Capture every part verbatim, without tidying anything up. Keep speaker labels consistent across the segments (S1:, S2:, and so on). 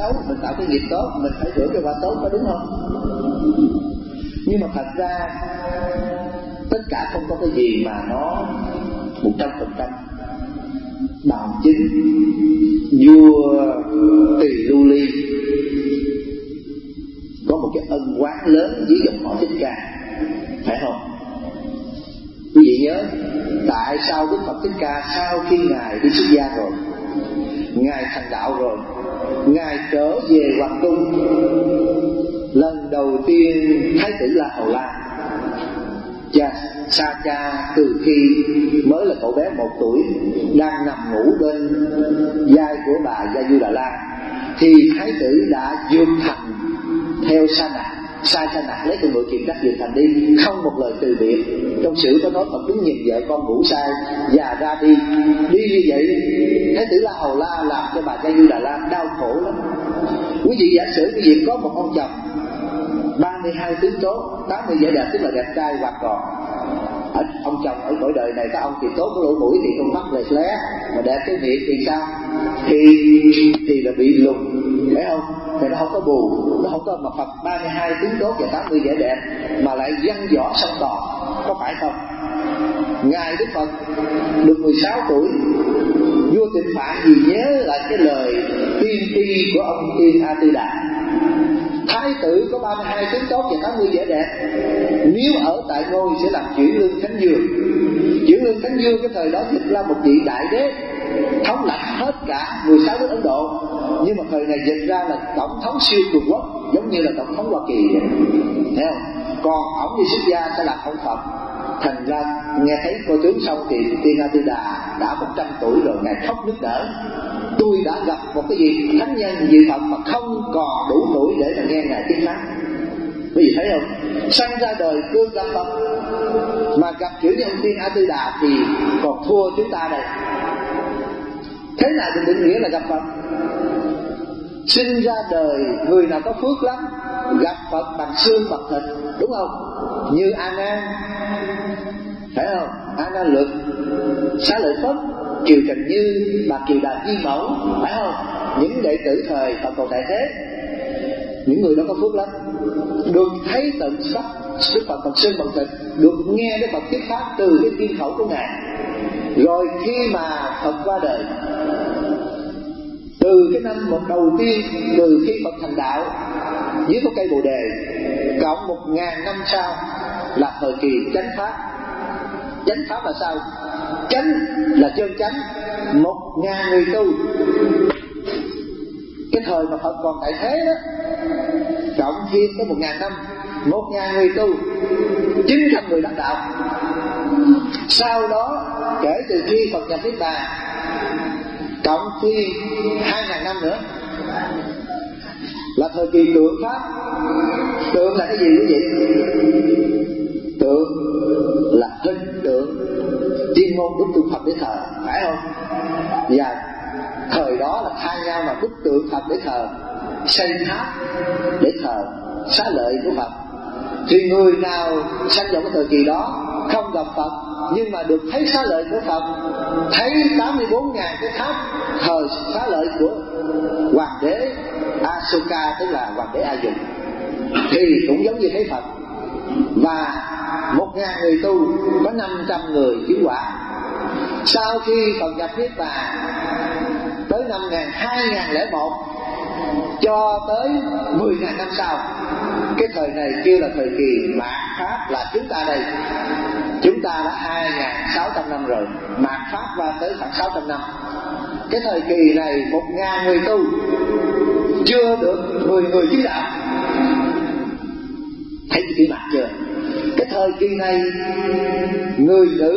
S1: xấu, mình tạo cái nghiệp tốt, mình phải hưởng cái quả tốt, có đúng không? Nhưng mà thật ra tất cả không có cái gì mà nó một trăm phần trăm bằng chứng. Vua Tỳ Lưu Ly có một cái ân oán lớn với dòng họ Thích Ca, phải không? Quý vị nhớ tại sao Đức Phật Thích Ca sau khi ngài đi xuất gia rồi, ngài thành đạo rồi, ngài trở về hoàng cung, lần đầu tiên Thái tử La Hầu La cha Sa Cha từ khi mới là cậu bé một tuổi đang nằm ngủ bên vai của bà Gia Du Đà La, thì Thái tử đã vượt thành theo Sa Nặc. Sa Cha Nặc lấy con ngựa kiềm trách vượt thành đi, không một lời từ biệt. Trong sử có nói Phật đứng nhìn vợ con ngủ say và ra đi. Đi như vậy Thái tử La Hầu La làm cho bà Gia Du Đà La đau khổ lắm. Quý vị giả sử quý vị có một ông chồng ba mươi hai tướng tốt, tám mươi vẻ đẹp, tức là đẹp trai hoặc còn. Ở, ông chồng ở cõi đời này các ông thì tốt có lỗ mũi thì con mắt lè lé, mà đẹp cái miệng thì sao? Thì thì là bị lùn, phải không? Thì nó không có bù, nó không có. Mà Phật ba mươi hai tướng tốt và tám mươi vẻ đẹp mà lại văn võ song toàn, có phải không? Ngài Đức Phật được mười sáu tuổi, vua Tịnh Phạn vì nhớ lại cái lời tiên tri của ông Tiên A Tư Đà, thái tử có ba mươi hai tướng tốt và tám mươi vẻ đẹp, nếu ở tại ngôi sẽ làm chuyển lương Thánh Dương. Chuyển lương Thánh Dương cái thời đó dịch ra một vị đại đế thống lãnh hết cả mười sáu nước Ấn Độ, nhưng mà thời này dịch ra là tổng thống siêu cường quốc, giống như là tổng thống Hoa Kỳ vậy, thấy không? Còn ổng đi xuất gia sẽ làm ông Phật. Thành ra nghe thấy cô tướng xong thì Tiên A Tư Đà đã một trăm tuổi rồi, ngài khóc nức nở. Tôi đã gặp một cái gì thánh nhân vị Phật mà không còn đủ tuổi để mà nghe ngài thuyết pháp. Quý vị thấy không? Sanh ra đời cương gặp Phật, mà gặp kiểu như ông Tiên A Tư Đà thì còn thua chúng ta đây. Thế nào thì định nghĩa là gặp Phật? Sinh ra đời người nào có phước lắm, gặp Phật bằng xương bằng thịt, đúng không? Như A Nan, phải không? A Nan Lực, Xá Lợi Phất, Kiều Trần Như, bà Kiều Đà Di Mẫu, phải không? Những đệ tử thời Phật còn tại thế, những người đó có phước lắm, được thấy tận sắc Đức Phật bằng xương bằng thịt, được nghe Đức Phật thuyết pháp từ cái kim khẩu của ngài. Rồi khi mà Phật qua đời, từ cái năm một đầu tiên, từ khi Phật thành đạo dưới có cây Bồ Đề, cộng một ngàn năm sau là thời kỳ chánh pháp. Chánh pháp là sao? Chánh là chân chánh, một ngàn người tu. Cái thời mà Phật còn tại thế đó, cộng thêm tới một ngàn năm, một ngàn người tu, chín trăm người đắc đạo. Sau đó kể từ khi Phật nhập Niết Bàn, cộng thêm hai ngàn năm nữa là thời kỳ tượng pháp. Tượng là cái gì quý vị? Tượng là hình tượng chuyên môn bức tượng Phật để thờ, phải không? Và thời đó là thay nhau là bức tượng Phật để thờ, xây tháp để thờ xá lợi của Phật. Thì người nào sanh vào cái thời kỳ đó không gặp Phật nhưng mà được thấy xá lợi của Phật, thấy tám mươi bốn ngàn cái tháp thờ xá lợi của hoàng đế Asoka, tức là hoàng đế A Dục, thì cũng giống như thấy Phật. Và một ngàn người tu có năm trăm người chứng quả. Sau khi Phật nhập Niết Bàn tới năm hai nghìn lẻ một cho tới mười ngàn năm sau, cái thời này kêu là thời kỳ mạt pháp, là chúng ta đây. Chúng ta đã hai nghìn sáu trăm năm rồi, mạt pháp qua tới khoảng sáu trăm năm. Cái thời kỳ này một ngàn người tu chưa được mười người chứng đạo. Thấy cái mặt chưa? Cái thời kỳ này người nữ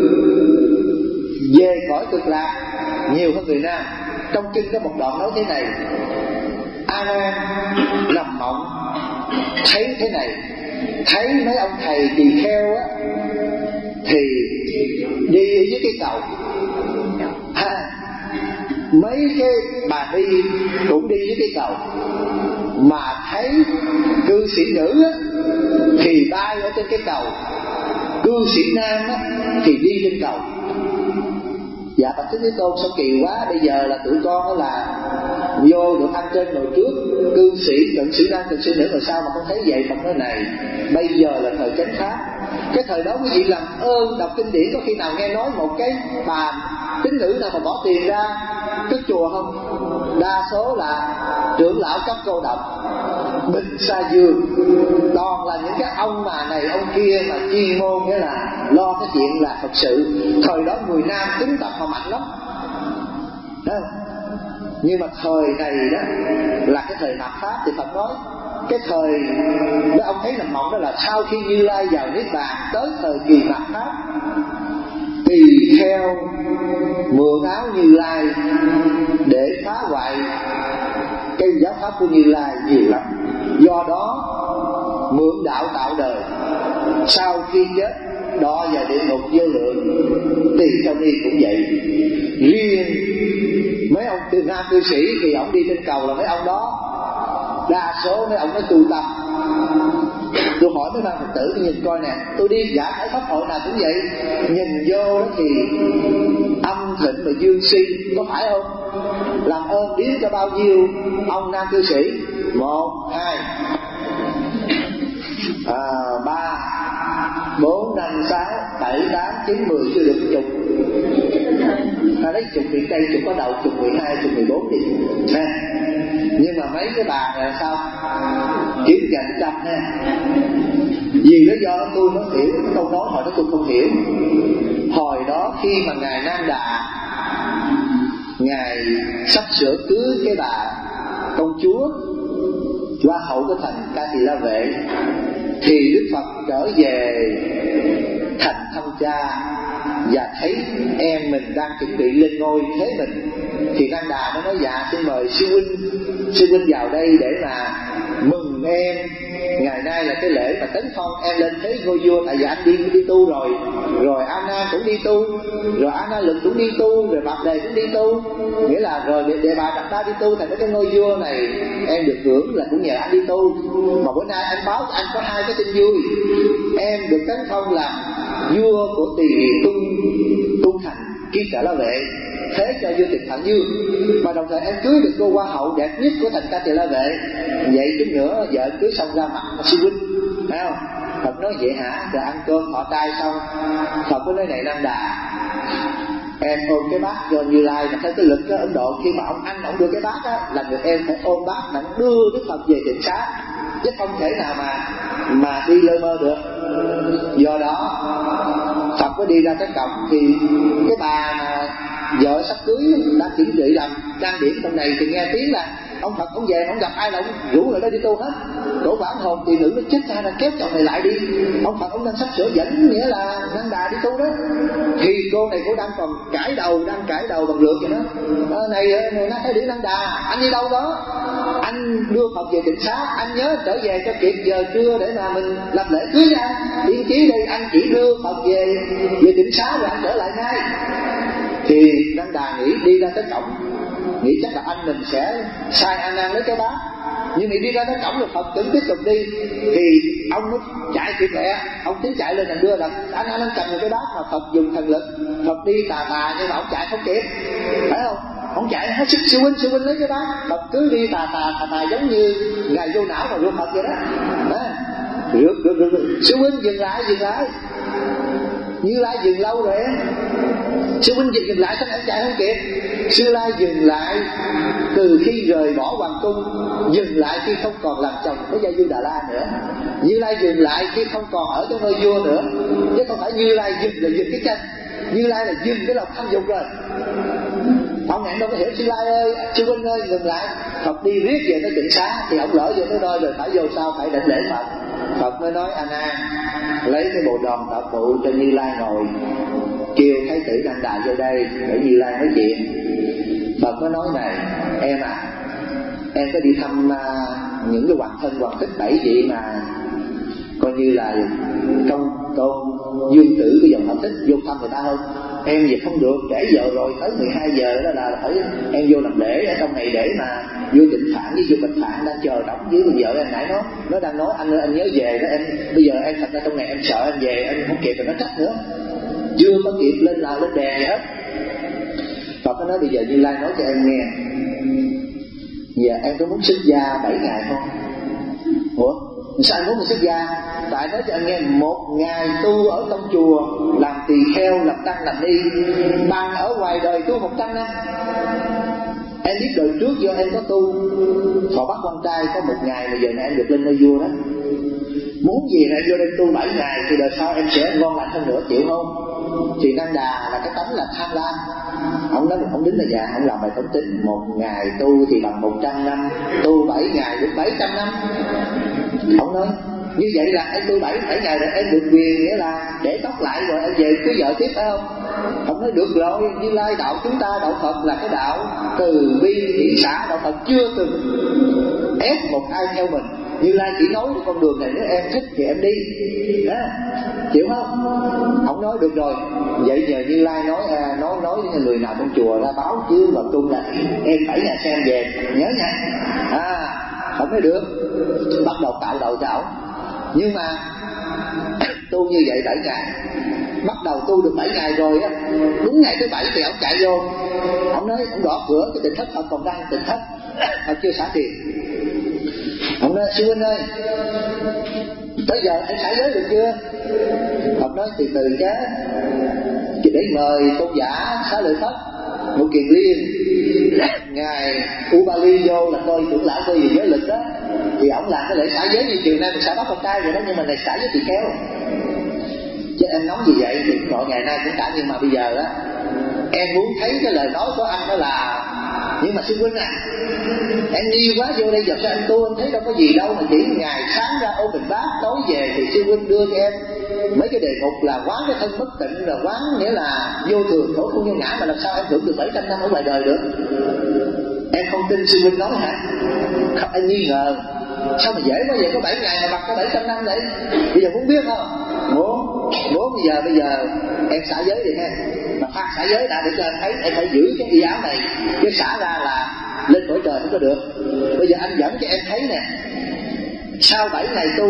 S1: về cõi cực lạc nhiều hơn người nam. Trong kinh có một đoạn nói thế này: A Nan nằm mộng thấy thế này, thấy mấy ông thầy tỳ kheo á thì đi ở dưới cái cầu, à, mấy cái bà đi cũng đi dưới cái cầu, mà thấy cư sĩ nữ á thì bay ở trên cái cầu, cư sĩ nam á thì đi trên cầu. Dạ Bạch Thích Thế Tôn sao kỳ quá, bây giờ là tụi con là vô được ăn trên ngồi trước, cư sĩ, cận sĩ nam, cận sĩ nữ mà sao mà không thấy vậy? Phật nói này, bây giờ là thời chánh pháp. Cái thời đó quý vị làm ơn đọc kinh điển, có khi nào nghe nói một cái bà tín nữ nào mà bỏ tiền ra cất chùa không? Đa số là trưởng lão cấp cô độc, bình sa dương, toàn là những cái ông mà này ông kia mà chuyên môn, nghĩa là lo cái chuyện là Phật sự. Thời đó người nam tính tập họ mạnh lắm. Đấy không? Nhưng mà thời này đó là cái thời mạt pháp. Thì Phật nói cái thời đó ông thấy nằm mộng đó là sau khi Như Lai vào Niết Bàn tới thời kỳ mạt pháp, tùy theo mượn áo Như Lai để phá hoại cái giáo pháp của Như Lai nhiều lắm. Do đó mượn đạo tạo đời, sau khi chết đọa vào địa ngục vô lượng. Tỳ Kheo Ni cũng vậy. Riêng mấy ông từ nam cư sĩ thì ông đi trên cầu là mấy ông đó đa số mấy ông nó tu tập. Tôi hỏi mấy bạn Phật tử, tôi nhìn coi nè, tôi đi giải thể pháp hội nào cũng vậy, nhìn vô đó thì âm thịnh mà dương si, có phải không? Làm ơn biết cho bao nhiêu ông nam cư sĩ? Một, hai, à, ba, bốn, năm, sáu, bảy, tám, chín, mười, chưa được chục. Ta lấy chục miền Tây, chục có đầu, chục mười hai, chục mười bốn đi nè. Nhưng mà mấy cái bà này là sao? Kiếm gần trăm nha. Vì lý do đó tôi mới hiểu câu nói hồi đó tôi không hiểu. Hồi đó khi mà ngài Nam Đà ngài sắp sửa cưới cái bà công chúa hoa hậu của thành Ca Tỳ La Vệ, thì Đức Phật trở về thành Thâm Cha và thấy em mình đang chuẩn bị lên ngôi thế mình, thì Nam Đà nó nói dạ xin mời sư huynh sư huynh vào đây để mà mừng em. Ngày nay là cái lễ mà tấn phong em lên thế ngôi vua, tại vì anh đi đi tu rồi, rồi Anna cũng đi tu, rồi Anna Lực cũng đi tu, rồi Bạc Đề cũng đi tu, nghĩa là rồi để, để bà đặt ta đi tu thành cái ngôi vua này em được hưởng là cũng nhờ anh đi tu. Mà bữa nay anh báo anh có hai cái tin vui, em được tấn phong làm vua của Tỳ Tung Tung Thành Kiết Sở La Vệ, thế cho vua Tịch Thản Dương, mà đồng thời em cưới được cô hoa hậu đẹp nhất của thành Ca Tỳ La Vệ. Vậy chút nữa vợ cưới xong ra mặt sư huynh, phải không? Phật nói vậy hả? Rồi ăn cơm họ tay xong, Phật có nói này Nam Đà, em ôm cái bát cho Như Lai. Mà theo cái lực ở Ấn Độ, khi mà ông anh ông đưa cái bát á, là người em phải ôm bát mà đưa Đức Phật về tịnh xá, chứ không thể nào mà mà đi lơ mơ được. Do đó Phật có đi ra cái cổng, thì cái bà mà vợ sắp cưới đang chuẩn bị làm trang điểm trong này, thì nghe tiếng là ông Phật ông về, ông gặp ai là ông rủ người đó đi tu hết. Đổ vãn hồn thì nữ nó chết ra là kéo chồng này lại đi. Ông Phật ông đang sắp sửa dẫn, nghĩa là Nam Đà đi tu đó. Thì cô này cô đang còn cãi đầu, đang cãi đầu bằng lượt vậy đó. À, này này nó thấy đi Nam Đà, anh đi đâu đó? Anh đưa Phật về tịnh xá, anh nhớ trở về cho kịp giờ trưa để mà mình làm lễ cưới nha. Tiên chí đây anh chỉ đưa Phật về về tịnh xá rồi anh trở lại ngay. Thì Nam Đà nghĩ đi ra tới cổng, nghĩ chắc là anh mình sẽ sai An Nan lấy cái bát. Nhưng mà đi ra tới cổng rồi Phật tưởng tiếp tục đi, thì ông mới chạy kịp lẹ, ông tính chạy lên thành đưa là anh An Nan cầm được cái bát, mà Phật dùng thần lực, Phật đi tà tà nhưng mà ông chạy không kịp, phải không? Ông chạy hết sức, sư huynh sư huynh lấy cái bát, Phật cứ đi tà tà tà tà giống như gài vô não mà rượt Phật vậy đó. Đó, rượt rượt rượt, rượt. Sư huynh dừng lại dừng lại, Như Lai dừng lâu rồi em. Sư huynh dừng, dừng lại, sao em chạy không kịp? Sư Lai dừng lại từ khi rời bỏ hoàng cung, dừng lại khi không còn làm chồng của Gia Du Đà La nữa. Như Lai dừng lại khi không còn ở trong ngôi vua nữa, chứ không phải Như Lai dừng là dừng cái chân. Như Lai là dừng cái lòng tham dục rồi. Ông ngạn đâu có hiểu, sư Lai ơi, sư huynh ơi, dừng lại. Phật đi riết về tới tịnh xá, thì ông lỡ vô tới nơi rồi phải vô sao, phải đảnh lễ Phật. Phật mới nói A Nan lấy cái bộ đòn tạo phụ cho Như Lai ngồi, kêu Thái tử Nam Đà vô đây để Như Lai nói chuyện. Phật mới nói này em à, em có đi thăm uh, những cái hoàng thân hoàng thích bảy vị mà coi như là công tôn dương tử cái dòng họ thích vô thăm người ta không? Em vậy không được, trễ giờ rồi, tới mười hai giờ đó là phải em vô làm lễ ở trong này để mà vô Tịnh Phạn với vô Bạch Phạn đang chờ đóng với con vợ em nãy nó nó đang nói anh ơi anh nhớ về đó em, bây giờ em thật ra trong này em sợ em về em không kịp rồi nó trách nữa, chưa có kịp lên nào lên đè gì hết. Phật nó nói bây giờ Như Lai nói cho em nghe, Giờ em có muốn xuất gia bảy ngày không? Ủa sao anh muốn mình xuất gia? Tại nói cho anh nghe, một ngày tu ở trong chùa làm tỳ kheo, làm tăng, làm ni, bằng ở ngoài đời tu một trăm năm. Em biết đời trước do em có tu Phò Bắc Quan Trai có một ngày mà giờ này em được lên ngôi vua đó. Muốn gì là vô đây tu bảy ngày thì đời sau em sẽ ngon lành hơn nữa, chịu không? Thì Năng Đà là cái tánh là tham lam. Ông nói ông đứng là dạ, ông làm bài tổng tính, một ngày tu thì bằng một trăm năm, tu bảy ngày được bảy trăm năm. Ông nói như vậy là em tu bảy bảy ngày rồi em được quyền, nghĩa là để tóc lại rồi em về cưới vợ tiếp, phải không? Ông nói được rồi, Như Lai đạo chúng ta, đạo Phật là cái đạo từ bi hỷ xả, đạo Phật chưa từng ép một ai theo mình. Như Lai chỉ nói con đường này nếu em thích thì em đi đó, chịu không? Ông nói được rồi. Vậy giờ Như Lai nói à, nói nói với người nào trong chùa ra báo chứ vào tu là em bảy nhà xem về nhớ nha. À không nói được, bắt đầu tạo đầu cho ổng. Nhưng mà tu như vậy bảy ngày, bắt đầu tu được bảy ngày rồi á, đúng ngày thứ bảy thì ông chạy vô, ông nói ông gõ cửa cái tỉnh thất, Phật còn đang tỉnh thất, Phật chưa xả tiền. Ông nói sư huynh ơi, tới giờ anh xả giới được chưa? Phật nói từ từ chứ, chỉ để mời tôn giả Xá Lợi Phất, một kiền liên, ngài Ubali vô là coi trưởng lão coi gì giới lực đó, thì ông làm cái lễ xả giới như chiều nay mình xả bắt con trai vậy đó, nhưng mà này xả giới tỳ kheo. Chứ em nói gì vậy thì mọi ngày nay cũng cả, nhưng mà bây giờ á em muốn thấy cái lời nói của anh đó là, nhưng mà sư huynh à, em nghi quá vô đây giờ cho anh tu, anh thấy đâu có gì đâu, mà chỉ ngày sáng ra ôm bình bát, tối về thì sư huynh đưa cho em mấy cái đề mục là quán cái thân bất tịnh, là quán nghĩa là vô thường khổ không vô ngã, mà làm sao em hưởng được bảy trăm năm ở ngoài đời được? Em không tin sư huynh nói hả? Không, em nghi ngờ. Sao mà dễ quá vậy, có bảy ngày mà mặc có bảy trăm năm vậy? Bây giờ muốn biết không? Muốn. Muốn bây giờ bây giờ em xả giới đi ha. Mà phát xả giới đã để cho anh thấy, em phải giữ cái y áo này, chứ xả ra là lên cõi trời không có được. Bây giờ anh dẫn cho em thấy nè, sau bảy ngày tu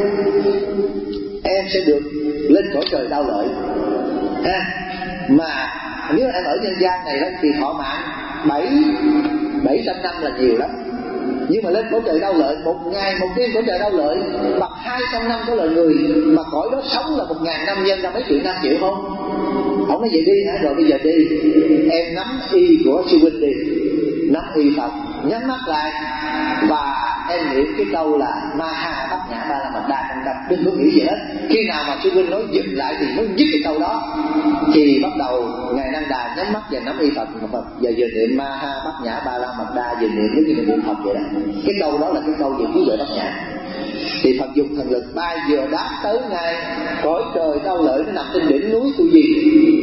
S1: em sẽ được lên cõi trời Đau Lợi ha. Mà nếu em ở nhân gian này đó thì thọ mạng bảy bảy trăm năm là nhiều lắm. Nhưng mà lên cõi trời Đau Lợi, một ngày một đêm cõi trời Đau Lợi bằng hai trăm năm của loài người, mà cõi đó sống là một ngàn năm, nhân ra mấy triệu năm, chịu không? Không nói vậy đi hả? Rồi bây giờ đi, em nắm y của sư huynh đi, nắm y Phật, nhắm mắt lại và em niệm cái câu là Ma Ha Bát Nhã Ba La Mật Đa trong tâm, đừng có nghĩ gì hết. Khi nào mà sư huynh nói dừng lại thì mới dứt cái câu đó, thì bắt đầu ngài Năng Đà nhắm mắt và nắm y Phật, Phật và vừa niệm Ma Ha Bát Nhã Ba La Mật Đa, vừa niệm giống như niệm Phật vậy đó. Cái câu đó là cái câu về cứu độ bát nhã. Thì Phật dùng thần lực bay vừa đáp tới ngay cõi trời Đau Lợi, nó nằm trên đỉnh núi Tu Di.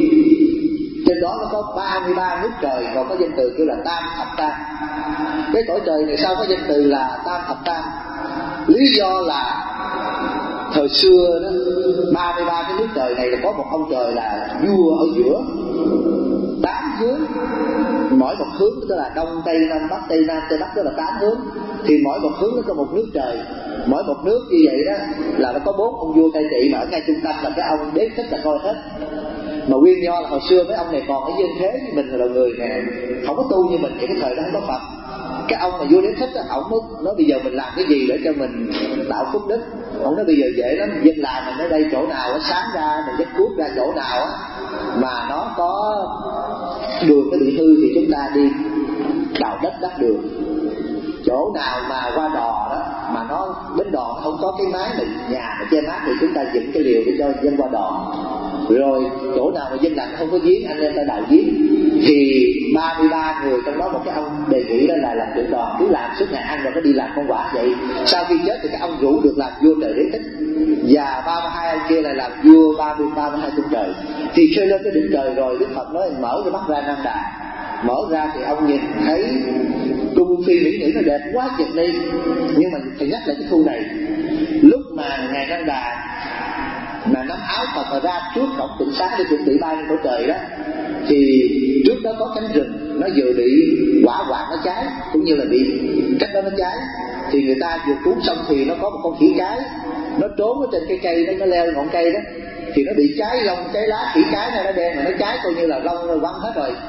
S1: Trên đó nó có ba mươi ba nước trời, còn có danh từ kêu là Tam Thập Tam. Cái cõi trời này sao có danh từ là Tam Thập Tam? Lý do là thời xưa đó, ba mươi ba cái nước trời này là có một ông trời là vua ở giữa, tám hướng, mỗi một hướng tức là đông tây nam bắc, tây nam tây bắc, tức là tám hướng. Thì mỗi một hướng nó có một nước trời, mỗi một nước như vậy đó là nó có bốn ông vua cai trị, mà ở ngay trung tâm là cái ông Đế Thích là coi hết. Mà nguyên do là hồi xưa mấy ông này còn ở dân thế như mình là đầu người nè, không có tu như mình, những cái thời đó không có Phật. Cái ông mà vua Đế Thích á, ổng mới nói bây giờ mình làm cái gì để cho mình tạo phúc đức. Ông nói bây giờ dễ lắm, dân làm mình ở đây chỗ nào nó sáng ra, mình dắt cuốc ra chỗ nào á mà nó có đường nó bị hư thì chúng ta đi đào đất đắp đường. Chỗ nào mà qua đò đó mà nó bến đò nó không có cái mái mà nhà mà che mát thì chúng ta dựng cái liều để cho dân qua đò. Rồi chỗ nào mà dân lành không có giếng, anh em ta đào giếng. Thì ba mươi ba người trong đó một cái ông đề nghị đó là làm trưởng đoàn, cứ làm suốt ngày ăn rồi có đi làm con quả vậy. Sau khi chết thì cái ông rủ được làm vua trời Đế Thích, và ba mươi hai ông kia lại làm vua ba mươi ba mươi hai cung trời. Thì khi lên cái đỉnh trời rồi, Đức Phật nói mở cái mắt ra Năng Đà, mở ra thì ông nhìn thấy cung phi mỹ nữ nó đẹp quá chừng đi. Nhưng mà phải nhắc lại cái khu này, lúc mà ngài Năng Đà mà nắm áo Phật mà ra trước cổng tịnh xá để chuẩn bị bay lên cõi trời đó, thì trước đó có cánh rừng nó vừa bị hỏa hoạn nó cháy, cũng như là bị cách đó nó cháy. Thì người ta vừa cứu xong thì nó có một con khỉ cái, nó trốn ở trên cái cây đó, nó leo lên ngọn cây đó, thì nó bị cháy lông cháy lá. Khỉ cái này nó đen mà nó cháy coi như là lông rồi quăng hết rồi.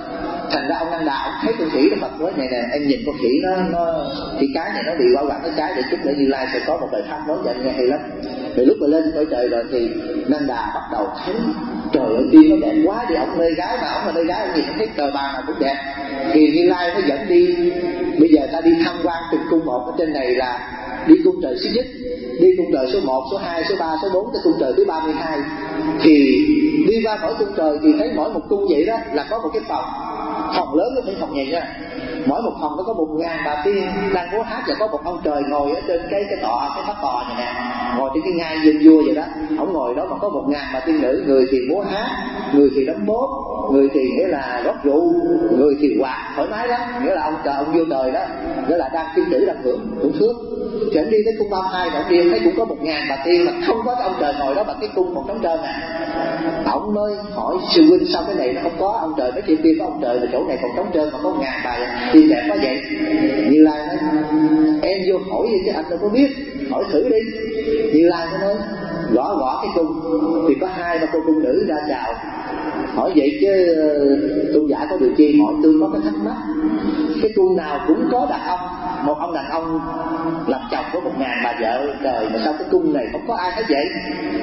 S1: Thành ra ông Năng Đà ông thấy con khỉ Đức Phật nói này nè, em nhìn con khỉ nó nó thì cái này nó bị quả quặng cái cái để chút nữa Như Lai sẽ có một lời pháp nói cho anh nghe hay lắm. Rồi lúc mà lên cõi trời rồi thì Năng Đà bắt đầu thấy trời ơi tiên nó đẹp quá, đi ông mê gái mà ông là mê gái, ông nhìn thấy cờ bà nào cũng đẹp. Thì Như Lai nó dẫn đi, bây giờ ta đi tham quan từng cung một. Ở trên này là đi cung trời thứ nhất, đi cung trời số một, số hai, số ba, số bốn tới cung trời thứ ba mươi hai. Thì đi qua mỗi cung trời thì thấy mỗi một cung vậy đó là có một cái phòng, phòng lớn nó phải phòng nhẹ nha. Mỗi một phòng nó có một ngàn bà tiên đang múa hát, và có một ông trời ngồi ở trên cái cái tọa, cái pháp tọa này nè, ngồi trên cái ngai vua vua vậy đó. Ông ngồi đó mà có một ngàn bà tiên nữ, người thì múa hát, người thì đấm bóp, người thì nghĩa là rót rượu, người thì quạt thoải mái lắm, nghĩa là ông trời, ông vua trời đó, nghĩa là đang tiên tử đang hưởng hưởng phước. Thì anh đi tới cung ba mươi hai, ông đi thấy cũng có một ngàn bà tiên mà không có cái ông trời ngồi đó, mà cái cung một trống trơn à. Ông mới hỏi sư huynh sao cái này nó không có ông trời, mấy kia kia có ông trời mà chỗ này còn trống trơn mà có một ngàn bà tiên đẹp quá vậy. Như Lai nói em vô hỏi đi chứ anh đâu có biết, hỏi thử đi. Như Lai nó nói gõ gõ cái cung thì có hai ba cô cung nữ ra chào. Hỏi vậy chứ tôn giả có điều chi? Hỏi tôi có cái thắc mắc, cái cung nào cũng có đàn ông, một ông đàn ông làm chồng của một ngàn bà vợ trời, mà sao cái cung này không có ai hết vậy?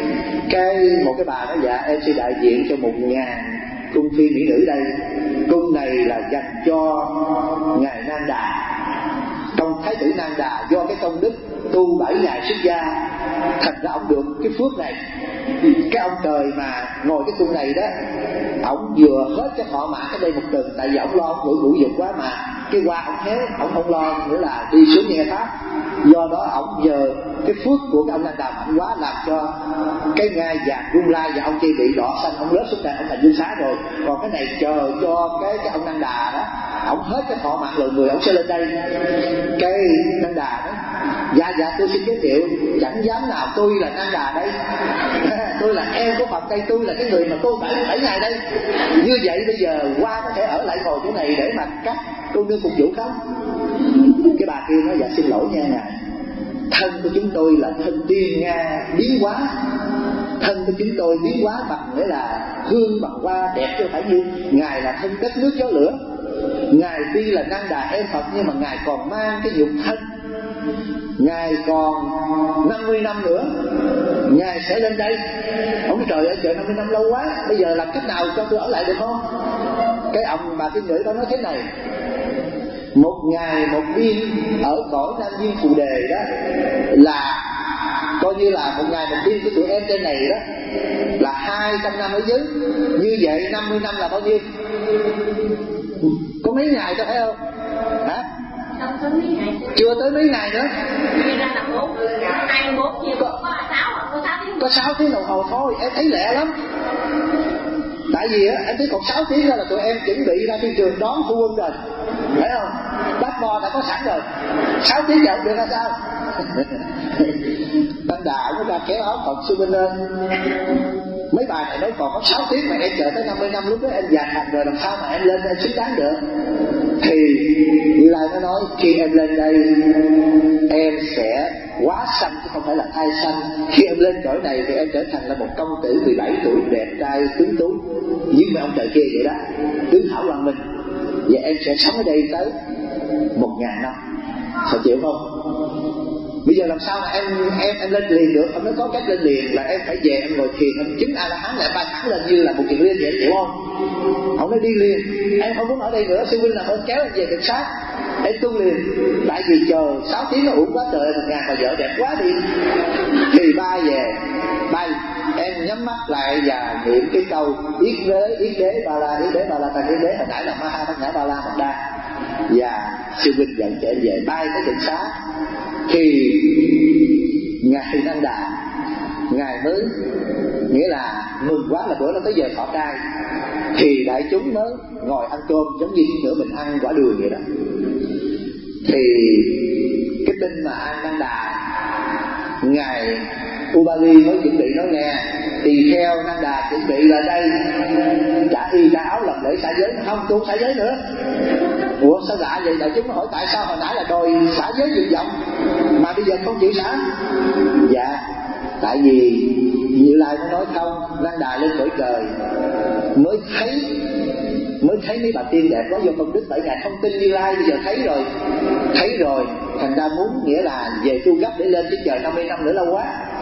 S1: Cái một cái bà nói dạ em sẽ đại diện cho một ngàn cung phi mỹ nữ đây. Cung này là dành cho ngài Nan Đà. Trong thái tử Nan Đà do cái công đức tu bảy ngày xuất gia, thành ra ông được cái phước này. Cái ông trời mà ngồi cái cung này đó, ổng vừa hết cái thọ mã cái đây một tuần, tại vì ổng lo ngửi ngũ dục quá mà cái qua ổng héo, ổng không lo nữa là đi xuống nghe pháp. Do đó ổng giờ cái phước của cái ông Nan Đà mạnh quá, làm cho cái ngai vàng Rung Lai và ông kia bị đỏ xanh, ông rớt xuống đây, ông thành dương xá rồi. Còn cái này chờ cho cái cái ông Nan Đà đó, ổng hết cái thọ mạng lời người, ổng sẽ lên đây. Cái Nan Đà đó dạ dạ tôi xin giới thiệu, chẳng dám nào tôi là Nan Đà đây. Tôi là em của Phật đây, tôi là cái người mà tu bảy bảy ngày đây. Như vậy bây giờ qua có thể ở lại ngồi chỗ này để mà các cô nương phục vụ không? Cái bà kia nói dạ xin lỗi nha ngài, thân của chúng tôi là thân tiên Nga biến hóa, thân của chúng tôi biến hóa bằng nghĩa là hương bằng hoa đẹp chứ không phải như ngài là thân đất nước gió lửa. Ngài tuy là Nan Đà em Phật nhưng mà ngài còn mang cái nhục thân, ngài còn năm mươi năm nữa ngài sẽ lên đây. Ông trời ơi trời, năm mươi năm lâu quá, bây giờ làm cách nào cho tôi ở lại được không? Cái ông bà tiên nữ đó nói thế này: một ngày một đêm ở cõi Nam Viên Phù Đề đó là coi như là một ngày một đêm của tụi em trên này đó là hai trăm năm ở dưới. Như vậy năm mươi năm là bao nhiêu? Có mấy ngày thôi phải không? Hả?
S2: Tới mấy ngày.
S1: Chưa tới mấy ngày nữa.
S2: Chia ra là bốn, hai mươi bốn chia có sáu, có sáu tiếng.
S1: Có sáu tiếng đồng hồ thôi, em thấy lẹ lắm. Tại vì á, em thấy còn sáu tiếng nữa là tụi em chuẩn bị ra thị trường đón phu quân rồi, phải không? Bát bò đã có sẵn rồi, sáu tiếng chậu được là sao? Nan Đà cũng ra kéo áo Phật sư bên lên. Mấy bà này nói còn có sáu tiếng mà em chờ tới năm mươi năm, lúc đó em già thành rồi, làm sao mà em lên em xứng đáng được? Thì Như Lai nó nói khi em lên đây em sẽ quá sanh chứ không phải là thai sanh. Khi em lên cõi này thì em trở thành là một công tử mười bảy tuổi đẹp trai tuấn tú như mấy ông trời kia vậy đó, tướng thảo hoàng minh. Và em sẽ sống ở đây tới một ngàn năm. Sao chịu không? Bây giờ làm sao mà em em em lên liền được? Ông nói có cách lên liền là em phải về em ngồi thiền, em chứng A La Hán lại ba tháng lên như là một chuyện liên vậy, chịu không? Ông nói đi liền, em không muốn ở đây nữa, sư huynh làm ơn kéo em về được sát, em tu liền. Tại vì chờ sáu tiếng nó uổng quá trời, một ngàn bà vợ đẹp quá đi. Thì ba về bay, em nhắm mắt lại và niệm cái câu yết đế yết đế ba la yết đế ba la tăng yết đế, hồi nãy là ma ha bát nhã ba la mật đa. Và sư huynh dẫn trở về bay tới đường xá. Thì ngài Nan Đà ngài mới nghĩa là mừng quá là bữa đó tới giờ thọ trai, thì đại chúng mới ngồi ăn cơm giống như nửa mình ăn quả đường vậy đó. Thì cái tin mà an Nan Đà ngài Ubali mới chuẩn bị nói nghe, tỳ kheo Nan Đà chuẩn bị là đây đã y ra áo làm lễ xả giới. Không, tôi không xả giới nữa. Ủa sao lạ vậy? Đại chúng hỏi tại sao hồi nãy là đòi xả giới dự vọng mà bây giờ không chịu xả? Dạ tại vì Như Lai nó nói không, Nan Đà lên cõi trời mới thấy mới thấy mấy bà tiên đẹp quá do công đức, bởi ngài không tin Như Lai, bây giờ thấy rồi, thấy rồi, thành ra muốn nghĩa là về tu gấp để lên chứ chờ năm mươi năm nữa lâu quá.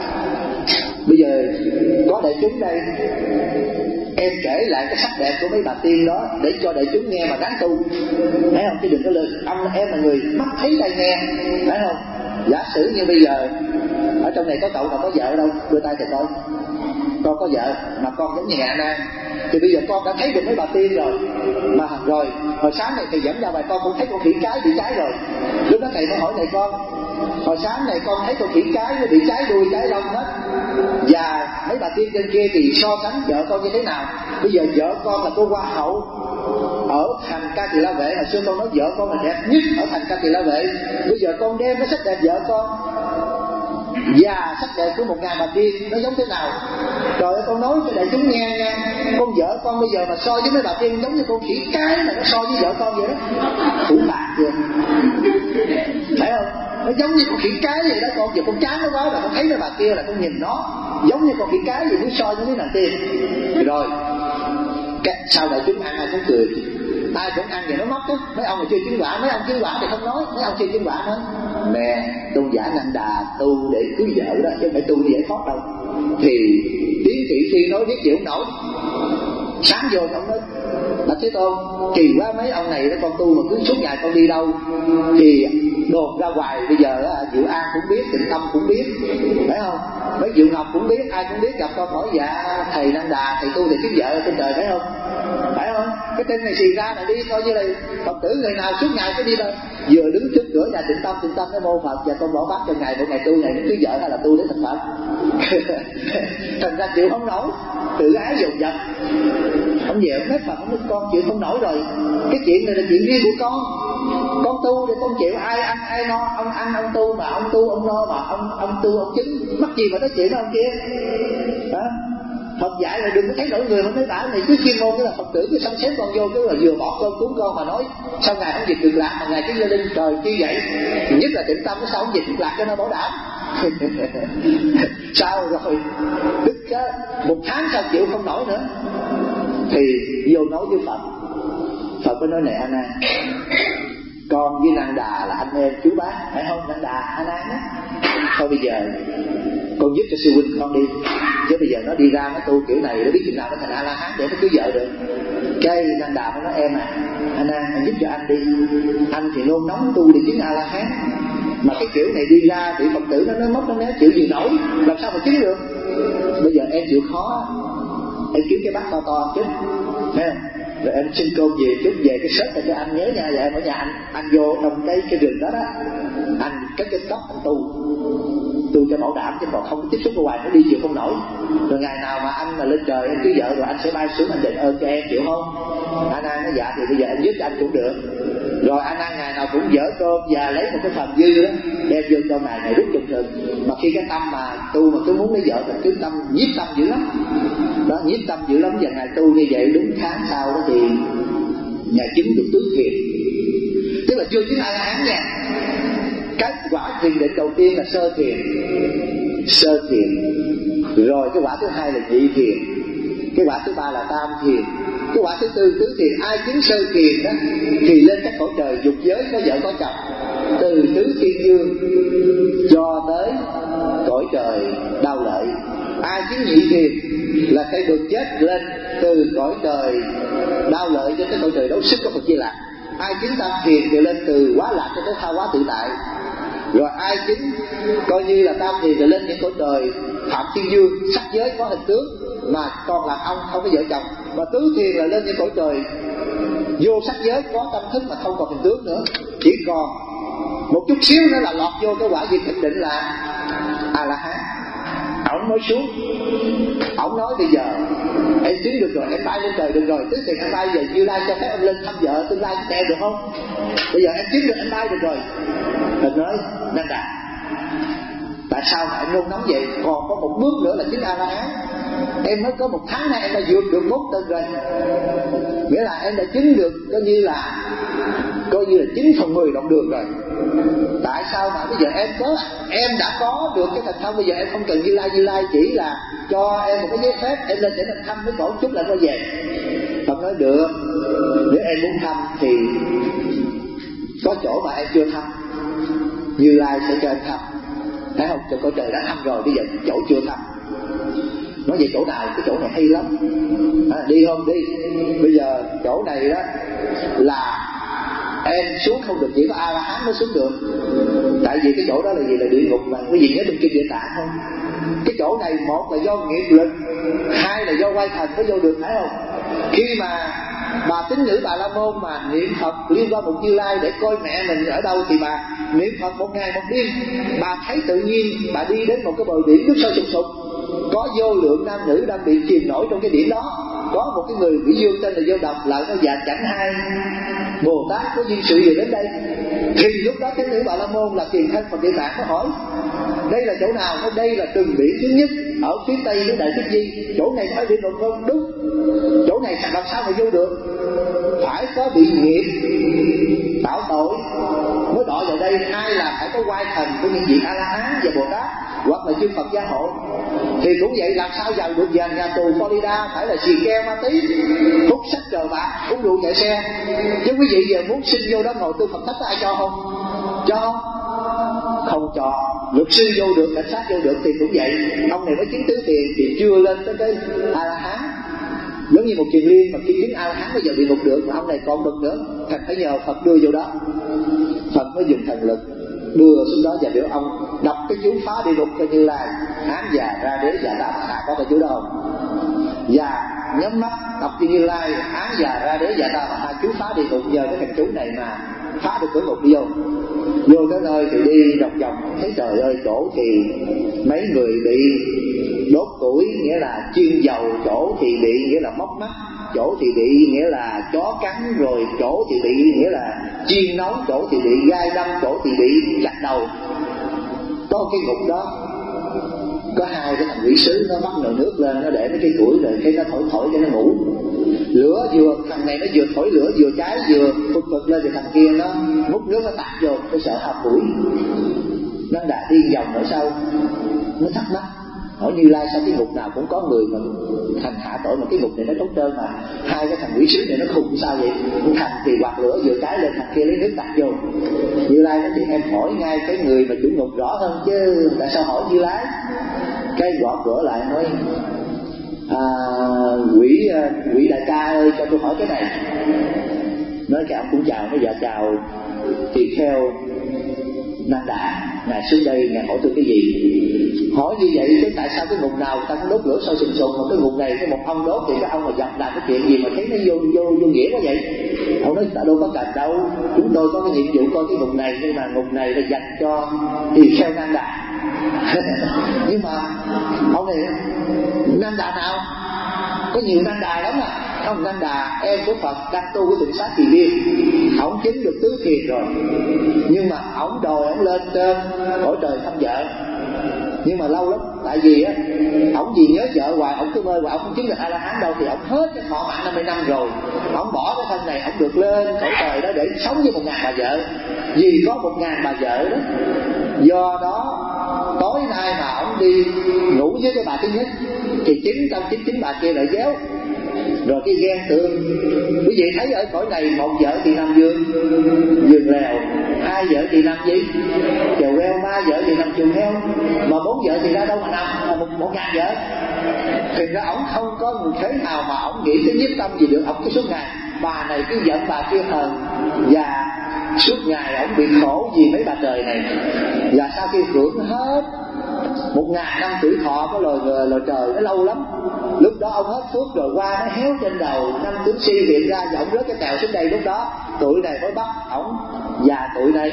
S1: Bây giờ có đại chúng đây, em kể lại cái sắc đẹp của mấy bà tiên đó để cho đại chúng nghe mà ráng tu, thấy không? Chứ đừng có lời âm em là người mắt thấy tai nghe, thấy không? Giả sử như bây giờ ở trong này có cậu nào có vợ đâu, đưa tay thì coi. Con có vợ mà con giống như Ngạ Nan, thì bây giờ con đã thấy được mấy bà tiên rồi, mà rồi hồi sáng này thầy dẫn ra bài con cũng thấy con khỉ cái bị cháy rồi. Lúc đó thầy mới hỏi này con, hồi sáng này con thấy con khỉ cái nó bị cháy đuôi cháy lông hết, và mấy bà tiên trên kia thì so sánh vợ con như thế nào? Bây giờ vợ con là cô hoa hậu ở thành Ca Tỳ La Vệ, hồi xưa con nói vợ con là đẹp nhất ở thành Ca Tỳ La Vệ, bây giờ con đem cái sắc đẹp vợ con và sắc đẹp của một ngàn bà tiên nó giống thế nào? Trời ơi, con nói cho đại chúng nghe nha, con vợ con bây giờ mà so với mấy bà tiên giống như con khỉ cái mà nó so với vợ con vậy đó, phủ bạc chưa? Thấy không? Nó giống như con khỉ cái vậy đó. Con giờ con chán nó quá là con thấy mấy bà kia là con nhìn nó giống như con khỉ cái vậy, muốn so với mấy nàng tiên. Rồi sau đại chúng ăn ai cũng cười, ai cũng ăn vậy nó mất chứ. Mấy ông mà chưa chứng quả, mấy ông chứng quả thì không nói, mấy ông chưa chứng quả nói nè, tôn giả Nanda Đà tu để cưới vợ đó, chứ không phải tu dễ thoát đâu. Thì tiến thị phi nói biết chịu không nổi, sáng vô ông nói Bạch Thế Tôn, kỳ quá mấy ông này đó, con tu mà cứ suốt ngày con đi đâu thì đồn ra hoài. Bây giờ Diệu An cũng biết, Tịnh Tâm cũng biết, phải không? Mấy Diệu Ngọc cũng biết, ai cũng biết. Gặp con hỏi dạ thầy Nanda Đà, thầy tu thì kiếm vợ trên trời, phải không? Phải không? Cái tên này xì ra này đi, coi như là Phật tử người nào suốt ngày cứ đi đâu, vừa đứng trước cửa nhà Tịnh Tâm, Tịnh Tâm cái mô Phật, và con bỏ bát cho ngày mỗi ngày tu này cứ vợ hay là tu để thành Phật. Thành ra chịu không nổi, tự ái dồn dập. Ông về ông nói Phật, ông nói con chịu không nổi rồi, cái chuyện này là chuyện riêng của con, con tu thì con chịu, ai ăn ai no, ông ăn ông tu, mà ông tu ông no, mà ông ông tu ông chứng, mắc gì mà nói chuyện với ông kia. Đó. Phật dạy là đừng có thấy nổi người mà nói bả này cứ chuyên môn cái là Phật tử cứ sắp xếp con vô cái là vừa bỏ cơm cúng con mà nói sau ngày ông dịch được lạc mà ngày cái gia đình trời chi vậy. Nhất là Tịnh Tâm sao ông dịch được lạc cho nó bảo đảm. Sao rồi tức cái một tháng sau chịu không nổi nữa thì vô nói với Phật. Phật mới nói này A Nan, con với Nanda Đà là anh em chú bác, phải không? Nanda Đà A Nan á, thôi bây giờ con giúp cho sư huynh con đi, chứ bây giờ nó đi ra nó tu kiểu này nó biết chừng nào nó thành A La Hán để nó cưới vợ được. Cái Nanda Đà mới nói em à, anh An anh giúp cho anh đi, anh thì nôn nóng tu để chứng A La Hán, mà cái kiểu này đi ra bị Phật tử nó nó mất nó né chịu gì nổi, làm sao mà chứng được. Bây giờ em chịu khó, em kiếm cái bát to to chứ, thấy không? Rồi em xin cơm về chút, về cái sớt này cho anh nhớ nha. Và em ở nhà anh anh vô trong cái cái rừng đó đó, anh cất cái tóc anh tu tu cho bảo đảm, chứ còn không có tiếp xúc ở ngoài nó đi chịu không nổi. Rồi ngày nào mà anh mà lên trời em cưới vợ rồi anh sẽ bay xuống anh đền ơn cho em, chịu không? Anh An nói dạ thì bây giờ anh giúp cho anh cũng được. Rồi anh An ngày nào cũng dở cơm và lấy một cái phần dư đó đem vô cho ngài, ngày rút chừng chừng. Mà khi cái tâm mà tu mà cứ muốn lấy vợ thì cứ tâm nhiếp tâm dữ lắm đó, nhiếp tâm dữ lắm. Và ngài tu như vậy đúng tháng sau đó thì ngài chứng được tứ thiền, tức là chưa chứng A La Hán nha. Cái quả thiền định đầu tiên là sơ thiền, sơ thiền. Rồi cái quả thứ hai là nhị thiền, cái quả thứ ba là tam thiền, cái quả thứ tư tứ thiền. Ai chứng sơ thiền đó thì lên các cõi trời dục giới có vợ có chồng, từ tứ thiên dương cho tới cõi trời đau lợi. Ai chứng nhị thiền là sẽ được chết lên từ cõi trời đau lợi cho tới cõi trời đấu sức của Phật Di Lặc. Ai chứng tam thiền thì lên từ quá lạc cho tới tha hóa tự tại. Rồi ai chứng coi như là tam thiền thì lên những cõi trời phạm thiên dương, sắc giới có hình tướng mà còn làm ông không có vợ chồng. Mà tứ thiền là lên những cõi trời vô sắc giới có tâm thức mà không còn hình tướng nữa, chỉ còn một chút xíu nữa là lọt vô cái quả diệt định định là A La Hán. Ông nói xuống, ông nói bây giờ em chứng được rồi, em bay lên trời được rồi, tứ thiền em bay về Như Lai cho phép em lên thăm vợ tương lai của em được không? Bây giờ em chứng được em bay được rồi. Phật nói Nanda, tại sao mà em nôn nóng vậy? Còn có một bước nữa là chứng A La Hán. Em mới có một tháng nay em đã vượt được bốn tầng rồi, nghĩa là em đã chứng được coi như là coi như là chín phần mười đoạn đường rồi. Tại sao mà bây giờ em có em đã có được cái thành thông, bây giờ em không cần Như Lai, Như Lai chỉ là cho em một cái giấy phép em lên để mình thăm với cổ chút là nó về. Phật Phật nói được, nếu em muốn thăm thì có chỗ mà em chưa thăm, Như Lai sẽ cho em thăm. Thấy không? Cho coi trời đã thăm rồi, bây giờ chỗ chưa thăm. Nói về chỗ nào, cái chỗ này hay lắm, à, đi không? Đi. Bây giờ chỗ này đó là em xuống không được, chỉ có A La Hán mới xuống được. Tại vì cái chỗ đó là gì? Là địa ngục mà. Cái gì nhớ trong kinh Địa Tạng không? Cái chỗ này một là do nghiệp lực, hai là do quay thần mới vô được, thấy không? Khi mà bà tín nữ Bà La Môn mà niệm Phật liên quan một Như Lai để coi mẹ mình ở đâu, thì bà niệm Phật một ngày một đêm, bà thấy tự nhiên bà đi đến một cái bờ biển nước sôi sục sục, có vô lượng nam nữ đang bị chìm nổi trong cái biển đó. Có một cái người bị dương tên là Vô Độc lại nói: dạ chẳng hay Bồ Tát có duyên sự gì đến đây. Thì lúc đó tín nữ Bà La Môn là tiền thân Phật Địa Tạng mới hỏi: đây là chỗ nào? Nói đây là từng biển thứ nhất ở phía tây của Đại Thích Di. Chỗ này phải địa ngục không? Đúng. Chỗ này làm sao mà vô được? Phải có bị nghiệp tạo tội mới đọa vào đây. Hai là phải có quay thần của những vị A La Hán và Bồ Tát, hoặc là chư Phật gia hộ. Thì cũng vậy, làm sao vào được vào nhà tù Florida phải là xì keo ma tí, hút sách cờ bạc, uống rượu chạy xe. Chứ quý vị giờ muốn xin vô đó ngồi tư Phật thách ai cho không? Cho không cho. Luật sư vô được, cảnh sát vô được thì cũng vậy. Ông này mới chứng tứ tiền thì chưa lên tới cái A La Hán. Giống như một thiền liên mà khi chứng A La Hán bây giờ bị ngục được, mà ông này còn bực nữa, thành phải nhờ Phật đưa vô đó. Phật mới dùng thần lực đưa xuống đó và biểu ông đọc cái chú phá địa ngục cho Như Lai: Hán già ra đế già ta bà. Có cái chú đó không? Và nhắm mắt đọc cho Như Lai: Hán già ra đế già ta bà. Chú phá địa ngục, nhờ cái thằng chú này mà phá được cửa ngục đi vô. Vô cái nơi thì đi vòng vòng, thấy trời ơi, chỗ thì mấy người bị đốt củi, nghĩa là chiên dầu, chỗ thì bị nghĩa là móc mắt, chỗ thì bị nghĩa là chó cắn, rồi chỗ thì bị nghĩa là chiên nóng, chỗ thì bị gai đâm, chỗ thì bị chặt đầu. Có cái ngục đó có hai cái thằng quỷ sứ, nó bắt nồi nước lên, nó để mấy cái củi rồi cái nó thổi thổi cho nó ngủ. Lửa vừa, thằng này nó vừa thổi lửa vừa cháy vừa phụt phụt lên, thì thằng kia nó múc nước nó tạt vô, nó sợ hao củi. Nó đã đi vòng ở sau, nó thắc mắc hỏi Như Lai: sao cái ngục nào cũng có người mà thành hạ tội, mà cái ngục này nó trống trơn, mà hai cái thằng quỷ sứ này nó khùng sao vậy? Thằng thì quạt lửa vừa cháy lên, thằng kia lấy nước tạt vô. Như Lai nói: thì em hỏi ngay cái người mà chủ ngục rõ hơn chứ tại sao hỏi Như Lai? Cái gõ cửa lại nói: à, quỷ quỷ đại ca ơi, cho tôi hỏi cái này. Nói cái ông cũng chào, nói: dạ chào tỳ kheo Nan Đà, ngài xuống đây ngài hỏi tôi cái gì? Hỏi như vậy chứ tại sao cái ngục nào ta cũng đốt lửa sôi sùng sùng, mà cái ngục này cái một ông đốt thì cái ông mà dập làm cái chuyện gì mà thấy nó vô vô vô nghĩa quá vậy? Ông nói: ta đâu có cần đâu, chúng tôi có cái nhiệm vụ coi cái ngục này, nhưng mà ngục này là dành cho tỳ kheo Nan Đà. Nhưng mà ông này Nan Đà nào? Có nhiều Nan Đà lắm à. Ông Nan Đà em của Phật đang tu cái tịnh xá Kỳ Viên, ổng chứng được tứ thiền rồi, nhưng mà ổng đòi ổng lên trên cõi trời thăm vợ. Nhưng mà lâu lắm, tại vì á ổng vì nhớ vợ hoài, ổng cứ mơ hoài, ổng không chứng được A La Hán đâu, thì ổng hết cái thọ mạng năm mươi năm rồi, ổng bỏ cái thân này, ổng được lên cõi trời đó để sống với một ngàn bà vợ, vì có một ngàn bà vợ đó. Do đó tối nay mà ổng đi ngủ với cái bà thứ nhất thì chín trăm chín mươi chín bà kia lại déo, rồi cái ghen tương. Quý vị thấy ở cõi này một vợ thì nằm giường giường lèo, hai vợ thì nằm gì chèo queo, ba vợ thì nằm chuồng heo, mà bốn vợ thì ra đâu mà nằm một, một ngàn vợ. Thì ra ổng không có một thế nào mà ổng nghĩ tới nhiếp tâm gì được. Ổng cứ suốt ngày bà này cứ giận bà kia hờn, và suốt ngày ổng bị khổ vì mấy bà trời này. Và sau khi hưởng hết một ngàn năm tuổi thọ của loài người, loài trời nó lâu lắm, lúc đó ông hết phước rồi, qua nó héo trên đầu, năm tướng si hiện ra và ông rớt cái tèo xuống đây. Lúc đó tuổi này mới bắt ổng và tuổi này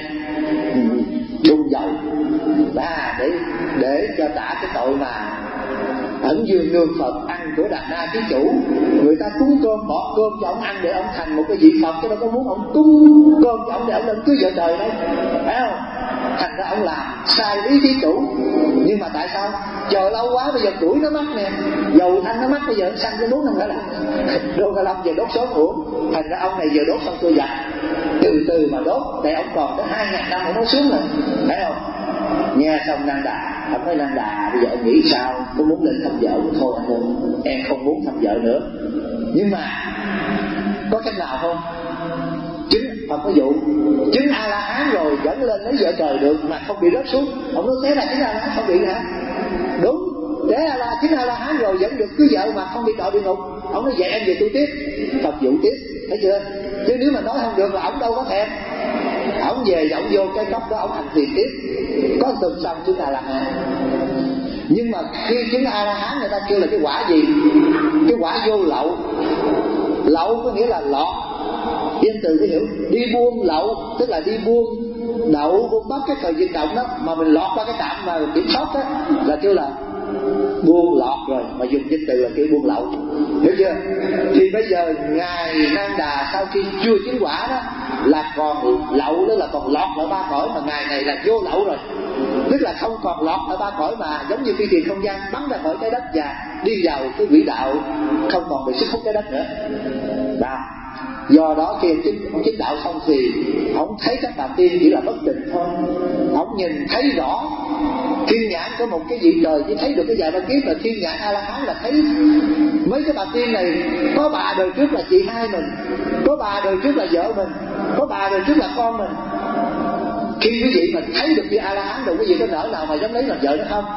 S1: đun dầu à, để để cho trả cái tội mà ẩn dương nương Phật, ăn của Đạt Na Thí Chủ. Người ta cúng cơm, bỏ cơm cho ông ăn để ông thành một cái vị Phật, chứ đâu có muốn ông cúng cơm cho ông để ông lên cưới vợ trời đâu, phải không? Thành ra ông làm sai ý Thí Chủ. Nhưng mà tại sao chờ lâu quá, bây giờ tuổi nó mắc nè, dầu thanh nó mắc, bây giờ xăng cái bốn năm cả là đô cả lâm về đốt sớm uổng. Thành ra ông này vừa đốt xong tôi giặt, từ từ mà đốt, để ông còn tới hai ngàn năm ông nó xuống rồi, thấy không? Nghe xong Nan Đà, ông nói: Nan Đà bây giờ ông nghĩ sao? Có muốn lên thăm vợ thôi anh ơi, em không muốn thăm vợ nữa. Nhưng mà Có cách nào không? Chứng Phật có dụ chứng A La Hán rồi dẫn lên lấy vợ trời được mà không bị rớt xuống. Ông nói thế là chứng A La Hán không bị hả? Đúng, thế A La chứng A La Hán rồi vẫn được cưới vợ mà không bị đọa địa ngục. Ông nói vậy em về tu tiếp, Phật dụ tiếp, thấy chưa? Chứ nếu mà nói không được là ông đâu có thèm. Ông về và ông vô cái cốc đó ông hành thiền tiếp, có tuần xong chứng A La Hán. Nhưng mà khi chứng A La Hán người ta kêu là cái quả gì? Cái quả vô lậu. Lậu có nghĩa là lọt. Dân từ có hiểu đi buôn lậu, tức là đi buôn đậu buôn bắt cái thời vận động đó mà mình lọt qua cái trạm mà kiểm soát đó là kêu là buôn lọt rồi, mà dùng danh từ là kêu buôn lậu, hiểu chưa? Thì bây giờ ngài Nan Đà sau khi chưa chứng quả đó là còn lậu, đó là còn lọt ở ba cõi, mà ngài này là vô lậu rồi, tức là không còn lọt ở ba cõi mà giống như phi thuyền không gian bắn ra khỏi trái đất và đi vào cái quỹ đạo không còn bị sức hút trái đất nữa. Đó. Do đó khi ông chứng, ông chứng đạo xong thì ông thấy các bà tiên chỉ là bất tịnh thôi. Ông nhìn thấy rõ thiên nhãn có một cái vị trời chỉ thấy được cái vài ba kiếp, là thiên nhãn A La Hán là thấy mấy cái bà tiên này. Có bà đời trước là chị hai mình, có bà đời trước là vợ mình, có bà đời trước là con mình. Khi quý vị mà thấy được như A La Hán rồi, quý vị có nỡ nào mà dám lấy làm vợ nữa không?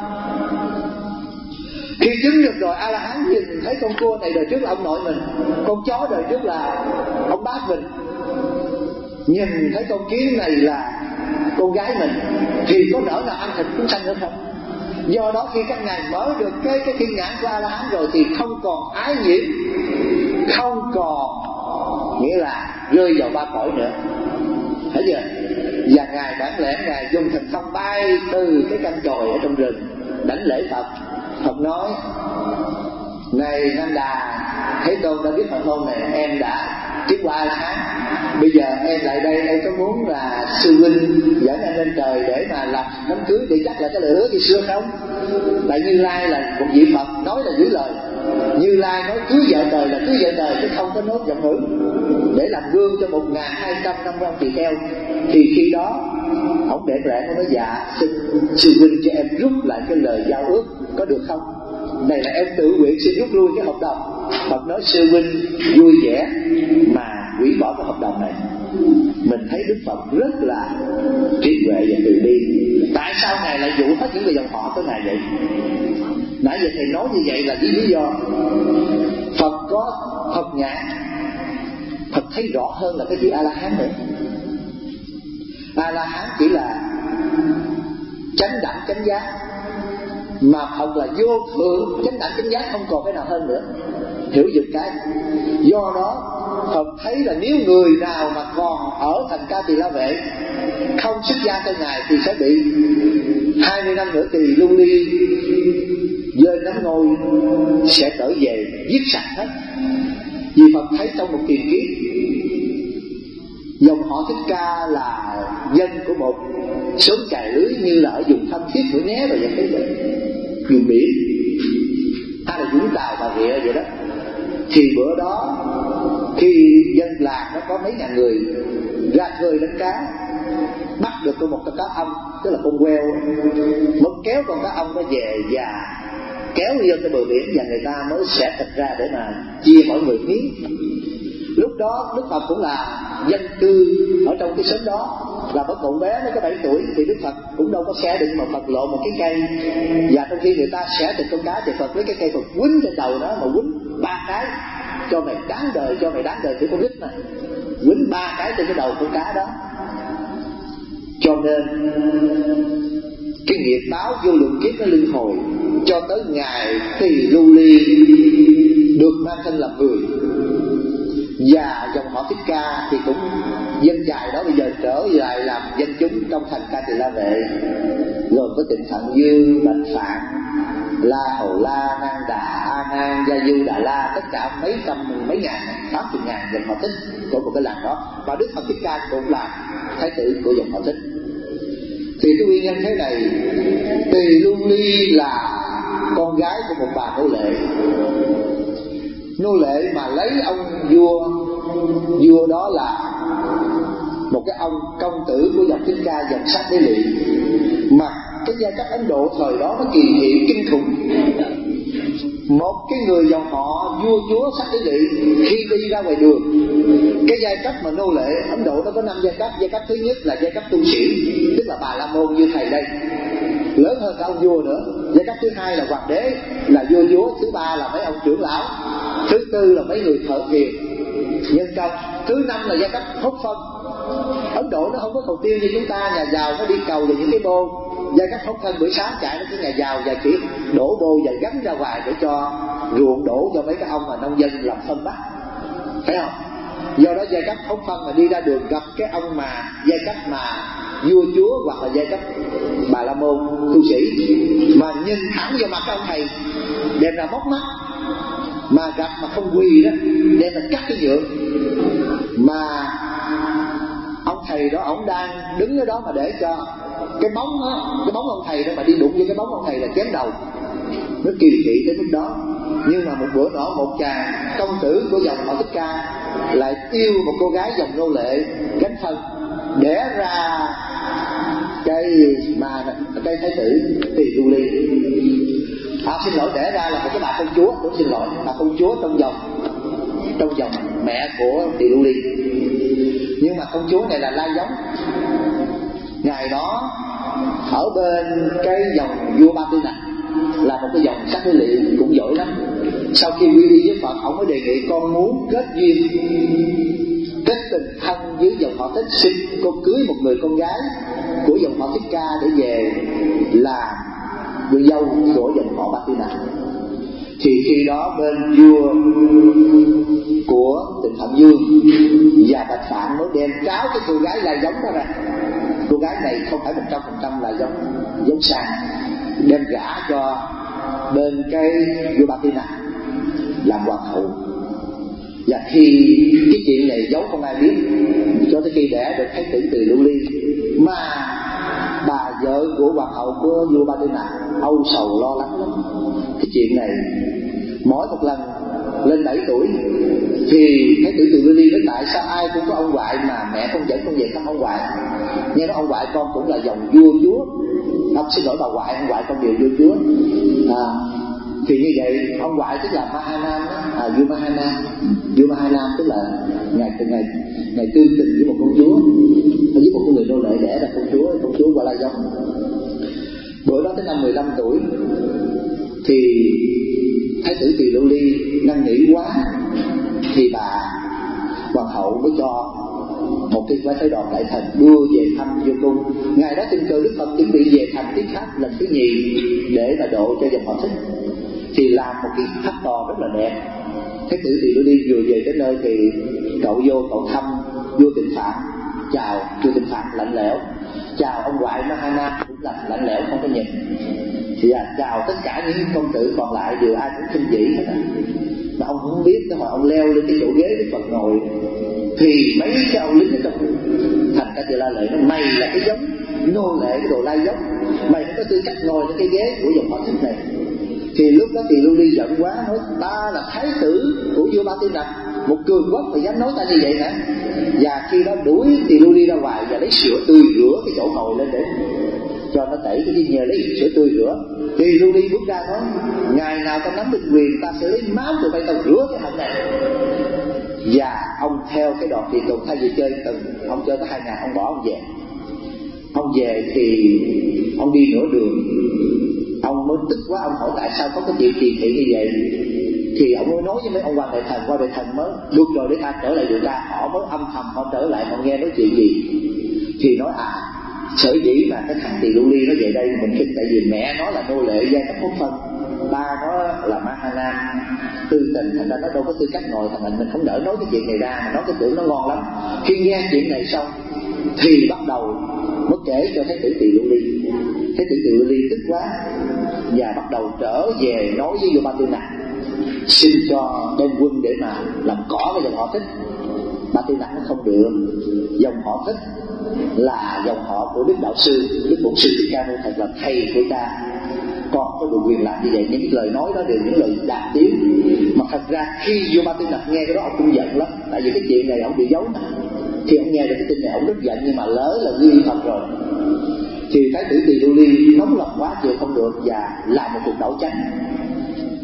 S1: Khi chứng được rồi A La Hán nhìn thấy con cua này đời trước là ông nội mình, con chó đời trước là ông bác mình, nhìn thấy con kiến này là con gái mình, thì có nỡ nào ăn thịt chúng sanh nữa không? Do đó khi các ngài mở được cái cái thiên nhãn của A La Hán rồi thì không còn ái nhiễm, không còn nghĩa là rơi vào ba cõi nữa, thấy chưa? Và ngài bản lẽ ngài dùng thần thông bay từ cái căn chòi ở trong rừng đảnh lễ Phật. Phật nói: này Nan Đà, Thế Tôn đã biết Phật ngôn này, em đã chứng qua A La Hán, bây giờ em lại đây, em có muốn là sư huynh dẫn em lên trời để mà làm đám cưới để chắc là cái lời hứa khi xưa không? Tại Như Lai là một vị Phật, nói là giữ lời. Như Lai nói cưới vợ đời là cưới vợ đời, chứ không có nốt giọng hưởng, để làm gương cho một nghìn hai trăm năm mươi tỳ kheo. Thì khi đó ông đẹp lẽ nói: dạ xin sư huynh cho em rút lại cái lời giao ước có được không? Này là em tự nguyện xin rút lui cái hợp đồng. Phật nói: sư huynh vui vẻ mà hủy bỏ cái hợp đồng này. Mình thấy Đức Phật rất là trí huệ và từ bi. Tại sao ngài lại dụ hết những người dòng họ của ngài vậy? Nãy giờ thầy nói như vậy là vì lý do Phật có Phật nhãn, Phật thấy rõ hơn là cái chữ A La Hán nữa. A La Hán chỉ là chánh đẳng chánh giác, mà Phật là vô thượng chánh đẳng chánh giác, không còn cái nào hơn nữa. Hiểu được cái. Do đó Phật thấy là nếu người nào mà còn ở thành Ca Tỳ La Vệ không xuất gia theo ngài thì sẽ bị hai mươi năm nữa tỳ lưu ly dơi nắm ngôi sẽ trở về giết sạch hết. Vì Phật thấy trong một tiền kiếp dòng họ Thích Ca là dân của một xóm chài lưới, như là ở vùng Thân Thiết, Mũi Né rồi vậy đấy, vùng biển hay là Vũng Tàu, Bà Rịa vậy đó. Thì bữa đó khi dân làng nó có mấy ngàn người ra khơi đánh cá, bắt được con một con cá ông, tức là con queo, mới kéo con cá ông nó về và kéo vô cái bờ biển, và người ta mới xẻ thịt ra để mà chia mỗi người miếng. Lúc đó Đức Phật cũng là dân cư ở trong cái xóm đó, là vẫn còn bé, nó có bảy tuổi, thì Đức Phật cũng đâu có xẻ được, mà Phật lộ một cái cây, và trong khi người ta xẻ thịt con cá thì Phật lấy cái cây Phật quýnh trên đầu nó, mà quýnh ba cái cho mày đáng đời, cho mày đáng đời, thì con nít này quýnh ba cái trên cái đầu con cá đó. Cho nên cái nghiệp báo vô lượng kiếp nó luân hồi cho tới ngày Tỳ Lưu Ly được mang thân làm người. Và dòng họ Thích Ca thì cũng dân dài đó bây giờ trở lại làm dân chúng trong thành Ca Tỳ La Vệ, gồm có Tịnh Thận Dương, Bạch Phạn, La Hầu La, Nan Đà, A Nan, Gia Du, Đà La, tất cả mấy trăm mấy ngàn, tám chục ngàn dòng họ Thích của một cái làng đó. Và Đức Phật Thích Ca cũng là thái tử của dòng họ Thích. Thì cái nguyên nhân thế này, Tỳ Lưu Ly là con gái của một bà nô lệ. Nô lệ mà lấy ông vua, vua đó là một cái ông công tử của dòng Thích Ca, dòng Sát Đế Lị. Mà cái giai cấp Ấn Độ thời đó nó kỳ thị kinh khủng, một cái người dòng họ vua chúa sắc đế vị khi đi ra ngoài đường, cái giai cấp mà nô lệ Ấn Độ nó có năm giai cấp. Giai cấp thứ nhất là giai cấp tu sĩ, tức là Bà La Môn như thầy đây, lớn hơn cả ông vua nữa. Giai cấp thứ hai là hoàng đế, là vua chúa. Thứ ba là mấy ông trưởng lão. Thứ tư là mấy người thợ kiền nhân công. Thứ năm là giai cấp hốt phân. Ấn Độ nó không có cầu tiêu như chúng ta, nhà giàu nó đi cầu về những cái bô. Giai cấp hốt phân buổi sáng chạy đến cái nhà giàu và chỉ đổ bô và gắn ra ngoài để cho ruộng đổ cho mấy cái ông mà nông dân làm phân bắt, thấy không? Do đó giai cấp hốt phân mà đi ra đường gặp cái ông mà giai cấp mà vua chúa hoặc là giai cấp Bà La Môn tu sĩ mà nhìn thẳng vào mặt ông thầy đem ra móc mắt, mà gặp mà không quỳ đó đem là cắt cái dượng. Mà ông thầy đó ổng đang đứng ở đó mà để cho cái bóng đó, cái bóng ông thầy đó mà đi đụng với cái bóng ông thầy là chém đầu. Nó kỳ thị tới mức đó. Nhưng mà một bữa nọ một chàng công tử của dòng họ Thích Ca lại yêu một cô gái dòng nô lệ gánh phân, đẻ ra cái mà cái thái tử Tỳ Du Ly. À, xin lỗi, đẻ ra là một cái bà công chúa, tôi xin lỗi, bà công chúa trong dòng trong dòng mẹ của Tỳ Du Ly. Nhưng mà công chúa này là lai giống. Ngày đó ở bên cái dòng vua Ba Tư Nặc là một cái dòng sắc đế lị cũng giỏi lắm. Sau khi quy y với Phật, ông mới đề nghị con muốn kết duyên, kết tình thân với dòng họ Thích, xin con cưới một người con gái của dòng họ Thích Ca để về là người dâu của dòng họ Ba Tư Nặc. Thì khi đó bên vua của Tịnh Thận Dương và Bạch Phạn mới đem cáo cái cô gái lai giống đó ra. Cô gái này không phải một trăm phần trăm là giống giống sang, đem gả cho bên cái vua Ba Tư Nặc làm hoàng hậu. Và khi cái chuyện này giấu không ai biết cho tới khi đẻ được thái tử Tỳ Du Ly, mà bà vợ của hoàng hậu của vua Ba Tư Nặc âu sầu lo lắng lắm. Cái chuyện này mỗi một lần lên bảy tuổi thì thái tử Tỳ Du Ly nói tại sao ai cũng có ông ngoại mà mẹ con dẫn con về thăm ông ngoại. Nghe nói ông ngoại con cũng là dòng vua chúa, ông xin lỗi bà ngoại, ông ngoại con đều vua chúa. À, thì như vậy ông ngoại tức là Mahanam đó, à, vua Mahanam. Vua Mahanam tức là ngày từ ngày ngày tương tình với một con chúa, với một người nô lệ đẻ ra con chúa, con chúa qua la giống. Bữa đó tới năm mười lăm tuổi thì thái tử Tỳ Du Ly năn nỉ quá, thì bà hoàng hậu mới cho một cái quái thái đoàn đại thần đưa về thăm vô cung. Ngày đó tình cờ Đức Phật chuẩn bị về thành tiếp khách lần thứ nhì để mà độ cho dòng họ Thích, thì làm một cái tháp to rất là đẹp. Thái tử Tỳ Du Ly vừa về tới nơi thì cậu vô cậu thăm vua Tịnh Phạn, chào vua Tịnh Phạn lạnh lẽo, chào ông ngoại Mahanam cũng là lạnh lẽo không có nhìn, thì à, chào tất cả những công tử còn lại đều ai cũng khinh bỉ hết. Mà ông không biết cái hồi ông leo lên cái chỗ ghế Đức Phật ngồi thì mấy cái ông lính ở trong thành Ca Tỳ La Lệ nó mày là cái giống nô lệ cái đồ lai giống, mày không có tư cách ngồi trên cái ghế của dòng họ Thích này. Thì lúc đó Tỳ Du Ly giận quá nói ta là thái tử của vua Ba Tư Nặc, một cường quốc mà dám nói ta như vậy hả? Và khi đó đuổi Tỳ Du Ly ra ngoài và lấy sữa tươi rửa cái chỗ ngồi lên để cho nó tẩy, cái nhờ lấy sữa tươi rửa. Tỳ Du Ly bước ra nói ngày nào ta nắm được quyền ta sẽ lấy máu tụi bay tao rửa cái hận này. Và ông theo cái đoạn tiền tụng thay vì chơi từng ông chơi có hai ngày ông bỏ ông về. Ông về thì ông đi nửa đường, ông mới tức quá, ông hỏi tại sao có cái chuyện kỳ thị như vậy. Thì ông mới nói với mấy ông quan đại thần, quan đại thần mới được rồi để ta trở lại điều tra. Họ mới âm thầm họ trở lại, họ nghe nói chuyện gì thì nói à sở dĩ mà cái thằng Tỳ Du Ly nó về đây mình kinh tại vì mẹ nó là nô lệ giai cấp hốt phân, ba nó là Mahanam tư tình, thành ra nó đâu có tư cách ngồi thằng mình mình không đỡ nói cái chuyện này ra, mà nói cái tưởng nó ngon lắm. Khi nghe chuyện này xong thì bắt đầu mới kể cho thái tử Tỳ Du Ly. Thái tử Tỳ Du Ly tức quá và bắt đầu trở về nói với vua Ba Tư Nặc xin cho đem quân để mà làm cỏ cái dòng họ Thích. Ba Tư Nặc nó không được, dòng họ Thích là dòng họ của Đức Đạo Sư, Đức Bổn Sư Thích Ca Mâu Thật là thầy của ta, con có được quyền làm như vậy. Những lời nói đó đều những lời đạt tiếng, mà thật ra khi vua Ba Tư Nặc nghe cái đó ông cũng giận lắm, tại vì cái chuyện này ông bị giấu mà. Khi ông nghe được cái tin này ông rất giận, nhưng mà lỡ là ghi thật rồi. Thì thái tử Tỳ Du Ly nóng lòng quá chịu không được và làm một cuộc đảo chánh.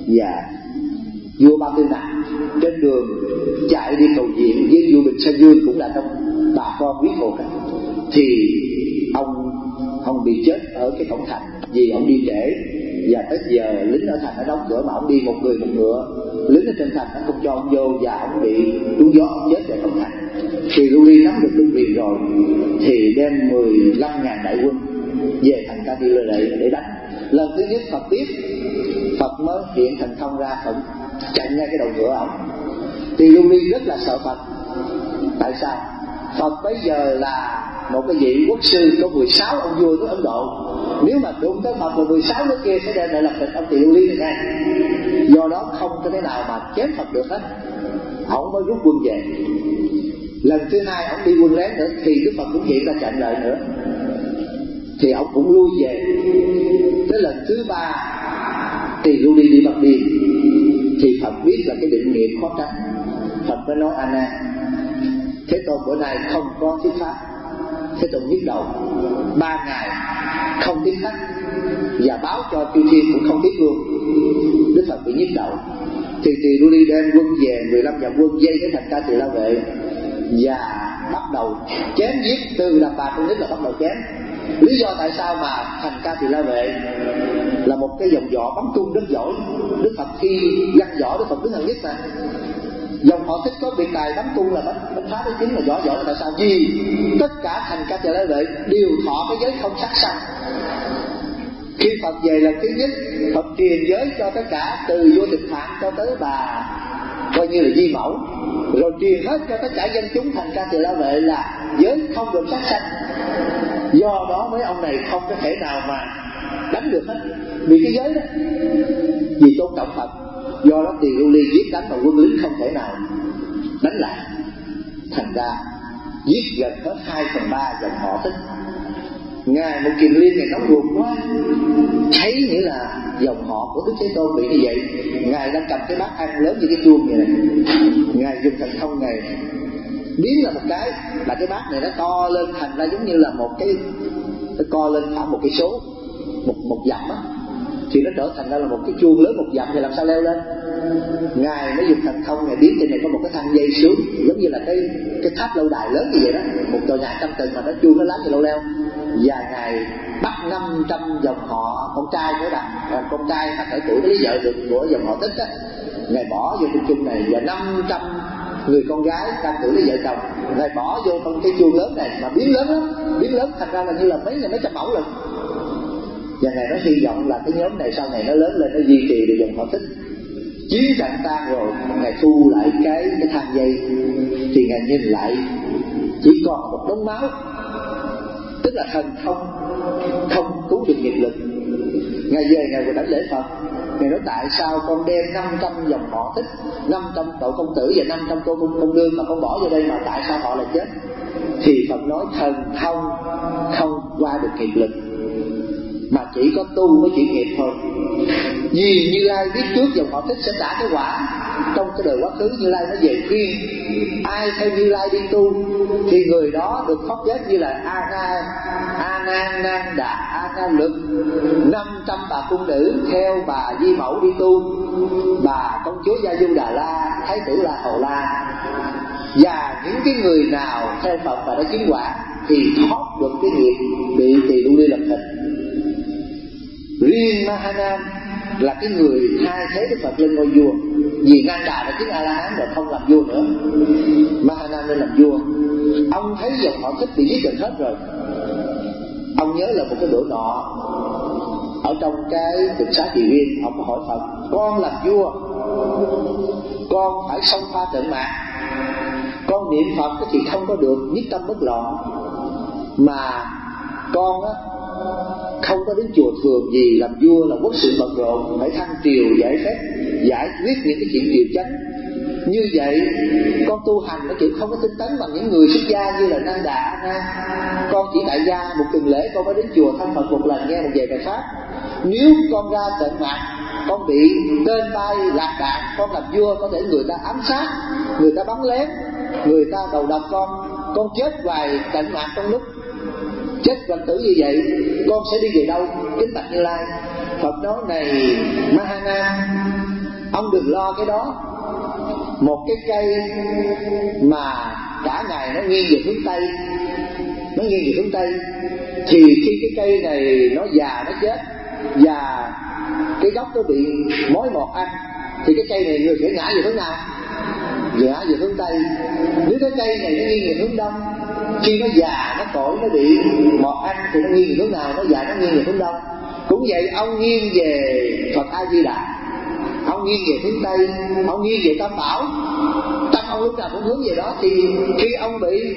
S1: Và vua Ba Tư Nặc trên đường chạy đi cầu viện với vua Bình Sa Dương, cũng là trong bà con quý thuộc, thì ông ông bị chết ở cái cổng thành vì ông đi trễ, và tới giờ lính ở thành nó đóng cửa mà ông đi một người một ngựa, lính ở trên thành nó không cho ông vô, và ông bị trúng gió ông chết tại cổng thành. Thì Lưu Ly nắm được quân quyền rồi thì đem mười lăm ngàn đại quân về thành Ca Tỳ Lệ để đánh. Lần thứ nhất Phật biết, Phật mới hiện thần thông ra, Phật chặn ngay cái đầu ngựa ổng. Thì Lưu Ly rất là sợ Phật. Tại sao? Phật bây giờ là một cái vị quốc sư có mười sáu ông vua của Ấn Độ, nếu mà đụng tới Phật là mười sáu nước kia sẽ đem lại lập thịt ông Tỳ Lưu Ly này ngay. Do đó không có thể nào mà chém Phật được hết. Ông mới rút quân về. Lần thứ hai ông đi quân lén nữa thì Đức Phật cũng hiện ra chặn lại nữa, thì ông cũng lui về. Tới lần thứ ba thì Lưu Ly đi bằng điên, thì Phật biết là cái định nghiệp khó tránh. Phật mới nói: A Nan, Thế Tôn bữa nay không có thuyết pháp. Thế Tôn nhức đầu ba ngày không tiếp khách, và báo cho Chư Thiên cũng không tiếp luôn. Đức Phật bị nhức đầu. Thì Tỳ Lưu Ly đem quân về mười lăm vạn quân dây đến thành Ca Tỳ La Vệ, và bắt đầu chém giết. Từ đàn bà con nít là bắt đầu chém. Lý do tại sao mà thành Ca Tỳ La Vệ là một cái dòng võ bắn cung rất giỏi. Đức Phật khi gắn võ, Đức Phật đứng hàng nhất mà. Dòng họ Thích có biệt tài bắn cung là bắn, bắn phá đối chính là võ giỏi. Là tại sao? Vì tất cả thành Ca Tỳ La Vệ đều thọ cái giới không sát sanh. Khi Phật về lần thứ nhất, Phật truyền giới cho tất cả, từ vua Tịch Phạn cho tới bà coi như là Di Mẫu, rồi truyền hết cho tất cả dân chúng thành Ca Tỳ La Vệ là giới không được sát sanh. Do đó mấy ông này không có thể nào mà đánh được hết, vì cái giới đó, vì tôn trọng Phật. Do đó Tỳ Lưu Ly giết đánh mà quân lính không thể nào đánh lại. Thành ra giết gần hết hai phần ba dòng họ Thích. Ngài Một Kiền Liên này nóng ruột quá, thấy nghĩa là dòng họ của Đức Thế Tôn bị như vậy. Ngài đang cầm cái bát ăn lớn như cái chuông vậy này, Ngài dùng thần thông Ngài biến là một cái, là cái bát này nó to lên thành ra giống như là một cái, nó co lên khoảng một cây số, một một dặm á, thì nó trở thành ra là một cái chuông lớn một dặm, thì làm sao leo lên? Ngài mới dùng thần thông Ngài biến trên này có một cái thang dây xuống, giống như là cái cái tháp lâu đài lớn như vậy đó, một tòa nhà trăm tầng mà nó chuông nó láng thì lâu leo. Và Ngài bắt năm trăm dòng họ con trai nữa đàn, con trai mà cỡ tuổi lấy vợ được của dòng họ Thích á, Ngài bỏ vô trong chuông này, và năm trăm người con gái đang tuổi lấy vợ chồng Ngài bỏ vô trong cái chuông lớn này, mà biến lớn lắm, biến lớn thành ra là như là mấy ngày mấy trăm mẫu lần. Và Ngài nói hy vọng là cái nhóm này sau này nó lớn lên, nó duy trì được dòng họ Thích. Chiến trận tan rồi, Ngài thu lại cái cái thang dây, thì Ngài nhìn lại chỉ còn một đống máu, tức là thần thông không cứu được nghiệp lực. Ngài về Ngài vừa đánh lễ Phật, Ngài nói tại sao con đem năm trăm dòng họ Thích, năm trăm cậu công tử và năm trăm cô công, công nương mà con bỏ vô đây, mà tại sao họ lại chết? Thì Phật nói thần thông không qua được nghiệp lực, mà chỉ có tu mới chuyển nghiệp thôi. Vì Như Lai biết trước dòng họ Thích sẽ trả cái quả. Trong cái đời quá khứ Như Lai nó về khuyên ai theo Như Lai đi tu thì người đó được pháp giới như là A Na, A Nan Nan Đà, A Nan Lực. Năm trăm bà cung nữ theo bà Di Mẫu đi tu, bà công chúa Gia Du Đà La, thái tử La Hầu La. Và những cái người nào theo Phật và đã chứng quả thì thoát được cái nghiệp bị Tỳ Lưu Ly lập thịt. Riêng Mahanan là cái người thay thế Đức Phật lên ngôi vua, vì Nan Đà đã chứng A La Hán rồi không làm vua nữa, Mahanan lên làm vua. Ông thấy dòng họ Thích bị giết gần hết rồi. Ông nhớ là một cái bữa nọ ở trong cái tịnh xá Trì Viên, ông có hỏi Phật: con làm vua, con phải xông pha trận mạc, con niệm Phật thì không có được nhất tâm bất loạn, mà con á không có đến chùa thường, vì làm vua là quốc sự bận rộn, phải thăng triều giải phép, giải quyết những cái chuyện triều chánh. Như vậy con tu hành nó kiểu không có tinh tấn bằng những người xuất gia như là Nan Đà, Na. Con chỉ tại gia một tuần lễ con mới đến chùa thăm Phật một lần, nghe một vài bài pháp. Nếu con ra trận mạc, con bị tên bay lạc đạn, con làm vua có thể người ta ám sát, người ta bắn lén, người ta đầu độc con, con chết vài trận mạc trong lúc chết vật tử như vậy, con sẽ đi về đâu? Kính bạch Như Lai. Phật nói: này Mahana, Ông đừng lo cái đó. Một cái cây mà cả ngày nó nghiêng về hướng Tây, nó nghiêng về hướng Tây, thì khi cái cây này nó già, nó chết và cái gốc nó bị mối mọt ăn, thì cái cây này người sẽ ngã về hướng nào? Ngã về hướng Tây. Nếu cái cây này nó nghiêng về hướng Đông, khi nó già, nó cỗi, nó bị mọt ăn thì nó nghiêng về hướng nào? Nó già, nó nghiêng về hướng Đông. Cũng vậy, ông nghiêng về Phật A Di Đà, ông nghiêng về hướng Tây, ông nghiêng về Tam Bảo, tâm ông lúc nào cũng hướng về đó. Thì khi ông bị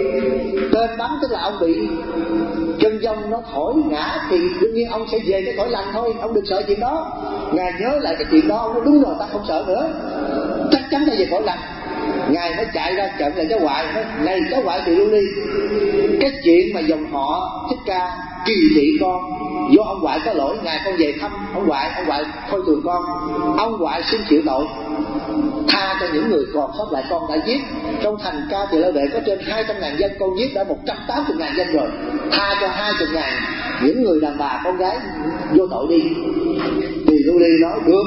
S1: tên bắn, tức là ông bị chân dông nó thổi ngã, thì đương nhiên ông sẽ về cái cõi lành thôi. Ông đừng sợ chuyện đó. Ngài nhớ lại cái chuyện đó, ông nói đúng rồi, ta không sợ nữa, chắc chắn ta về cõi lành. Ngài mới chạy ra trận lại cháu ngoại, nói này cháu ngoại Tỳ Lưu Ly, cái chuyện mà dòng họ Thích Ca kỳ thị con, do ông ngoại có lỗi, ngài con về thăm ông ngoại, ông ngoại thôi tường con, ông ngoại xin chịu tội, tha cho những người còn sót lại. Con đã giết trong thành Ca Tỳ La Vệ có trên hai trăm ngàn dân, con giết đã một trăm tám mươi ngàn dân rồi, tha cho hai mươi ngàn những người đàn bà con gái vô tội đi. Tỳ Lưu Ly nói được.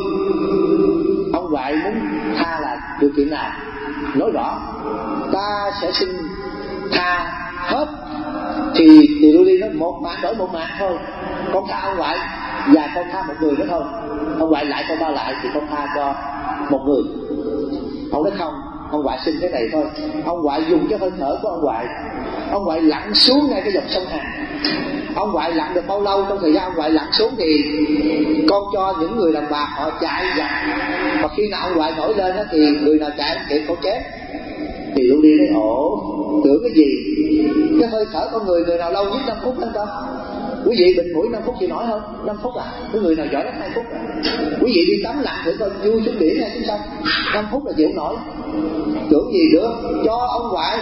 S1: Ông ngoại muốn tha là điều kiện nào? Nói rõ, ta sẽ xin tha hết. Thì Tỳ Lưu Ly nói một mạng đổi một mạng thôi, con tha ông ngoại và con tha một người nữa thôi. Ông ngoại lại con bao lại thì con tha cho một người. Ông nói không, ông ngoại xin cái này thôi. Ông ngoại dùng cái hơi thở của ông ngoại, ông ngoại lặn xuống ngay cái dòng sông Hàn. Ông ngoại lặn được bao lâu? Trong thời gian ông ngoại lặn xuống thì con cho những người đàn bà họ chạy giặt, và khi nào ông ngoại nổi lên đó, thì người nào chạy kịp con chết. Thì Lưu Ly nói ổ, tưởng cái gì? Cái hơi thở con người, người nào lâu nhất năm phút anh ta? Quý vị bình mũi năm phút chịu nổi không? năm phút à? Có người nào giỏi lắm hai phút à? Quý vị đi tắm lặn thử coi vui xuống biển hay xuống sông, năm phút là chịu nổi. Tưởng gì được? Cho ông ngoại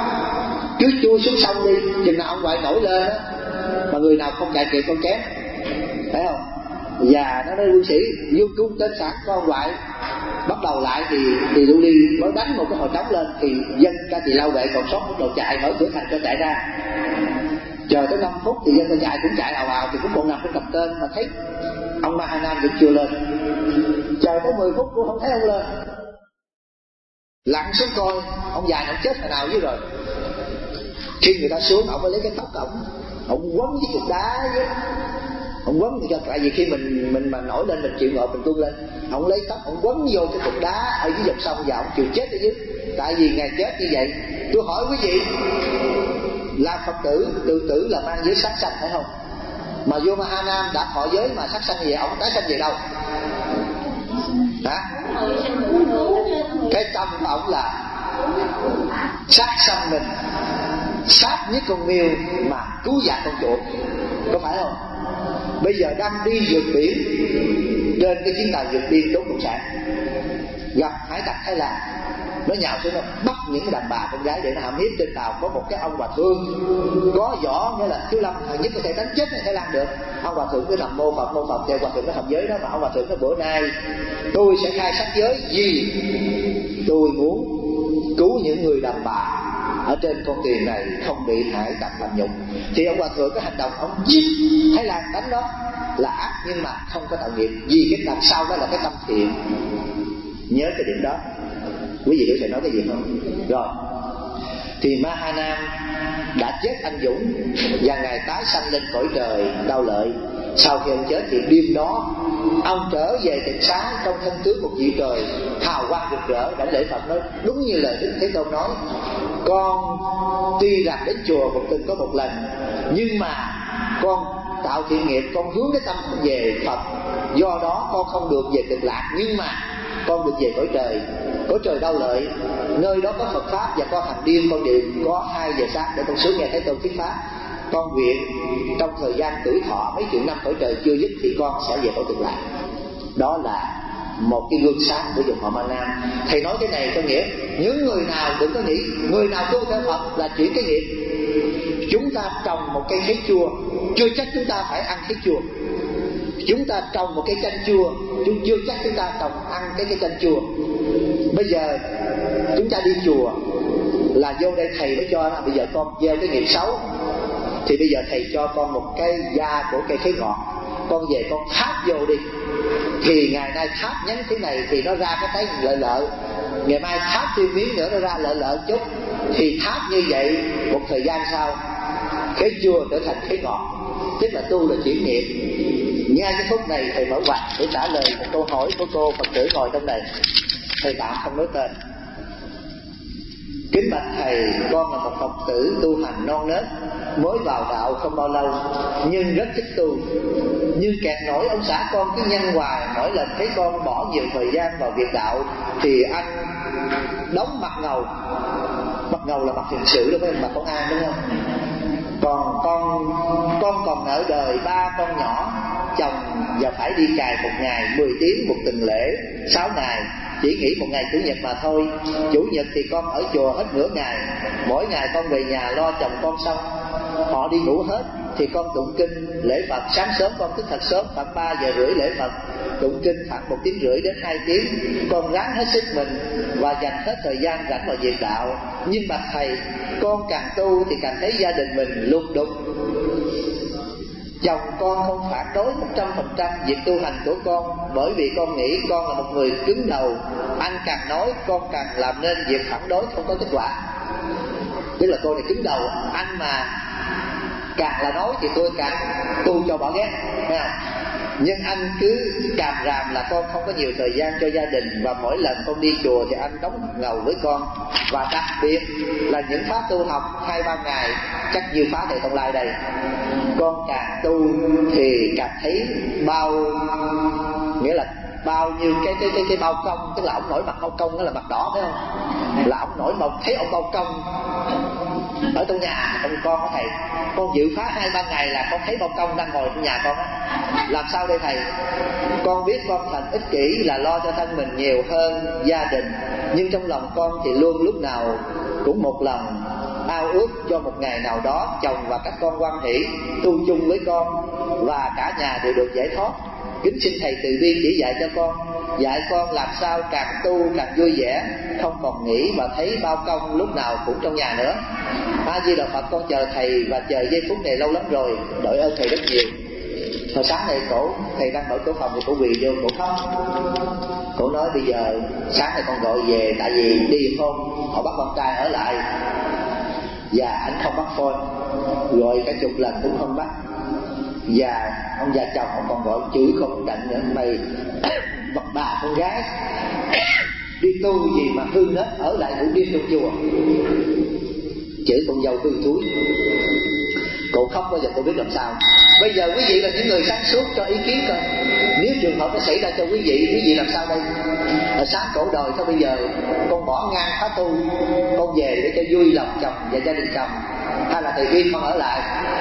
S1: cứ chui xuống sông đi, chừng nào ông ngoại nổi lên á, mà người nào không chạy kịp con chém, thấy không? Và nó nói quân sĩ dương cung tên sẵn con ông ngoại. Bắt đầu lại thì thì Lưu Ly mới đánh một cái hồi trống lên, thì dân Ca Tỳ La Vệ còn sót bắt đầu chạy, mở cửa thành cho chạy ra. Chờ tới năm phút thì dân ta chạy cũng chạy ào ào, thì cũng còn nằm cái cầm tên mà thấy ông Ma Ha Nam vẫn chưa lên. Chờ tới mười phút cũng không thấy ông lên. Lặn xuống coi ông già ông chết hồi nào dưới rồi. Khi người ta xuống, ông mới lấy cái tóc ổng, ông quấn với cục đá với, ông quấn cho, tại vì khi mình mình mà nổi lên mình chịu ngợp mình tuôn lên, ông lấy tóc ông quấn vô cái cục đá ở dưới dòng sông và ông chịu chết ở dưới. Tại vì ngài chết như vậy. Tôi hỏi quý vị, là Phật tử, tự tử là mang giới sát sanh phải không? Mà vô Ma Ha Nam đã thọ giới mà sát sanh như vậy, ông tái sanh về đâu? Hả? Cái tâm của ông là sát sanh mình, sát nhất con miêu mà cứu vãn con chuột, có phải không? Bây giờ đang đi vượt biển, trên cái chuyến tàu vượt biên trốn cộng sản, gặp hải tặc Thái Lan, nó nhào xuống nó bắt những đàn bà con gái để nó hãm hiếp. Trên tàu có một cái ông hòa thượng có võ, nghĩa là Thiếu Lâm hầu nhất có thể đánh chết người Thái Lan được. Ông hòa thượng cứ nằm mô Phật mô Phật theo hòa thượng nó học giới đó, mà ông hòa thượng nói bữa nay tôi sẽ khai sát giới vì tôi muốn cứu những người đàn bà ở trên con thuyền này không bị hải tặc làm nhục. Thì ông hòa thượng cái hành động ông giết Thái Lan đánh đó là ác, nhưng mà không có tạo nghiệp, vì cái đằng sau đó là cái tâm thiện. Nhớ cái điểm đó. Quý vị hiểu thầy nói cái gì không? Rồi thì Ma Ha Nam đã chết anh dũng và ngài tái sanh lên cõi trời Đao Lợi. Sau khi ông chết thì đêm đó ông trở về tịnh xá trong thân tướng một vị trời hào quang rực rỡ. Đảnh lễ Phật nói đúng như lời Đức Thế Tôn nói, con tuy rằng đến chùa cũng từng có một lần, nhưng mà con tạo thiện nghiệp, con hướng cái tâm về Phật, do đó con không được về Cực Lạc, nhưng mà con được về cõi trời, cõi trời Đao Lợi. Nơi đó có Phật pháp và con hành điên, con đều có hai giờ sáng để con xuống nghe Thế Tôn thuyết pháp. Con nguyện trong thời gian tuổi thọ mấy triệu năm cõi trời chưa dứt thì con sẽ về cõi Cực Lạc. Đó là một cái gương sáng của dòng họ Ma Nam. Thầy nói cái này có nghĩa những người nào đừng có nghĩ người nào tu theo Phật là chuyển cái nghiệp. Chúng ta trồng một cây khế chua chưa chắc chúng ta phải ăn khế chua. Chúng ta trồng một cây chanh chua chúng chưa chắc chúng ta trồng ăn cái cây chanh chua. Bây giờ chúng ta đi chùa là vô đây thầy mới cho là bây giờ con gieo cái nghiệp xấu, thì bây giờ thầy cho con một cây da của cây khế ngọt, con về con tháp vô đi, thì ngày nay tháp nhánh thế này thì nó ra cái thấy lợi lợi, ngày mai tháp thêm miếng nữa nó ra lợi lợi chút, thì tháp như vậy một thời gian sau cái chùa trở thành cái ngọt. Tức là tu là chuyển nghiệp. Ngay cái phút này thầy mở ngoặt để trả lời một câu hỏi của cô Phật tử ngồi trong này. Thầy tạm không nói tên. Kính bạch thầy, con là một Phật tử tu hành non nớt, mới vào đạo không bao lâu nhưng rất thích tu, nhưng kẹt nổi ông xã con cứ nhăn hoài. Mỗi lần thấy con bỏ nhiều thời gian vào việc đạo thì anh đóng mặt ngầu. Mặt ngầu là mặt thiện sự, đâu phải mặt con an, đúng không? Còn con con còn nợ đời ba con nhỏ, chồng và phải đi cài một ngày mười tiếng một tuần lễ sáu ngày, chỉ nghỉ một ngày chủ nhật mà thôi. Chủ nhật thì con ở chùa hết nửa ngày, mỗi ngày con về nhà lo chồng con xong họ đi ngủ hết thì con tụng kinh lễ Phật. Sáng sớm con thức thật sớm, khoảng ba giờ rưỡi lễ Phật, tụng kinh khoảng một tiếng rưỡi đến hai tiếng. Con ráng hết sức mình và dành hết thời gian rảnh vào việc đạo. Nhưng bạch thầy, con càng tu thì càng thấy gia đình mình lục đục. Chồng con không phản đối một trăm phần trăm việc tu hành của con, bởi vì con nghĩ con là một người cứng đầu. Anh càng nói con càng làm nên việc phản đối không có kết quả. Tức là cô này cứng đầu, anh mà càng là nói thì tôi càng tu cho bỏ ghét, thấy không? Nhưng anh cứ càm ràm là con không có nhiều thời gian cho gia đình, và mỗi lần con đi chùa thì anh đóng ngầu với con. Và đặc biệt là những khóa tu học hai ba ngày, chắc nhiều khóa thầy Tông Lai đây, con càng tu thì càng thấy bao, nghĩa là bao nhiêu cái cái cái cái bao công, tức là ông nổi mặt bao công, đó là mặt đỏ, phải không? Là ông nổi một thấy ông bao công ở trong nhà trong con của thầy. Con dự khóa hai ba ngày là con thấy bao công đang ngồi trong nhà con á. Làm sao đây thầy? Con biết con thành ích kỷ là lo cho thân mình nhiều hơn gia đình, nhưng trong lòng con thì luôn lúc nào cũng một lần ao ước cho một ngày nào đó chồng và các con hoan hỷ tu chung với con và cả nhà đều được giải thoát. Kính xin thầy từ bi chỉ dạy cho con, dạy con làm sao càng tu càng vui vẻ, không còn nghĩ và thấy bao công lúc nào cũng trong nhà nữa. A Di Đà Phật, con chờ thầy và chờ giây phút này lâu lắm rồi, đội ơn thầy rất nhiều. Hồi sáng này cổ thầy đang mở cửa phòng thì cổ quỳ vô cổ khóc. Cổ nói bây giờ sáng này con gọi về, tại vì đi không họ bắt con trai ở lại và anh không bắt phone, gọi cả chục lần cũng không bắt. Và ông già chồng ông còn gọi chửi con cũng đặng nữa, mày vật bà con gái đi tu gì mà hư nết, ở lại cũng đi trong chùa, chửi con dâu hư thúi. Cô khóc bao giờ cô biết làm sao. Bây giờ quý vị là những người sáng suốt cho ý kiến coi, nếu trường hợp nó xảy ra cho quý vị, quý vị làm sao đây? Ở sáng cổ đời thôi, bây giờ con bỏ ngang khóa tu, con về để cho vui lòng chồng và gia đình chồng, hay là thầy Viên con ở lại?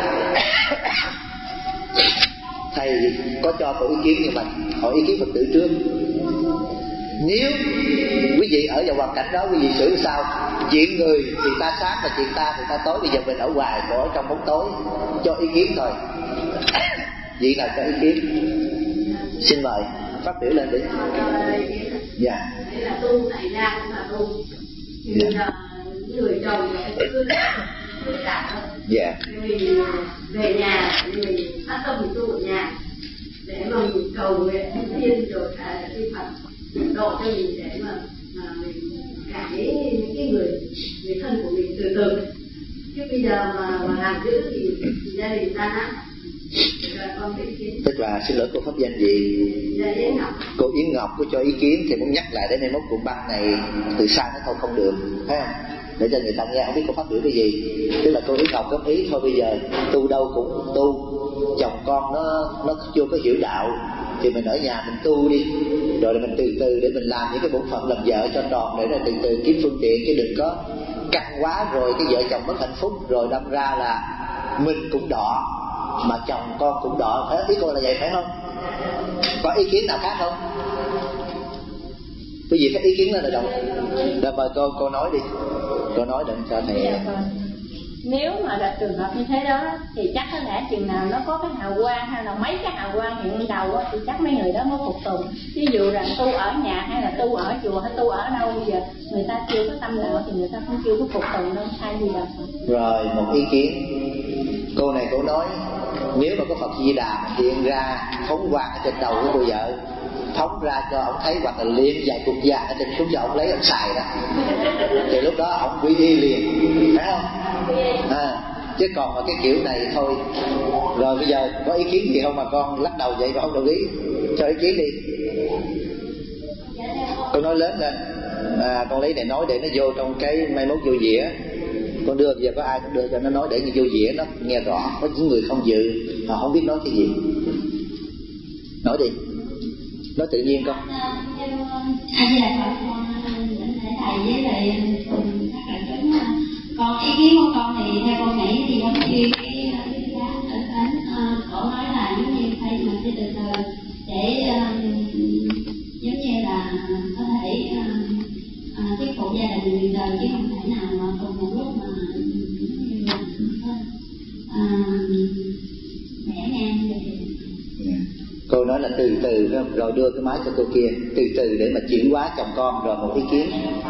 S1: Thầy có cho cô ý kiến như vậy, hỏi ý kiến Phật tử trước. Nếu quý vị ở vào hoàn cảnh đó, quý vị xử sao? Chuyện người thì ta sáng và chuyện ta thì ta tối. Bây giờ mình ở ngoài, còn ở trong bóng tối. Cho ý kiến thôi. Vị nào cho ý kiến? Xin mời phát biểu lên đi. Dạ.
S2: Đây là tu tại gia cũng là tu. Như là người chồng cứ phức tạp thôi.
S1: Dạ.
S2: Mình về nhà mình phát tâm mình tu ở nhà để mà mình cầu nguyện thiên rồi cả cái Phật độ cho mình, để mà, mà mình cảm thấy những cái người người thân của mình từ từ. Chứ bây giờ mà, mà làm giữ thì, thì gia đình ta nát. Con ý kiến.
S1: Tức là xin lỗi cô pháp danh gì?
S2: Dạ, Yến Ngọc.
S1: Cô Yến Ngọc có cho ý kiến thì muốn nhắc lại để mai mốt cuộn băng này từ xa nó thôi không được, thấy không? Để cho người ta nghe không biết cô phát biểu cái gì. Tức là cô Yến Ngọc góp ý thôi, bây giờ tu đâu cũng tu, chồng con nó nó chưa có hiểu đạo thì mình ở nhà mình tu đi, rồi mình từ từ để mình làm những cái bổn phận làm vợ cho tròn, để rồi từ từ kiếm phương tiện, chứ đừng có căng quá rồi cái vợ chồng mất hạnh phúc, rồi đâm ra là mình cũng đọ mà chồng con cũng đọ. Thế ý cô là vậy phải không? Có ý kiến nào khác không? Quý vị có ý kiến lên là đâu? Rồi mời cô cô nói đi, cô nói để cho thầy.
S3: Dạ, vâng. Nếu mà là trường hợp như thế đó thì chắc có lẽ chừng nào nó có cái hào quang hay là mấy cái hào quang hiện đầu thì chắc mấy người đó mới phục tùng. Ví dụ rằng tu ở nhà hay là tu ở chùa hay tu ở đâu, bây giờ người ta chưa có tâm đạo thì người ta không chưa có phục tùng đâu, hay gì đâu.
S1: Rồi một ý kiến, cô này cô nói Nếu mà có Phật Di Đà hiện ra phóng quang ở trên đầu của cô vợ, phóng ra cho ông thấy, hoặc là liệm vài cục vàng ở trên xuống cho ông lấy ông xài đó, thì lúc đó ông quy y liền, phải không? À, chứ còn mà cái kiểu này thôi. Rồi bây giờ có ý kiến gì không mà con lắc đầu vậy mà không đồng ý? Cho ý kiến đi. Con nói lớn lên. À, con lấy này nói để nó vô trong cái mai mốt vô dĩa. Con đưa giờ có ai cũng đưa cho nó nói để như vô dĩa nó nghe rõ. Có những người không dự, họ không biết nói cái gì. Nói đi, nói tự nhiên con.
S4: À, dạ, con thầy với lại các bạn chúng, con ý kiến của con thì theo con nghĩ thì giống như cái giá ở cánh cổ nói là giống như phải mình sẽ từ từ để giống như là có thể uh, thuyết phục gia đình từ từ, chứ không thể nào mà cùng một lúc mà mẻ ngang thì.
S1: Cô nói là từ từ rồi đưa cái máy cho cô kia, từ từ để mà chuyển hóa chồng con. Rồi một ý kiến.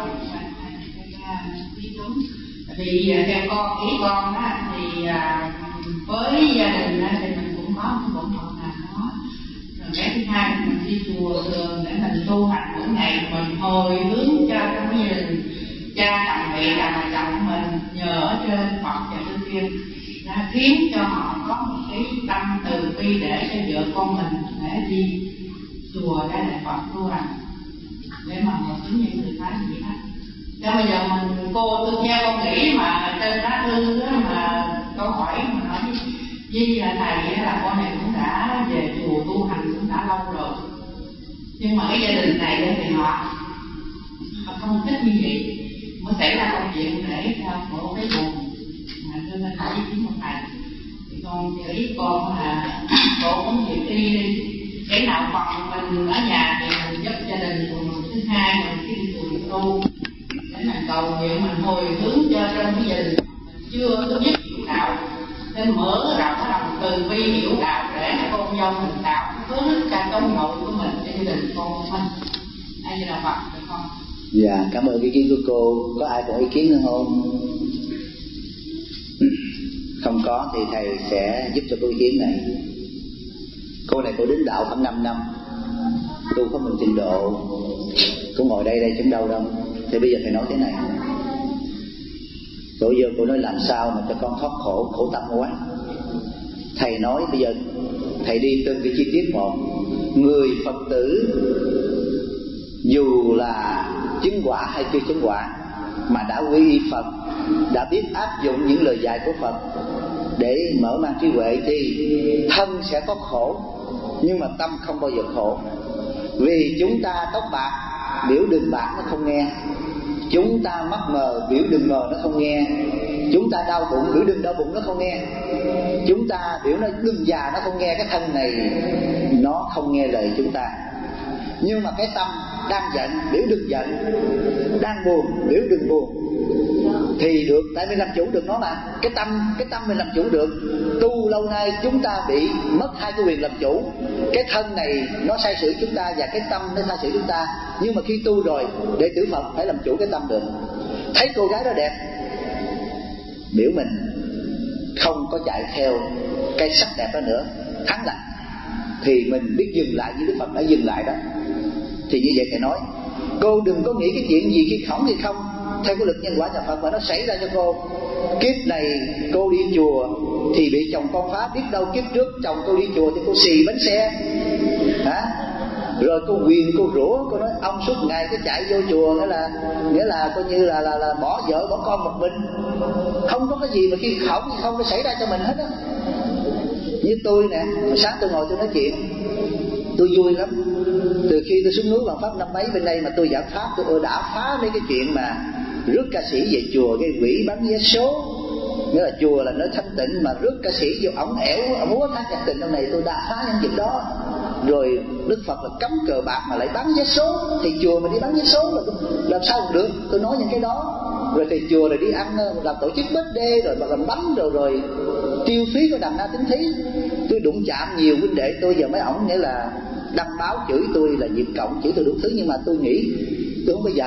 S5: Thì theo con, ý con á, thì với gia đình á, thì mình cũng có một bổn phận nào đó. Rồi cái thứ hai mình đi chùa thường để mình tu hành mỗi ngày, mình hồi hướng cho trong gia đình cha chồng mẹ là chồng mình nhờ ở trên Phật và trên kia, đã khiến cho họ có một cái tâm từ bi để cho vợ con mình để đi chùa để lại Phật tu hành, để mà một tính những người thái gì hết. Cho bây giờ mình cô tôi theo con nghĩ mà trên lá thư đó mà câu hỏi mà nói với là thầy là con này cũng đã về chùa tu hành cũng đã lâu rồi, nhưng mà cái gia đình này thì họ họ không thích như vậy, mới xảy ra công chuyện để cho một cái buồn mà cho nên hỏi ý kiến của thầy. Thì con nghĩ con là cô cũng việc đi đi, cái nào phần mình ở nhà thì mình giúp gia đình, còn mình thứ hai mình khi đi chùa tu để mình cầu nguyện, mình hồi hướng cho trong cái gia đình mình chưa có biết hiểu đạo, nên mở rộng cái lòng từ bi hiểu đạo để con dâu mình tạo hướng cả trong nội của mình cho gia đình con của mình. Đây là Phật được không?
S1: Dạ, cảm ơn ý kiến của cô. Có ai có ý kiến nữa không? Không có thì thầy sẽ giúp cho cô ý kiến này. Cô này cô đến đạo khoảng năm năm, tu có mình trình độ, cô ngồi đây đây chẳng đâu đâu. Thì bây giờ thầy nói thế này, cô giờ cô nói làm sao mà cho con thoát khổ, khổ tâm quá. Thầy nói bây giờ thầy đi từng cái chi tiết một. Người Phật tử dù là chứng quả hay chưa chứng quả mà đã quy y Phật, đã biết áp dụng những lời dạy của Phật để mở mang trí huệ, thì thân sẽ có khổ nhưng mà tâm không bao giờ khổ. Vì chúng ta tóc bạc biểu đường bạc nó không nghe, chúng ta mắt mờ biểu đường mờ nó không nghe, chúng ta đau bụng biểu đường đau bụng nó không nghe, chúng ta biểu nó đường già nó không nghe. Cái thân này nó không nghe lời chúng ta. Nhưng mà cái tâm đang giận biểu đừng giận, đang buồn biểu đừng buồn, thì được, tại mình làm chủ được nó mà. Cái tâm cái tâm mình làm chủ được. Tu lâu nay chúng ta bị mất hai cái quyền làm chủ. Cái thân này nó sai sử chúng ta và cái tâm nó sai sử chúng ta. Nhưng mà khi tu rồi, đệ tử Phật phải làm chủ cái tâm được. Thấy cô gái đó đẹp, biểu mình không có chạy theo cái sắc đẹp đó nữa, thắng lại, thì mình biết dừng lại như Đức Phật đã dừng lại đó. Thì như vậy thầy nói, cô đừng có nghĩ cái chuyện gì khi khổng thì không, theo cái luật nhân quả nhà Phật mà nó xảy ra cho cô. Kiếp này cô đi chùa thì bị chồng con phá, biết đâu kiếp trước chồng cô đi chùa thì cô xì bánh xe hả? Rồi cô quyền cô rủa, cô nói ông suốt ngày cứ chạy vô chùa, nghĩa là nghĩa là coi như là là, là bỏ vợ bỏ con một mình. Không có cái gì mà khi khổng thì không nó xảy ra cho mình hết á. Như tôi nè, sáng tôi ngồi tôi nói chuyện, tôi vui lắm. Từ khi tôi xuống núi bằng pháp năm mấy bên đây mà tôi giảng pháp, tôi đã phá mấy cái chuyện mà rước ca sĩ về chùa, cái quỷ bán vé số. Nghĩa là chùa là nơi thanh tịnh mà rước ca sĩ vô ổng ẻo, ổng múa hát nhạc tình trong này, tôi đã phá những việc đó. Rồi Đức Phật là cấm cờ bạc mà lại bán vé số, thì chùa mà đi bán vé số là làm sao được? Tôi nói những cái đó. Rồi thì chùa rồi đi ăn làm tổ chức birthday rồi mà làm bánh rồi rồi tiêu phí của đàn na tính thí. Tôi đụng chạm nhiều huynh đệ tôi, giờ mấy ổng nghĩa là đăng báo chửi tôi là Diệm Cộng, chửi tôi đủ thứ, nhưng mà tôi nghĩ tôi không có giận.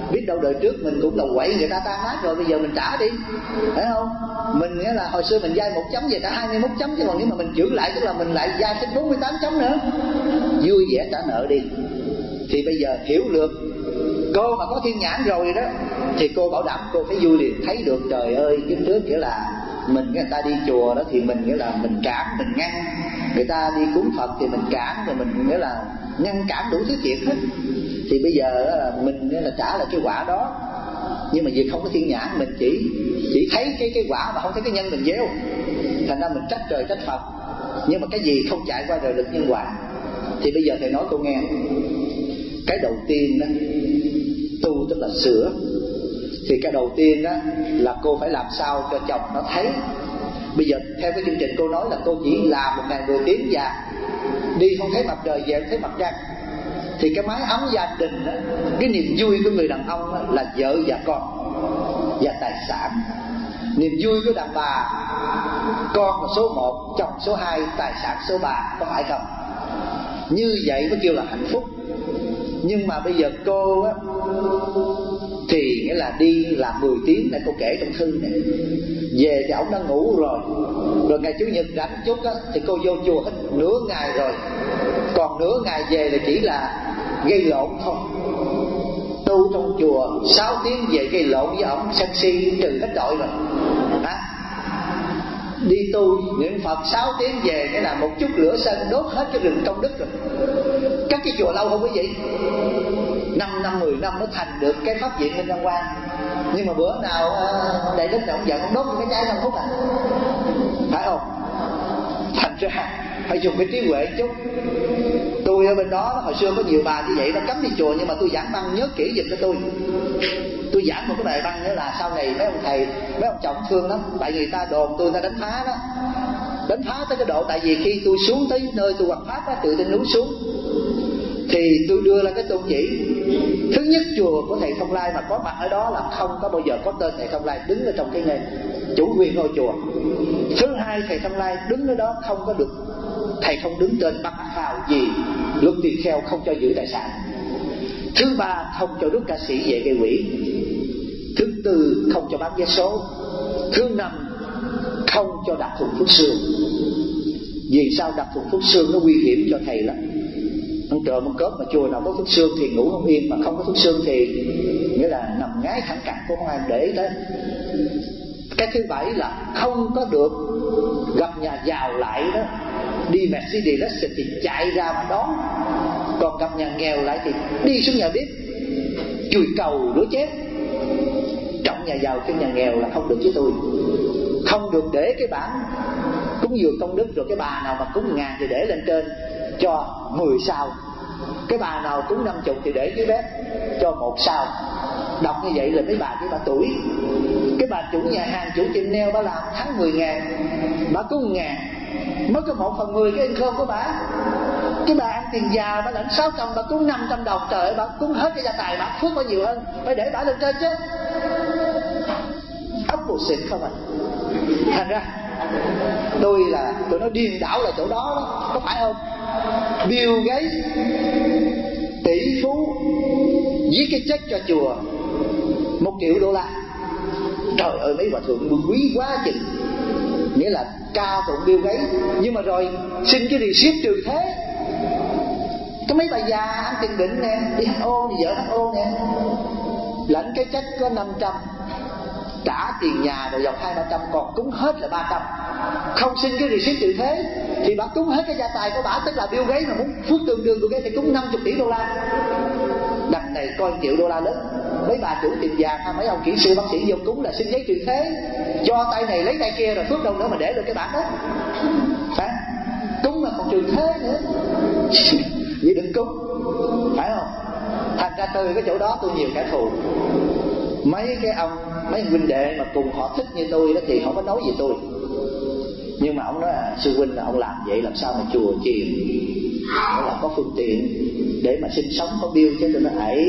S1: Biết đâu đời trước mình cũng đầu quậy người ta tan nát rồi, bây giờ mình trả đi, phải không? Mình nghĩa là hồi xưa mình vay một chấm về trả hai mươi mốt chấm, chứ còn nếu mà mình giữ lại tức là mình lại vay tới bốn mươi tám chấm nữa. Vui vẻ trả nợ đi. Thì bây giờ hiểu được, cô mà có thiên nhãn rồi đó thì cô bảo đảm cô phải vui liền, thấy được trời ơi kiếp trước nghĩa là mình, người ta đi chùa đó thì mình nghĩa là mình cản, mình ngăn, người ta đi cúng Phật thì mình cản, rồi mình nghĩa là ngăn cản đủ thứ chuyện hết. Thì bây giờ mình nghĩa là trả lại cái quả đó, nhưng mà vì không có thiên nhãn, mình chỉ chỉ thấy cái cái quả mà không thấy cái nhân mình gieo, thành ra mình trách trời trách Phật. Nhưng mà cái gì không chạy qua đời lực nhân quả. Thì bây giờ thầy nói cô nghe, cái đầu tiên đó tu tức là sửa. Thì cái đầu tiên đó là cô phải làm sao cho chồng nó thấy. Bây giờ theo cái chương trình cô nói là cô chỉ làm một ngày mười tiếng và đi không thấy mặt trời, về không thấy mặt trăng. Thì cái mái ấm gia đình đó, cái niềm vui của người đàn ông đó, là vợ và con và tài sản. Niềm vui của đàn bà, con là số một, chồng số hai, tài sản số ba, có phải không? Như vậy mới kêu là hạnh phúc. Nhưng mà bây giờ cô á thì nghĩa là đi làm mười tiếng này, cô kể trong thư này, về thì ổng đã ngủ rồi. Rồi ngày Chủ nhật rảnh chút á thì cô vô chùa hết nửa ngày rồi, còn nửa ngày về là chỉ là gây lộn thôi. Tu trong chùa sáu tiếng về gây lộn với ổng, sân si trừ hết đội rồi hả? Đi tu niệm Phật sáu tiếng về cái là một chút lửa sân đốt hết cái rừng công đức rồi. Các cái chùa lâu không quý vị? Năm năm mười năm mới thành được cái pháp viện Minh Đăng Quang. Nhưng mà bữa nào đại đức này ông giận ông đốt cái trái năm phút à, phải không? Thành ra phải dùng cái trí huệ chút. Tôi ở bên đó hồi xưa có nhiều bà như vậy, nó cấm đi chùa, nhưng mà tôi giảng băng nhớ kỹ giùm cho tôi. Tôi giảng một cái bài băng nữa là sau này mấy ông thầy, mấy ông chồng thương lắm, tại người ta đồn tôi, ta đánh phá đó, đánh phá tới cái độ, tại vì khi tôi xuống tới nơi tôi hoằng pháp á, từ trên núi xuống thì tôi đưa ra cái tôn chỉ. Thứ nhất, chùa của thầy Thông Lai mà có mặt ở đó là không có bao giờ có tên thầy Thông Lai đứng ở trong cái nghề chủ quyền ngôi chùa. Thứ hai, thầy Thông Lai đứng ở đó không có được, thầy không đứng tên bắt hào gì, luật tỳ kheo không cho giữ tài sản. Thứ ba, không cho đốt ca sĩ về gây quỹ. Thứ tư, không cho bán vé số. Thứ năm, không cho đặt thùng thuốc xương. Vì sao đặt thùng thuốc xương nó nguy hiểm cho thầy lắm. Ăn trộm ăn cướp mà chùa nào có thuốc xương thì ngủ không yên, mà không có thuốc xương thì nghĩa là nằm ngái thẳng cẳng, cũng không ai để tới. Cái thứ bảy là không có được gặp nhà giàu lại đó, đi Mercedes thì chạy ra mà đón. Còn gặp nhà nghèo lại thì đi xuống nhà bếp chùi cầu rửa chén. Trọng nhà giàu trên nhà nghèo là không được với tôi. Không được để cái bảng cúng dường công đức, rồi cái bà nào mà cúng ngàn thì để lên trên cho mười sao, cái bà nào cúng năm chục thì để dưới bếp cho một sao. Đọc như vậy là mấy bà cái bà tuổi. Cái bà chủ nhà hàng, chủ tiệm nail, bà làm tháng mười ngàn, bà cúng ngàn, mới có một phần mười cái income của bà. Cái bà ăn tiền già, bà lãnh sáu trăm, bà cúng năm trăm đồng. Trời ơi, bà cúng hết cái gia tài, bà phước có nhiều hơn, phải để bà lên trên chứ. Ốc bù xịt không à. Thành ra tôi là tôi nói điên đảo là chỗ đó, đó, có phải không? Bill Gates tỷ phú viết cái check cho chùa một triệu đô la. Trời ơi, mấy bà thượng quý quá chừng, nghĩa là ca tụng Bill Gates, nhưng mà rồi xin cái receipt trừ thế. Có mấy bà già ăn tiền định nè, đi hát ô, đi vợ hát ô nè, lãnh cái check có năm trăm, trả tiền nhà rồi dòng hai ba trăm, còn cúng hết là ba trăm, không xin cái receipt trừ thế. Thì bà cúng hết cái gia tài của bà, tức là Bill Gates mà muốn phước tương đương Bill Gates thì cúng năm mươi tỷ đô la. Đằng này coi triệu đô la lớn. Mấy bà chủ tiệm vàng hay mấy ông kỹ sư bác sĩ vô cúng là xin giấy trừ thế, cho tay này lấy tay kia, rồi phước đâu nữa mà để được cái bản đó. Phải cúng mà còn trừ thế nữa. Vậy đừng cúng, phải không? Thành ra từ cái chỗ đó tôi nhiều kẻ thù. Mấy cái ông, mấy ông huynh đệ mà cùng họ thích như tôi đó thì không có nói gì tôi. Nhưng mà ông nói là sư huynh là ông làm vậy làm sao mà chùa chiền, nó là có phương tiện để mà sinh sống có bill chứ. Tôi nói ấy,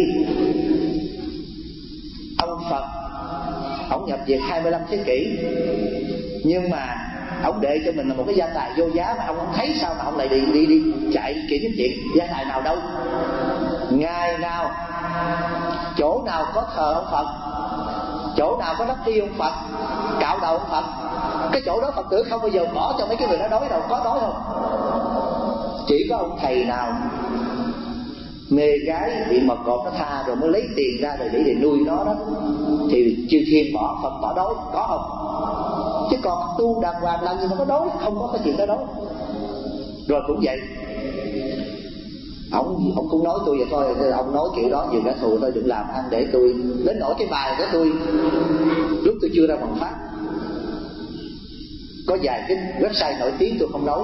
S1: ông Phật ông nhập về hai mươi lăm thế kỷ, nhưng mà ông để cho mình là một cái gia tài vô giá mà ông không thấy sao mà ông lại đi đi đi chạy kỹ cái chuyện gia tài nào đâu. ngày nào chỗ nào có thờ ông Phật, chỗ nào có đắp y ông Phật, cạo đầu ông Phật, cái chỗ đó Phật tử không bao giờ bỏ cho mấy cái người đó đói đâu. Có đói không? Chỉ có ông thầy nào mê gái bị mật cọp nó tha rồi mới lấy tiền ra rồi để để nuôi nó đó thì chư thiên bỏ, Phật bỏ đói. Có không? Chứ còn tu đàng hoàng làm gì mà có đói, không có cái chuyện đó đói. Rồi cũng vậy, ông ông cũng nói tôi vậy thôi, ông nói kiểu đó nhiều kẻ thù tôi đừng làm ăn để tôi đến nỗi cái bài của tôi lúc tôi chưa ra bằng pháp có vài cái website nổi tiếng tôi không nói,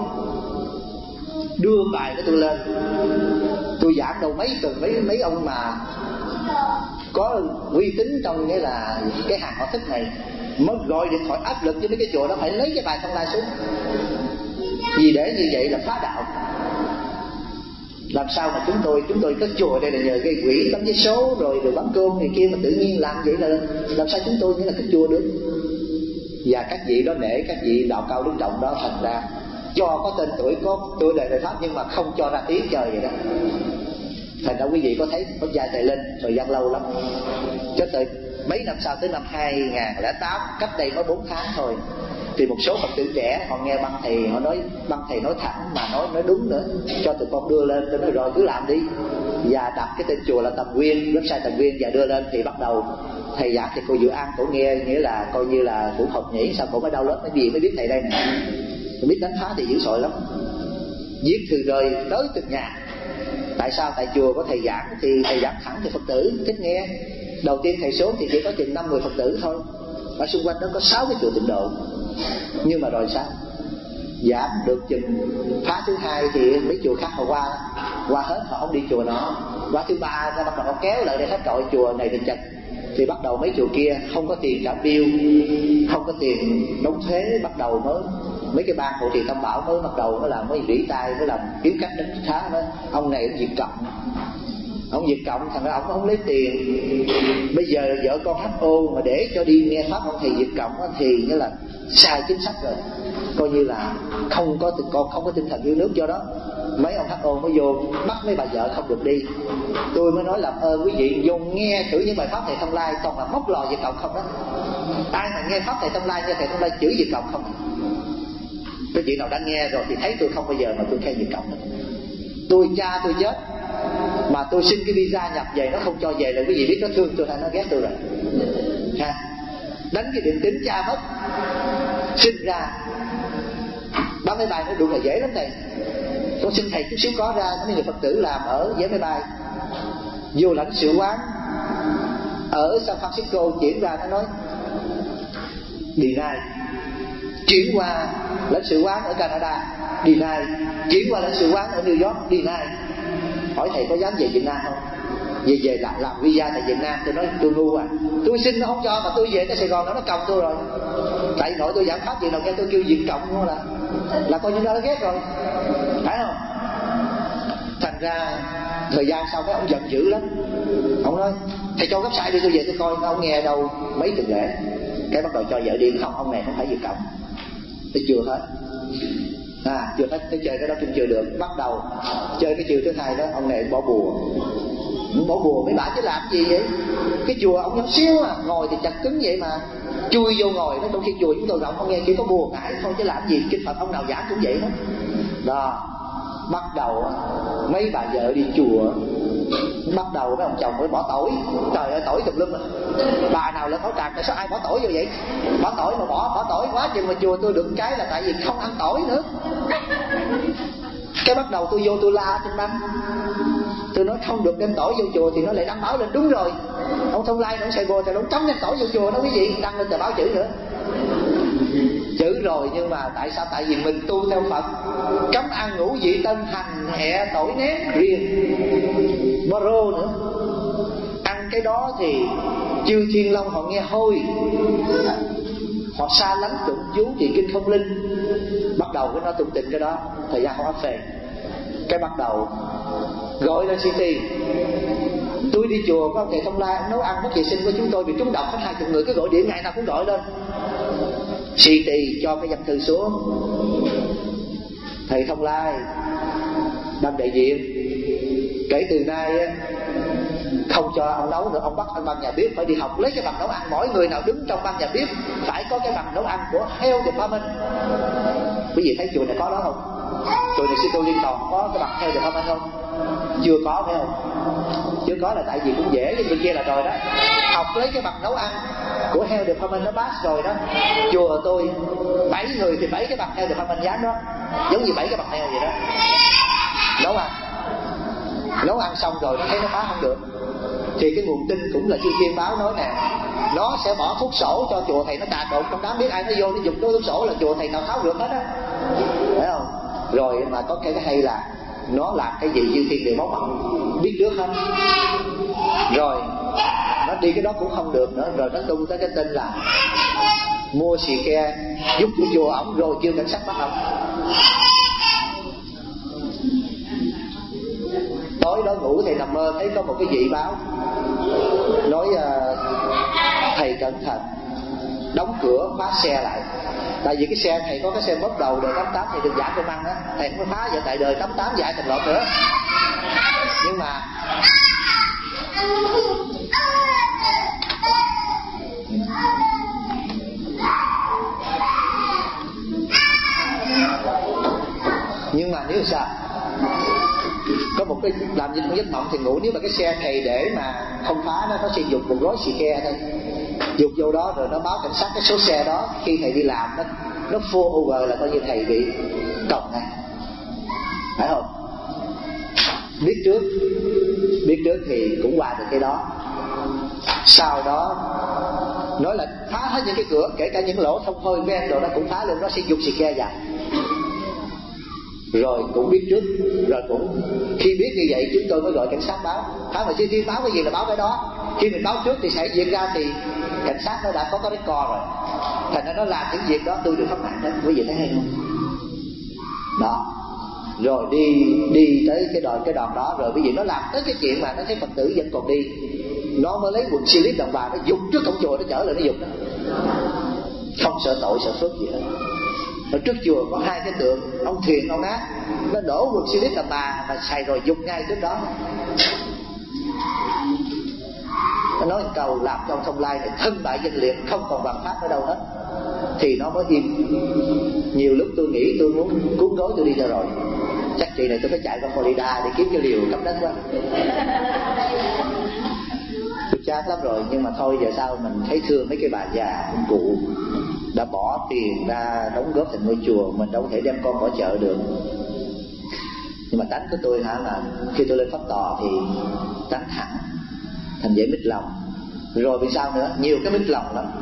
S1: đưa bài của tôi lên, tôi giảng đâu mấy tuần mấy mấy ông mà có uy tín trong nghĩa là cái hàng họ thích này mới gọi điện thoại áp lực với mấy cái chùa đó phải lấy cái bài Thông Lai xuống. Vì để như vậy là phá đạo. Làm sao mà chúng tôi chúng tôi có chùa đây là nhờ gây quỹ tấm giấy số rồi được bán cơm này kia mà tự nhiên làm vậy là làm sao chúng tôi nghĩa là cái chùa được. Và các vị đó nể các vị đạo cao đức trọng đó, thành ra cho có tên tuổi có tuổi đời đời Pháp nhưng mà không cho ra tiếng trời vậy đó. Thành ra quý vị có thấy có dài thầy lên thời gian lâu lắm, cho tới mấy năm sau tới năm hai nghìn lẻ tám, cách đây mới bốn tháng thôi, thì một số Phật tử trẻ họ nghe băng thầy họ nói, băng thầy nói thẳng mà nói nói đúng nữa, cho tụi con đưa lên. Tôi nói rồi cứ làm đi, và đặt cái tên chùa là Tầm Nguyên, website Tầm Nguyên và đưa lên. Thì bắt đầu thầy giảng thì cô Dự An cổ nghe, nghĩa là coi như là cũng học nhỉ, sao cổ mới download cái gì mới biết thầy đây nè, biết đánh phá thì dữ dội lắm, viết thư rơi tới từng nhà. Tại sao? Tại chùa có thầy giảng thì thầy giảng thẳng thì Phật tử thích nghe. Đầu tiên thầy xuống thì chỉ có chừng năm mười Phật tử thôi, ở xung quanh đó có sáu cái chùa tịnh độ. Nhưng mà rồi sao? Giảng được chừng khóa thứ hai thì mấy chùa khác họ qua qua hết, họ không đi chùa đó. Khóa thứ ba ra bắt đầu họ kéo lại để hết trọi chùa này thì chật, thì bắt đầu mấy chùa kia không có tiền trả bill, không có tiền đóng thuế, bắt đầu mới mấy cái ban hộ trì Tam Bảo mới bắt đầu nó làm mới rỉ tay, mới làm kiếm cách đánh phá nó. Ông này ông Việt Cộng, ông Việt Cộng thằng đó ông không lấy tiền. Bây giờ vợ con hát ô mà để cho đi nghe pháp ông thầy Việt Cộng thì nghĩa là sai chính sách rồi, coi như là không có con không có tinh thần yêu nước. Do đó mấy ông hát ô mới vô bắt mấy bà vợ không được đi. Tôi mới nói làm ơn quý vị vô nghe thử những bài pháp thầy Thông Lai, toàn là móc lò Việt Cộng không đó. Ai mà nghe pháp thầy Thông Lai cho thầy Thông Lai chửi Việt Cộng không. Cái chuyện nào đã nghe rồi thì thấy tôi không bao giờ mà tôi khen Việt Cộng nữa. Tôi cha tôi chết mà tôi xin cái visa nhập về nó không cho về là quý vị biết nó thương tôi hay nó ghét tôi rồi ha. Đánh cái điện tín cha mất, sinh ra bán máy bay nó đụng là dễ lắm thầy. Con xin thầy chút xíu có ra mấy người Phật tử làm ở vé máy bay, vô lãnh sự quán ở San Francisco chuyển ra, nó nói đi này, chuyển qua lãnh sự quán ở Canada đi này, chuyển qua lãnh sự quán ở New York đi này. Hỏi thầy có dám về Việt Nam không? Về về làm, làm visa tại Việt Nam. Tôi nói tôi ngu à, tôi xin nó không cho mà tôi về tới Sài Gòn nó nó còng tôi rồi. Tại nội tôi giảng pháp gì đâu nghe tôi kêu Việt Cộng là là coi như nó ghét rồi, phải không? Thành ra thời gian sau cái ông giận dữ lắm, ông nói thầy cho website đi tôi về tôi coi. Ông nghe đâu mấy tuần lễ cái bắt đầu cho vợ đi. Không, ông này không phải Việt Cộng, tôi chưa hết à, chưa hết tới chơi cái đó cũng chưa được. Bắt đầu chơi cái chiều thứ hai đó ông này bỏ bùa, bỏ bùa mấy bà chứ làm gì vậy? Cái chùa ông nhỏ xíu à, ngồi thì chặt cứng vậy mà chui vô ngồi nó. Trong khi chùa chúng tôi rộng không nghe, chỉ có bùa ngải thôi chứ làm gì. Kinh Phật ông nào giảng cũng vậy hết đó. Bắt đầu mấy bà vợ đi chùa, bắt đầu mấy ông chồng mới bỏ tỏi. Trời ơi tỏi tùm lum à. Bà nào lên nói tràn tại sao ai bỏ tỏi vô vậy? Bỏ tỏi mà bỏ bỏ tỏi quá chừng mà chùa tôi được cái là tại vì không ăn tỏi nữa. Cái bắt đầu tôi vô tôi la trên băng, tôi nói không được đem tỏi vô chùa thì nó lại đăng báo lên. Đúng rồi, ông Thông Lai ông Sài Gòn thì ông cấm đem tỏi vô chùa đó quý vị, đăng lên tờ báo chữ nữa. Chữ rồi nhưng mà tại sao? Tại vì mình tu theo Phật, cấm ăn ngũ vị tân hành hẹ tỏi nét riêng baro nữa. Ăn cái đó thì chư Thiên Long họ nghe hôi, họ xa lánh tụng chú trì kinh không linh. Bắt đầu cái nó tụng tình cái đó, thời gian họ áp phê. Cái bắt đầu gọi lên xê tê. Tôi đi chùa có ông thầy Thông Lai, ông nấu ăn mất vệ sinh của chúng tôi vì chúng đọc hết hai chục người, cứ gọi điện ngày nào cũng gọi lên. xê tê cho cái văn thư xuống, thầy Thông Lai ban đại diện Kể từ nay không cho ông nấu nữa, ông bắt anh ban nhà bếp phải đi học lấy cái bằng nấu ăn. Mỗi người nào đứng trong ban nhà bếp phải có cái bằng nấu ăn của Health Department. Quý vị thấy chùa này có đó không? Chùa này sư tu Liên Toàn có cái bằng Health Department không? Chưa có, phải không? Chưa có là tại vì cũng dễ, cái bên kia là rồi đó. Học lấy cái bằng nấu ăn của Health Department nó pass rồi đó. Chùa tôi bảy người thì bảy cái bằng Health Department dán đó, giống như bảy cái bằng Health vậy đó. Nấu ăn nấu ăn xong rồi thấy nó phá không được thì cái nguồn tin cũng là Chư Thiên báo nói nè, nó sẽ bỏ thuốc sổ cho chùa thầy nó trà trộn trong đám, biết ai nó vô nó dùng thuốc sổ là chùa thầy nào tháo rượt hết á, phải không? Rồi mà có cái hay là nó làm cái gì Chư Thiên đều báo mộng biết trước hết. Rồi nó đi cái đó cũng không được nữa, rồi nó tung tới cái tin là mua xì ke giúp của chùa ổng, rồi kêu cảnh sát bắt ổng. Tối đó ngủ thì nằm mơ thấy có một cái vị báo nói uh, thầy cẩn thận đóng cửa khóa xe lại, tại vì cái xe thầy có cái xe bóp đầu đời tám tám thì được giải công ăn á, thầy không có phá vậy tại đời tám tám giải thành lộn nữa. Nhưng mà nhưng mà nếu sao có một cái làm gì trong giấc mộng thì ngủ, nếu mà cái xe thầy để mà không phá nó, nó sẽ dùng một gói xì ke thôi, dùng vô đó rồi nó báo cảnh sát cái số xe đó, khi thầy đi làm nó nó full over là coi như thầy bị còng này, phải không? Biết trước biết trước thì cũng qua được cái đó. Sau đó nói là phá hết những cái cửa, kể cả những lỗ thông hơi ven rồi nó cũng phá lên, nó sẽ dùng xì ke vào. Rồi cũng biết trước, rồi cũng khi biết như vậy chúng tôi mới gọi cảnh sát báo. Phải mà Chư Thiên báo cái gì là báo cái đó. Khi mình báo trước thì xảy diễn ra thì cảnh sát nó đã có cái record rồi, thành ra nó làm những việc đó tôi được phát nạn đó. Quý vị thấy hay không? Đó. Rồi đi đi tới cái đoạn cái đoạn đó rồi quý vị nó làm tới cái chuyện mà nó thấy Phật tử vẫn còn đi, nó mới lấy quần slip đàn bà nó dục trước cổng chùa, nó chở lại nó dục đó, không sợ tội sợ phước gì hết. Ở trước chùa có hai cái tượng ông Thuyền ông Ác, nó đổ quần slip đàn bà mà xài rồi dục ngay trước đó. Nó nói một câu làm cho ông Thông Lai này thân bại danh liệt, không còn bằng pháp ở đâu hết, thì nó mới im. Nhiều lúc tôi nghĩ tôi muốn cuốn gối tôi đi cho rồi, chắc chị này tôi phải chạy qua Florida để kiếm cái liều cấp đất quá. Tôi chát lắm rồi, nhưng mà thôi giờ sao mình thấy thương mấy cái bà già cụ đã bỏ tiền ra đóng góp thành ngôi chùa, mình đâu có thể đem con bỏ chợ được. Nhưng mà tánh của tôi hả là khi tôi lên pháp tòa thì tánh thẳng, thành dễ mít lòng. Rồi vì sao nữa, nhiều cái mít lòng lắm.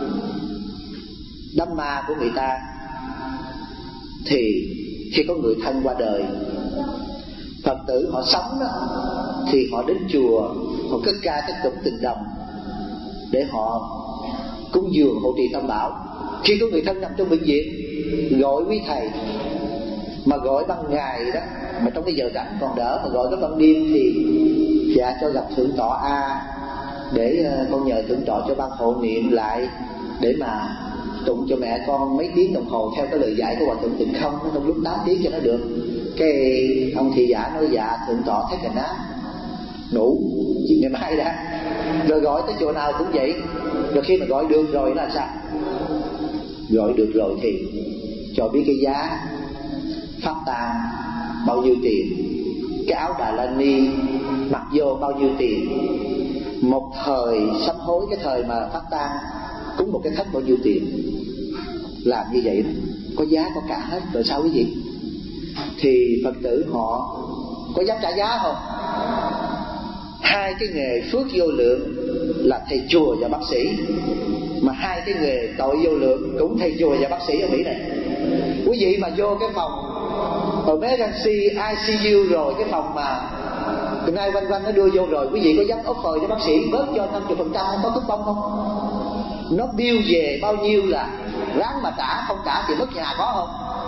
S1: Đám ma của người ta thì khi có người thân qua đời, Phật tử họ sống đó thì họ đến chùa, họ cất ca cất tụng Tình Đồng để họ cúng dường hộ trì tam bảo. Khi có người thân nằm trong bệnh viện gọi quý thầy, mà gọi ban ngày đó mà trong cái giờ rảnh còn đỡ, mà gọi cái ban đêm thì dạ cho gặp thượng tọa A để con nhờ thượng tọa cho ban hộ niệm lại để mà tụng cho mẹ con mấy tiếng đồng hồ theo cái lời dạy của Hòa Thượng Tịnh Không, trong lúc tám tiếng cho nó được. Cái ông thị giả nói dạ thượng tọa thấy cảnh áp ngủ ngày mai đã. Rồi gọi tới chùa nào cũng vậy. Rồi khi mà gọi được rồi là sao? Gọi được rồi thì cho biết cái giá pháp tang bao nhiêu tiền, cái áo Đà La Ni mặc vô bao nhiêu tiền. Một thời sám hối, cái thời mà pháp tang cúng một cái thất bao nhiêu tiền. Làm như vậy có giá có cả hết. Rồi sao quý vị? Thì Phật tử họ có dám trả giá không? Hai cái nghề phước vô lượng là thầy chùa và bác sĩ, mà hai cái nghề tội vô lượng cũng thầy chùa và bác sĩ ở Mỹ này. Quý vị mà vô cái phòng emergency I C U rồi, cái phòng mà từ nay quanh quanh nó đưa vô rồi, quý vị có dám offer cho bác sĩ bớt cho năm mươi phần trăm không, có cúp bông không? Nó bill về bao nhiêu là ráng mà trả, không trả thì mất nhà có không?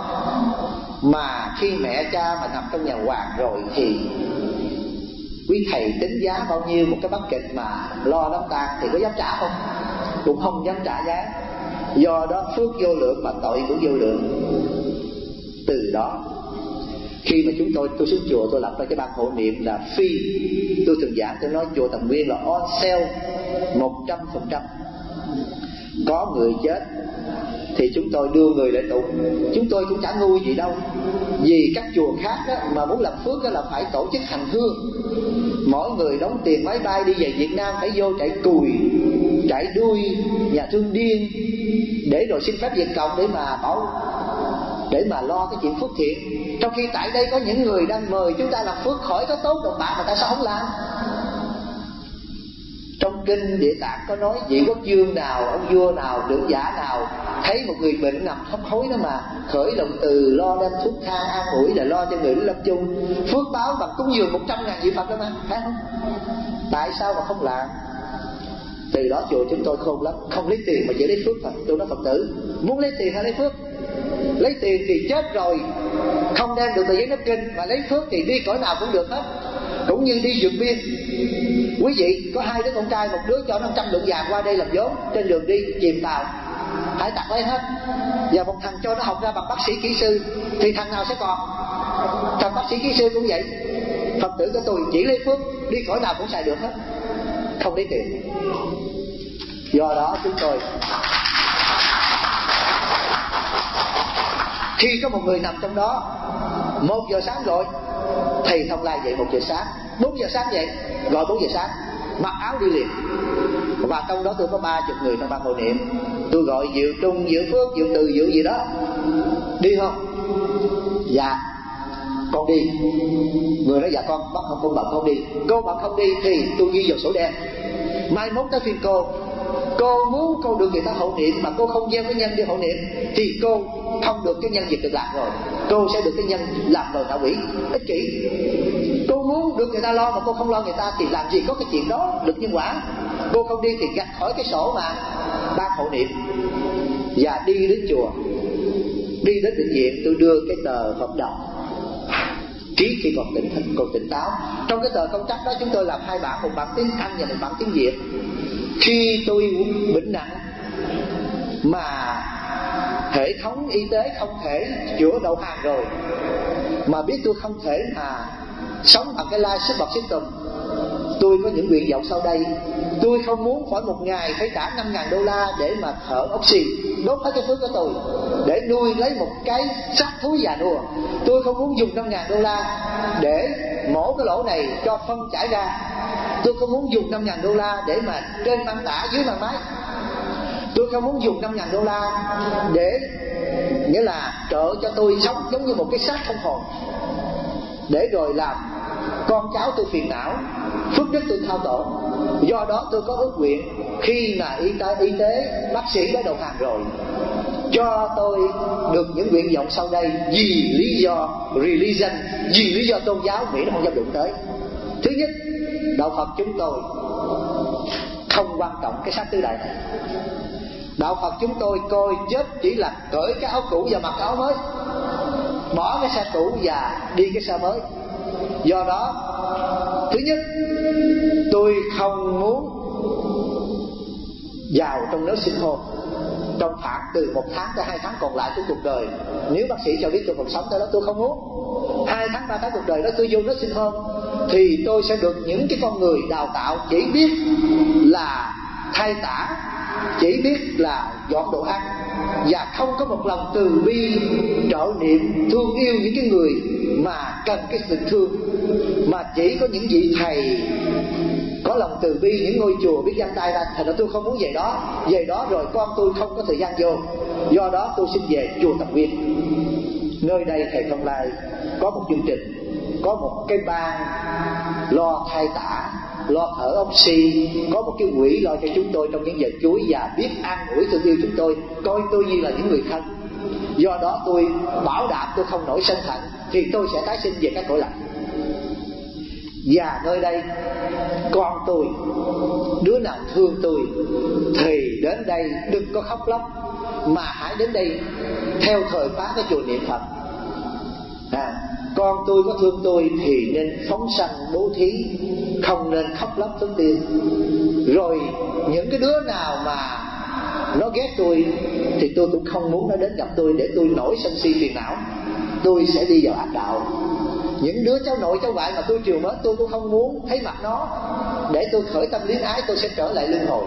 S1: Mà khi mẹ cha mà nằm trong nhà hoàng rồi thì quý thầy tính giá bao nhiêu một cái bắt kịch mà lo đám tang thì có dám trả không? Cũng không dám trả giá. Do đó phước vô lượng mà tội cũng vô lượng. Từ đó Khi mà chúng tôi tôi xuống chùa, tôi lập ra cái ban hộ niệm là phi. Tôi thường giảng, tôi nói chùa Tầm Nguyên là on sale một trăm phần trăm. Có người chết thì chúng tôi đưa người lại tụng. Chúng tôi cũng chả ngu gì đâu. Vì các chùa khác đó, mà muốn làm phước đó là phải tổ chức hành hương. Mỗi người đóng tiền máy bay đi về Việt Nam phải vô chạy cùi, chạy đuôi, nhà thương điên, để rồi xin phép Việt Cộng để mà bảo, để mà lo cái chuyện phước thiện. Trong khi tại đây có những người đang mời chúng ta làm phước khỏi có tốt đồng bạc mà tại sao không làm? Trong kinh Địa Tạng có nói vị quốc vương nào, ông vua nào, trưởng giả nào thấy một người bệnh nằm hấp hối đó mà khởi lòng từ lo đem thuốc thang an ủi, là lo cho người lâm chung, phước báo bằng cúng dường một trăm ngàn vị Phật đó mà, phải không? Tại sao mà không làm? Từ đó chùa chúng tôi khôn lắm, không lấy tiền mà chỉ lấy phước thôi. Tôi nói Phật tử muốn lấy tiền hay lấy phước? Lấy tiền thì chết rồi không đem được tờ giấy nắp kinh, mà lấy phước thì đi cõi nào cũng được hết. Cũng như đi vượt biên. Quý vị có hai đứa con trai, một đứa cho nó trăm lượng vàng qua đây làm vốn, trên đường đi chìm tàu hãy tặng lấy hết, và một thằng cho nó học ra bằng bác sĩ kỹ sư, thì thằng nào sẽ còn? Thằng bác sĩ kỹ sư cũng vậy. Phật tử của tôi chỉ lấy phước, đi cõi nào cũng xài được hết, không lấy tiền. Do đó chúng tôi, khi có một người nằm trong đó, một giờ sáng rồi thầy Thông Lai dậy một giờ sáng, bốn giờ sáng dậy, gọi bốn giờ sáng, mặc áo đi liền. Và trong đó tôi có ba chục người trong ban hội niệm. Tôi gọi Diệu Trung, Diệu Phước, Diệu Từ, Diệu gì đó. Đi không? Dạ con đi. Người nói dạ con bắt không, con bận không đi. Cô bận không đi thì tôi ghi vào sổ đen. Mai mốt tới phiên cô, cô muốn cô được người ta hộ niệm mà cô không gieo cái nhân đi hộ niệm thì cô không được cái nhân việc được làm rồi. Cô sẽ được cái nhân làm lời tạo quỷ ích kỷ. Cô muốn được người ta lo mà cô không lo người ta thì làm gì có cái chuyện đó được nhân quả. Cô không đi thì gạch khỏi cái sổ mà ban hộ niệm. Và đi đến chùa, đi đến bệnh viện, tôi đưa cái tờ hợp đồng ký khi còn tỉnh còn tỉnh táo. Trong cái tờ công tác đó chúng tôi làm hai bản, một bản tiếng Anh và một bản tiếng Việt. Khi tôi bệnh nặng mà hệ thống y tế không thể chữa đầu hàng rồi, mà biết tôi không thể mà sống bằng cái life support system, tôi có những nguyện vọng sau đây. Tôi không muốn mỗi một ngày phải trả năm ngàn đô la để mà thở oxy, đốt hết cái phước của tôi để nuôi lấy một cái xác thú già nua. Tôi không muốn dùng năm ngàn đô la để mổ cái lỗ này cho phân chảy ra. Tôi không muốn dùng năm ngàn đô la để mà trên mang tả dưới mang mái. Tôi không muốn dùng năm ngàn đô la để nghĩa là trợ cho tôi sống giống như một cái xác không hồn, để rồi làm con cháu tôi phiền não, phước đức tôi thao tổn. Do đó tôi có ước nguyện khi mà y tế, y tế bác sĩ đã đầu hàng rồi, cho tôi được những nguyện vọng sau đây vì lý do religion, vì lý do tôn giáo. Mỹ nó không dám đụng tới. Thứ nhất, đạo Phật chúng tôi không quan trọng cái xác tứ đại này. Đạo Phật chúng tôi coi chết chỉ là cởi cái áo cũ và mặc áo mới, bỏ cái xe cũ và đi cái xe mới. Do đó, thứ nhất, tôi không muốn vào trong nước sinh hồn trong khoảng từ một tháng tới hai tháng còn lại của cuộc đời. Nếu bác sĩ cho biết tôi còn sống tới đó, tôi không muốn. Hai tháng ba tháng cuộc đời đó tôi vô nước sinh hồn thì tôi sẽ được những cái con người đào tạo chỉ biết là thay tả, chỉ biết là dọn đồ ăn, và không có một lòng từ bi trợ niệm thương yêu những cái người mà cần cái tình thương, mà chỉ có những vị thầy có lòng từ bi, những ngôi chùa biết giang tay ra. Thành ra tôi không muốn về đó. Về đó rồi con tôi không có thời gian vô. Do đó tôi xin về chùa Tầm Nguyên. Nơi đây thầy Thông Lai có một chương trình, có một cái ban lo thay tả, lo thở oxy, có một cái quỹ lo cho chúng tôi trong những giờ chuối, và biết an ủi thương yêu chúng tôi, coi tôi như là những người thân. Do đó tôi bảo đảm tôi không nổi sân hận thì tôi sẽ tái sinh về các cõi lành. Và nơi đây con tôi, đứa nào thương tôi thì đến đây đừng có khóc lóc, mà hãy đến đây theo thời khóa cái chùa niệm Phật. à, Con tôi có thương tôi thì nên phóng sanh bố thí, không nên khóc lóc tốn tiền. Rồi những cái đứa nào mà nó ghét tôi thì tôi cũng không muốn nó đến gặp tôi để tôi nổi sân si phiền não. Tôi sẽ đi vào ác đạo. Những đứa cháu nội cháu ngoại mà tôi trìu mến, tôi cũng không muốn thấy mặt nó. Để tôi khởi tâm luyến ái, tôi sẽ trở lại luân hồi.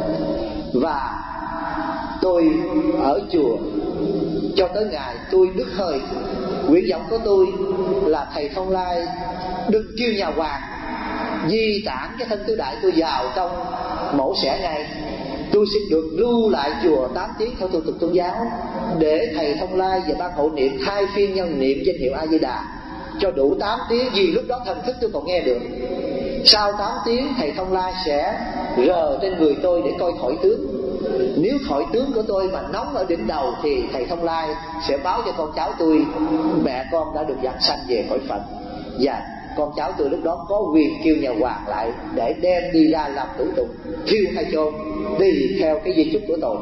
S1: Và tôi ở chùa cho tới ngày tôi đứt hơi. Nguyện vọng của tôi là thầy Thông Lai đừng kêu nhà hoàng di tản cái thân tứ đại tôi vào trong mổ xẻ ngay. Tôi xin được lưu lại chùa tám tiếng theo thủ tục tôn giáo, để thầy Thông Lai và ban hộ niệm thay phiên nhau niệm danh hiệu A Di Đà cho đủ tám tiếng, vì lúc đó thần thức tôi còn nghe được. Sau tám tiếng thầy Thông Lai sẽ rờ trên người tôi để coi thổi tướng. Nếu thổi tướng của tôi mà nóng ở đỉnh đầu thì thầy Thông Lai sẽ báo cho con cháu tôi mẹ con đã được giảng sanh về cõi Phật, và con cháu tôi lúc đó có quyền kêu nhà hoàng lại để đem đi ra làm thủ tục thiêu hay chôn tùy theo cái di chúc của tôi.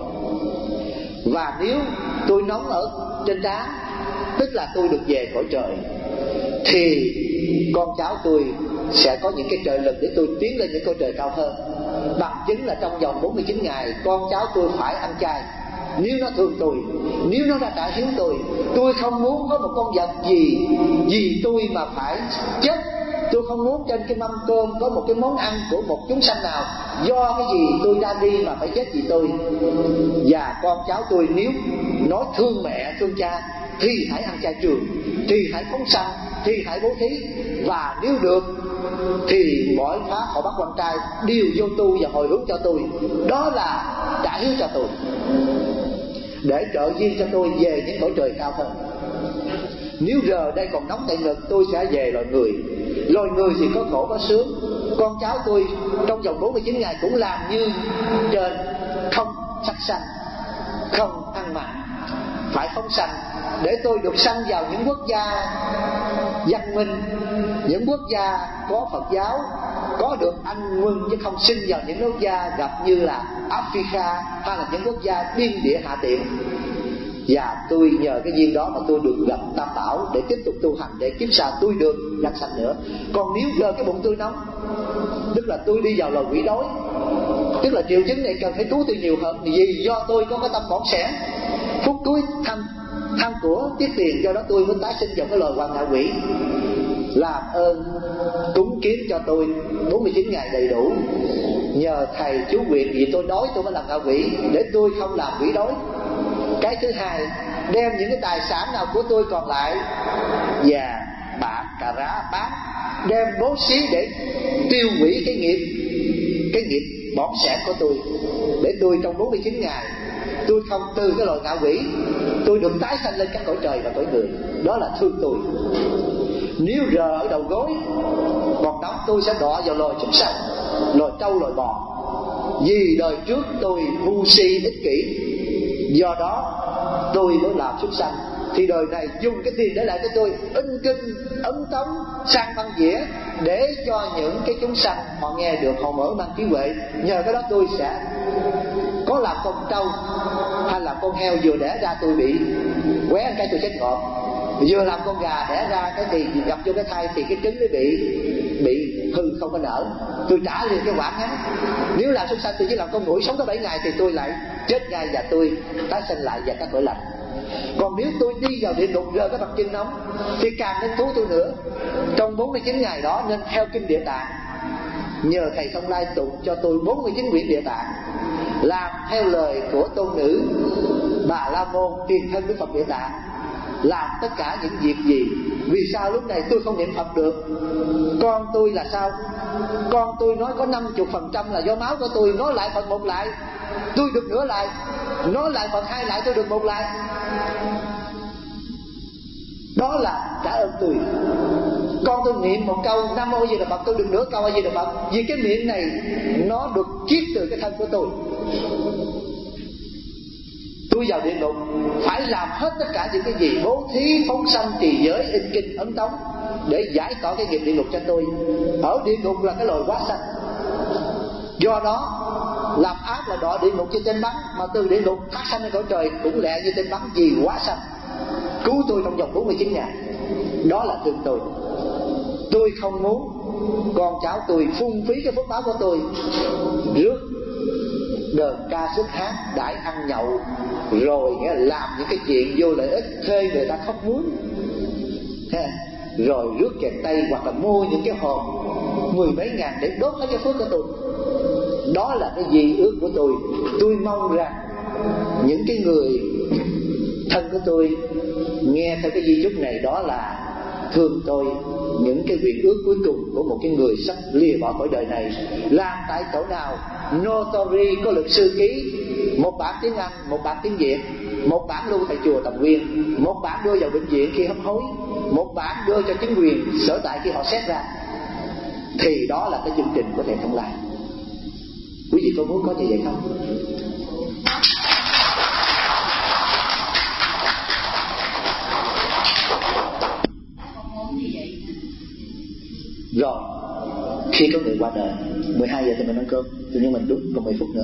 S1: Và nếu tôi nóng ở trên trán, tức là tôi được về cõi trời, thì con cháu tôi sẽ có những cái trợ lực để tôi tiến lên những cõi trời cao hơn. Bằng chứng là trong vòng bốn mươi chín ngày con cháu tôi phải ăn chay. Nếu nó thương tôi, nếu nó ra trả hiếu tôi, tôi không muốn có một con vật gì vì tôi mà phải chết. Tôi không muốn trên cái mâm cơm có một cái món ăn của một chúng sanh nào do cái gì tôi ra đi mà phải chết vì tôi. Và con cháu tôi nếu nói thương mẹ thương cha thì hãy ăn chay trường, thì hãy phóng sanh, thì hãy bố thí. Và nếu được thì mỗi pháp họ bắt quan trai đều vô tu và hồi hướng cho tôi. Đó là trả hiếu cho tôi, để trợ duyên cho tôi về những cõi trời cao hơn. Nếu giờ đây còn nóng tại ngực, tôi sẽ về loài người. Loài người thì có khổ có sướng. Con cháu tôi trong vòng bốn mươi chín ngày cũng làm như trên, không sắc sanh, không ăn mặn, phải phóng sanh, để tôi được sanh vào những quốc gia văn minh, những quốc gia có Phật giáo, có được anh quân, chứ không sinh vào những quốc gia gặp như là Africa hay là những quốc gia biên địa hạ tiện. Và tôi nhờ cái duyên đó mà tôi được gặp Tam Bảo để tiếp tục tu hành, để kiếp sau tôi được giảng sanh nữa. Còn nếu giờ cái bụng tôi nóng, tức là tôi đi vào loài quỷ đói, tức là triệu chứng này cần phải cứu tôi nhiều hơn. Vì do tôi có cái tâm bỏng sẻn, phút cuối tham tham của tiết tiền, do đó tôi mới tái sinh vào cái loài hoàng ngạ quỷ. Làm ơn cúng kiến cho tôi bốn mươi chín ngày đầy đủ. Nhờ thầy chú nguyện, vì tôi đói tôi mới làm ngạ quỷ, để tôi không làm quỷ đói. Cái thứ hai, đem những cái tài sản nào của tôi còn lại, và bạc cà rá bán, đem bố xí để tiêu hủy cái nghiệp cái nghiệp bỏng sẻn của tôi, để tôi trong bốn mươi chín ngày tôi không từ cái loài ngạ quỷ, tôi được tái sanh lên các cõi trời và cõi người. Đó là thương tôi. Nếu rờ ở đầu gối còn nóng, tôi sẽ đọa vào loài súc sanh, loài trâu, loài bò. Vì đời trước tôi ngu si ích kỷ, do đó tôi mới làm súc sanh. Thì đời này dùng cái tiền để lại cho tôi in kinh, ấn tống, sang băng dĩa, để cho những cái chúng sanh họ nghe được, họ mở mang trí huệ. Nhờ cái đó tôi sẽ có làm con trâu hay là con heo vừa đẻ ra tôi bị qué ăn cái tôi chết ngọt, vừa làm con gà đẻ ra cái thì gặp vô cái thai thì cái trứng nó bị bị hư không có nở, tôi trả liền cái quả ngắn. Nếu là súc sanh tôi chỉ làm con muỗi sống tới bảy ngày thì tôi lại chết ngay và tôi tái sinh lại và các cõi lành. Còn nếu tôi đi vào địa ngục rơi cái bàn chân nóng thì càng nên cứu tôi nữa. Trong bốn mươi chín ngày đó nên theo kinh Địa Tạng, nhờ thầy Thông Lai tụng cho tôi bốn mươi chín quyển Địa Tạng, làm theo lời của tôn nữ Bà La Môn tiền thân Đức Phật Địa Tạng, làm tất cả những việc gì. Vì sao lúc này tôi không niệm Phật được? Con tôi là sao? Con tôi nói có năm mươi phần trăm là do máu của tôi, nói lại phần một lại tôi được nửa lại, nói lại phần hai lại tôi được một lại. Đó là trả ơn tôi. Con tôi niệm một câu Nam Mô A Di Đà Phật, tôi được nửa câu A Di Đà Phật, vì cái miệng này nó được chiết từ cái thân của tôi. Tôi vào địa ngục phải làm hết tất cả những cái gì, bố thí, phóng sanh, trì giới, in kinh, ấn tống, để giải tỏa cái nghiệp địa ngục cho tôi. Ở địa ngục là cái loài quá sanh, do đó làm ác là đọa địa ngục như tên bắn, mà từ địa ngục phát sanh lên cõi trời cũng lẹ như tên bắn, vì quá sanh. Cứu tôi trong vòng bốn mươi chín ngày. Đó là thương tôi. Tôi không muốn con cháu tôi phung phí cái phước báo của tôi rước đờn ca sức hát, đãi ăn nhậu, rồi làm những cái chuyện vô lợi ích, thuê người ta khóc muốn. rồi rước kẹt tay hoặc là mua những cái hòm mười mấy ngàn để đốt lấy cái phước của tôi. Đó là cái gì ước của tôi. Tôi mong rằng những cái người thân của tôi nghe theo cái di chúc này, đó là thương tôi. Những cái nguyện ước cuối cùng của một cái người sắp lìa bỏ cõi đời này làm tại chỗ nào? Notori có luật sư ký, một bản tiếng Anh, một bản tiếng Việt, một bản lưu tại chùa Tầm Nguyên, một bản đưa vào bệnh viện khi hấp hối, một bản đưa cho chính quyền sở tại khi họ xét ra. Thì đó là cái chương trình của Thầy Thông Lai. Quý vị có muốn có như vậy không? Rồi khi có người qua đời, mười hai giờ thì mình ăn cơm, tự nhiên mình đúng còn mười phút nữa.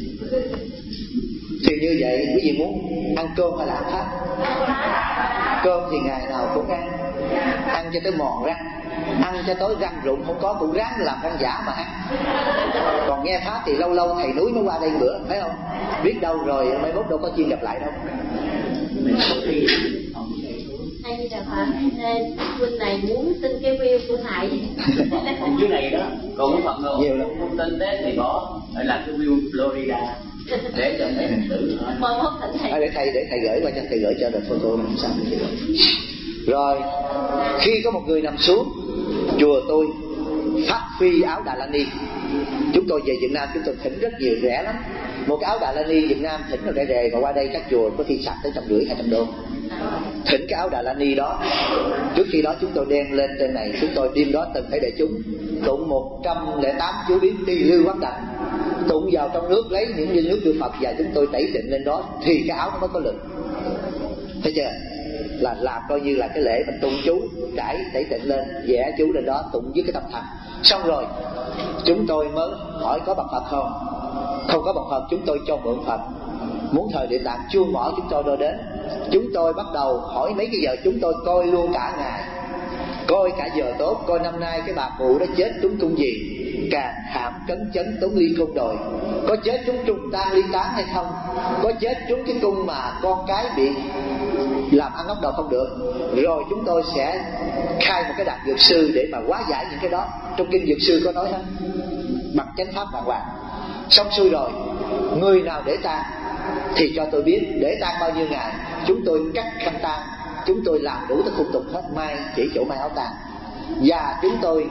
S1: Thì như vậy quý vị muốn ăn cơm hay là ăn pháp? Cơm thì ngày nào cũng ăn, ăn cho tới mòn răng, ăn cho tới răng rụng không có cũng ráng làm răng giả mà ăn. Còn nghe pháp thì lâu lâu thầy núi mới qua đây bữa, phải không? Biết đâu rồi mai mốt đâu có duyên gặp lại đâu.
S3: Hay như là Phật, huynh này muốn xin cái view của thầy.
S6: Dưới này đó, còn Phật đâu
S1: nhiều lắm.
S6: Không tin thế thì bỏ, phải làm cái view Florida để cho thầy tử.
S3: Mời mốt thỉnh thầy.
S1: À, để thầy để thầy gửi qua cho thầy gửi cho được photo làm sao để gửi. Rồi khi có một người nằm xuống, chùa tôi phát phi áo Đà La Ni. Chúng tôi về Việt Nam chúng tôi thỉnh rất nhiều, rẻ lắm. Một cái áo Đà La Ni Việt Nam thỉnh rồi rẻ rề, mà qua đây các chùa có khi sạch tới trăm rưỡi hai trăm đô. Thỉnh cái áo Đà La Ni đó. Trước khi đó chúng tôi đem lên trên này, chúng tôi đêm đó từng thấy đại chúng tụng một trăm lẻ tám chú biến đi lưu quán đảnh, tụng vào trong nước lấy những viên nước của Phật và chúng tôi tẩy tịnh lên đó thì cái áo nó mới có lực. Thấy chưa? Là làm coi như là cái lễ mình tụng chú trải tẩy tịnh lên, vẽ chú lên đó tụng với cái tâm thành. Xong rồi chúng tôi mới hỏi có bậc Phật không? Không có bậc Phật chúng tôi cho mượn Phật. Muốn thời Địa Tạng chuông mỏ chúng tôi đưa đến. Chúng tôi bắt đầu hỏi mấy cái giờ chúng tôi coi luôn cả ngày, coi cả giờ tốt, coi năm nay cái bà cụ đó chết trúng cung gì, càng hãm cấn chấn tốn ly cung đồi, có chết trúng trùng tan ly tán hay không, có chết trúng cái cung mà con cái bị làm ăn ốc đầu không được. Rồi chúng tôi sẽ khai một cái đàn dược sư để mà hóa giải những cái đó. Trong kinh dược sư có nói hết bằng chánh pháp đàng hoàng. Xong xuôi rồi, người nào để tang thì cho tôi biết, để tang bao nhiêu ngày, chúng tôi cắt khăn tang, chúng tôi làm đủ tất thủ tục hết, mai chỉ chỗ mai áo tang, và chúng tôi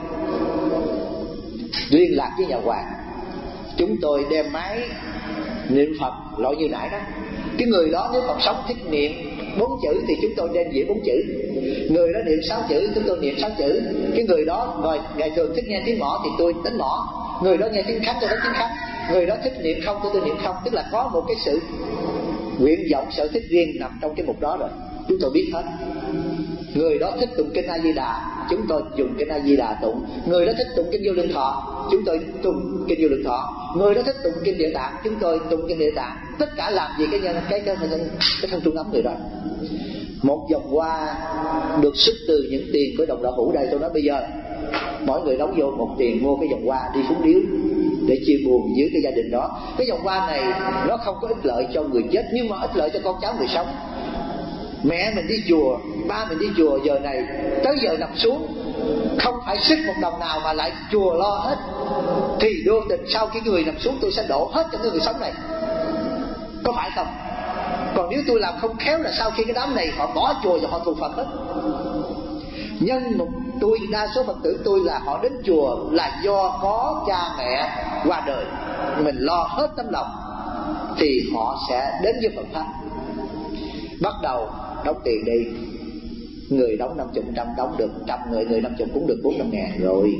S1: liên lạc với nhà hoàng. Chúng tôi đem máy niệm Phật loại như nãy đó. Cái người đó nếu còn sống thích niệm bốn chữ thì chúng tôi đem diễn bốn chữ. Người đó niệm sáu chữ, chúng tôi niệm sáu chữ. Cái người đó rồi ngày thường thích nghe tiếng mõ thì tôi đánh mõ. Người đó nghe tiếng khánh tôi đánh tiếng khánh. Người đó thích niệm không tôi tôi niệm không. Tức là có một cái sự nguyện vọng sở thích riêng nằm trong cái mục đó rồi. Chúng tôi biết hết. Người đó thích tụng kinh A Di Đà, chúng tôi dùng kinh A Di Đà tụng. Người đó thích tụng kinh Vô Lượng Thọ, chúng tôi tụng kinh Vô Lượng Thọ. Người đó thích tụng kinh Địa Tạng, chúng tôi tụng kinh Địa Tạng. Tất cả làm gì cái nhân cái cái cái, cái thân trung ấm người đó. Một vòng hoa được xuất từ những tiền của đồng đạo hữu đây. Tôi nói bây giờ mỗi người đóng vô một tiền mua cái vòng hoa đi phúng điếu để chia buồn với cái gia đình đó. Cái vòng hoa này nó không có ích lợi cho người chết, nhưng mà ích lợi cho con cháu người sống. Mẹ mình đi chùa, ba mình đi chùa, giờ này tới giờ nằm xuống không phải sức một đồng nào mà lại chùa lo hết, thì vô tình sau khi người nằm xuống tôi sẽ đổ hết cho người sống này, có phải không? Còn nếu tôi làm không khéo là sau khi cái đám này họ bỏ chùa và họ thù Phật hết. Nhân một tôi đa số Phật tử tôi là họ đến chùa là do có cha mẹ qua đời, mình lo hết tấm lòng thì họ sẽ đến với Phật pháp. Bắt đầu đóng tiền đi, người đóng năm mươi trăm, đóng được trăm người, người năm mươi cũng được bốn trăm ngàn rồi.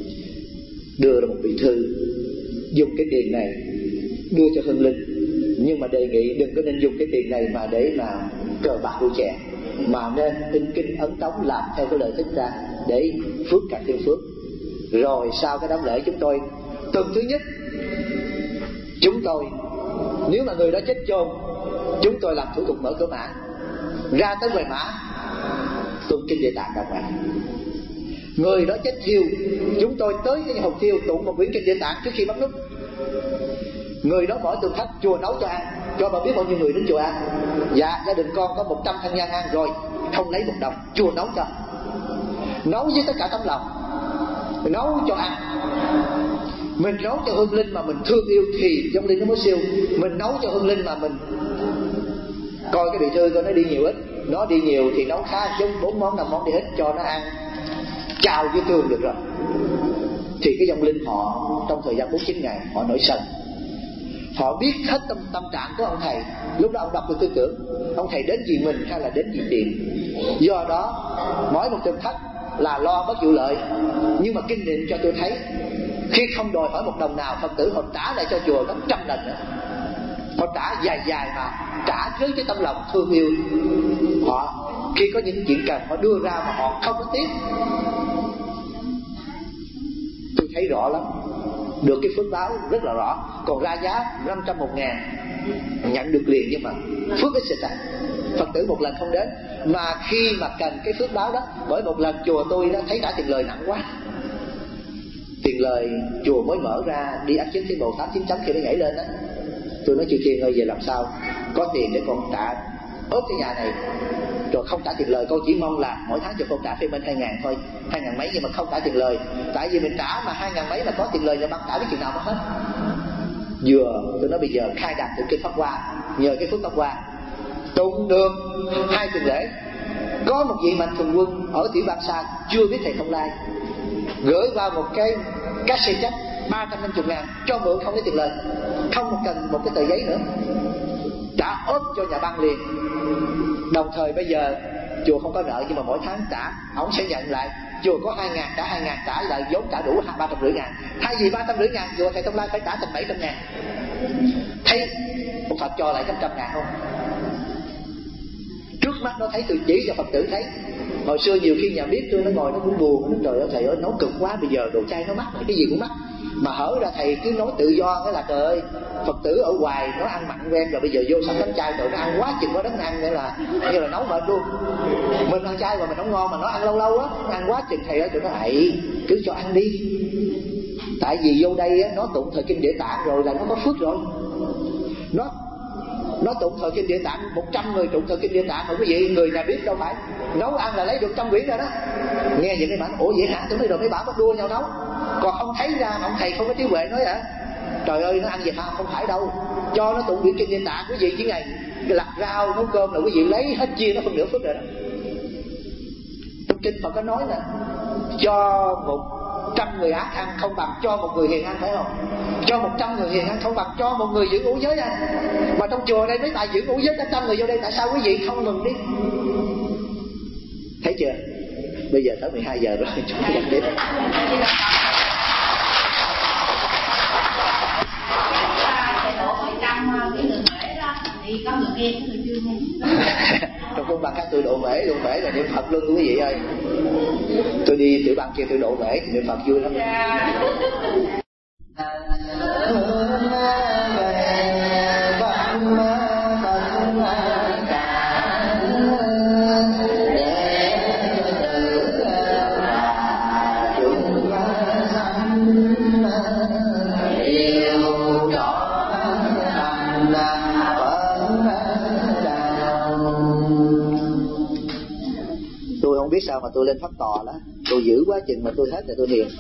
S1: Đưa ra một vị thư, dùng cái tiền này đưa cho hương linh, nhưng mà đề nghị đừng có nên dùng cái tiền này mà để mà cờ bạc đua chè, mà nên in kinh ấn tống làm theo cái lời Thích Ca để phước càng thêm phước. Rồi sau cái đám lễ chúng tôi tuần thứ nhất, chúng tôi nếu mà người đó chết chôn, chúng tôi làm thủ tục mở cửa mã, ra tới ngoài mã tụng kinh Địa Tạng đàng hoàng. Người đó chết thiêu, chúng tôi tới cái hồng thiêu tụng một quyển kinh Địa Tạng trước khi bắt nút. Người đó mỗi tuần khách chùa nấu cho ăn, cho bà biết bao nhiêu người đến chùa ăn. Dạ gia đình con có một trăm thanh nhân ăn rồi, không lấy một đồng, chùa nấu cho. nấu với tất cả tấm lòng, nấu cho ăn. Mình nấu cho hương linh mà mình thương yêu thì vong linh nó mới siêu. Mình nấu cho hương linh mà mình coi cái bị thư coi nó đi nhiều ít, nó đi nhiều thì nấu khá chút, bốn món năm món đi ít cho nó ăn, chào với thương được rồi. Thì cái vong linh họ trong thời gian bốn mươi chín ngày họ nổi sân. Họ biết hết tâm, tâm trạng của ông thầy. Lúc đó ông đọc được tư tưởng ông thầy đến vì mình hay là đến vì tiền. Do đó mỗi một thực thách là lo bất vụ lợi. Nhưng mà kinh nghiệm cho tôi thấy khi không đòi hỏi một đồng nào, Phật tử họ trả lại cho chùa gấp trăm lần nữa. Họ trả dài dài mà trả với cái tâm lòng thương yêu. Họ khi có những chuyện cần họ đưa ra mà họ không có tiếc. Tôi thấy rõ lắm, được cái phước báo rất là rõ. Còn ra giá năm trăm một ngàn nhận được liền, nhưng mà phước ít xịt à. Phật tử một lần không đến, mà khi mà cần cái phước báo đó, bởi một lần chùa tôi đó thấy trả tiền lời nặng quá. Tiền lời chùa mới mở ra đi ăn chín tiếng Bồ Tát chín chấm khi nó nhảy lên đó. Tôi nói chị Thiên ơi, về làm sao có tiền để con trả ốp cái nhà này, rồi không trả tiền lời. Con chỉ mong là mỗi tháng cho con trả phê bên hai ngàn thôi, hai ngàn mấy, nhưng mà không trả tiền lời. Tại vì mình trả mà hai ngàn mấy mà có tiền lời là băng trả biết chừng nào mất hết. Vừa tôi nói bây giờ khai đàn tụng kinh Pháp Hoa, nhờ cái phước Pháp Hoa tụng được hai tuần lễ. Có một vị mạnh thường quân ở Tiểu Bang Sa chưa biết thầy Thông Lai gửi vào một cái cassette check ba trăm năm mươi ngàn cho mượn không có tiền lời, không một cần một cái tờ giấy nữa, trả ốp cho nhà băng liền. Đồng thời bây giờ chùa không có nợ, nhưng mà mỗi tháng trả ông sẽ nhận lại. Chùa có hai ngàn trả hai ngàn, trả lại vốn trả đủ ba trăm rưỡi ngàn. Thay vì ba trăm rưỡi ngàn chùa thầy Thông Lai phải trả thành bảy trăm ngàn. Thấy ông Phật cho lại năm trăm ngàn không? Trước mắt nó thấy, tôi chỉ cho Phật tử thấy. Hồi xưa nhiều khi nhà bếp tôi nó ngồi nó cũng buồn, nó trời ơi thầy ơi nấu cực quá, bây giờ đồ chay nó mắc, cái gì cũng mắc. Mà hở ra thầy cứ nói tự do, cái là trời ơi Phật tử ở ngoài nó ăn mặn quen rồi, bây giờ vô sẵn bánh chay rồi nó ăn quá chừng quá đấng ăn, nghĩa là như là nấu mệt luôn. Mình ăn chay mà mình không ngon mà nó ăn lâu lâu á, ăn quá chừng thầy ơi tụi nó hãy cứ cho ăn đi. Tại vì vô đây á, nó tụng thời kinh Địa Tạng rồi là nó có phước rồi. Nó nó tụng thời kinh Địa Tạng, một trăm người tụng thời kinh Địa Tạng mà quý vị, người nhà biết đâu phải nấu ăn là lấy được trăm quyển rồi đó. Nghe vậy mấy bạn ủa vậy hả? Tôi nói rồi mấy bạn bắt đua nhau nấu. Còn không thấy ra mà ông thầy không có trí huệ nói hả? Trời ơi nó ăn vậy hả? Không phải đâu. Cho nó tụng quyển kinh Địa Tạng quý vị chỉ ngày lặt rau nấu cơm là quý vị lấy hết chia nó phân nửa phước rồi đó. Trong kinh Phật có nói nè, cho một trăm người ác ăn không bằng cho một người hiền ăn, phải không? Cho một trăm người hiền ăn không bằng cho một người giữ ngũ giới ăn. Mà trong chùa đây mấy tài giữ ngũ giới cả trăm người vô đây, tại sao quý vị không mừng đi? Thấy chưa? Bây giờ tới mười hai giờ rồi, chúng ta đến. Trong công bằng các tôi độ mễ, độ mễ là niệm Phật luôn quý vị ơi. Tôi đi tiểu bang kia tôi độ mễ niệm Phật vui lắm. Không biết sao mà tôi lên phát tò đó, tôi giữ quá chừng mà tôi hết rồi tôi hiền.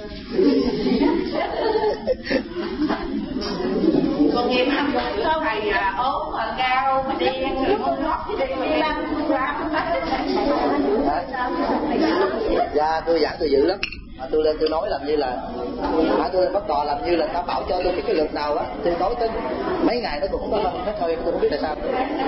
S5: Con nghe thăm có thầy ốm mà cao mà đen rồi con nót đi đi mà đen ra.
S1: Dạ tôi giảng tôi giữ lắm, mà tôi lên tôi nói làm như là, mà tôi lên phát tò làm như là ta bảo cho tôi cái, cái lượt nào á, tôi nói tới mấy ngày nó cũng không có lần hết thôi, tôi không biết tại sao.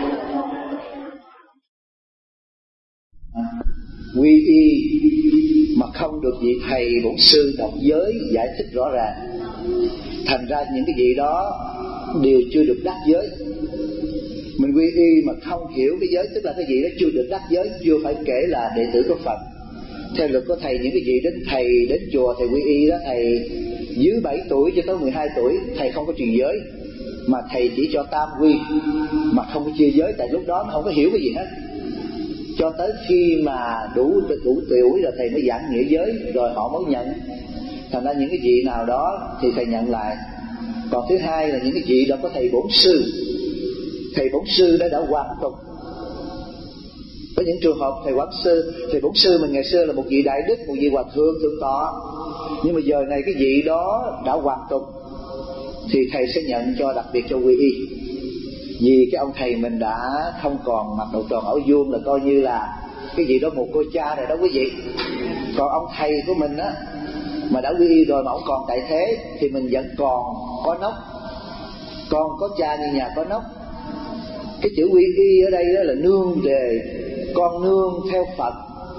S1: Quy y mà không được vị thầy bổn sư đọc giới giải thích rõ ràng, thành ra những cái gì đó đều chưa được đắc giới. Mình quy y mà không hiểu cái giới, tức là cái gì đó chưa được đắc giới, chưa phải kể là đệ tử của Phật. Theo luật của thầy, những cái gì đến thầy đến chùa thầy quy y đó, thầy dưới bảy tuổi cho tới mười hai tuổi thầy không có truyền giới, mà thầy chỉ cho tam quy mà không có chia giới, tại lúc đó nó không có hiểu cái gì hết. Cho tới khi mà đủ đủ tuổi rồi thầy mới giảng nghĩa giới, rồi họ mới nhận. Thành ra những cái vị nào đó thì thầy nhận lại. Còn thứ hai là những cái vị đó có thầy bổn sư, thầy bổn sư đã đã hoàn tục Có những trường hợp thầy quán sư, thầy bổn sư mình ngày xưa là một vị đại đức, một vị hòa thượng thượng tọa, nhưng mà giờ này cái vị đó đã hoàn tục, thì thầy sẽ nhận cho đặc biệt cho quy y. Vì cái ông thầy mình đã không còn mặc đồ tròn áo vuông, là coi như là cái gì đó một cô cha rồi đó quý vị. Còn ông thầy của mình á mà đã quy y rồi mà ông còn tại thế thì mình vẫn còn có nóc. Con có cha như nhà có nóc. Cái chữ quy y ở đây đó là nương về, con nương theo Phật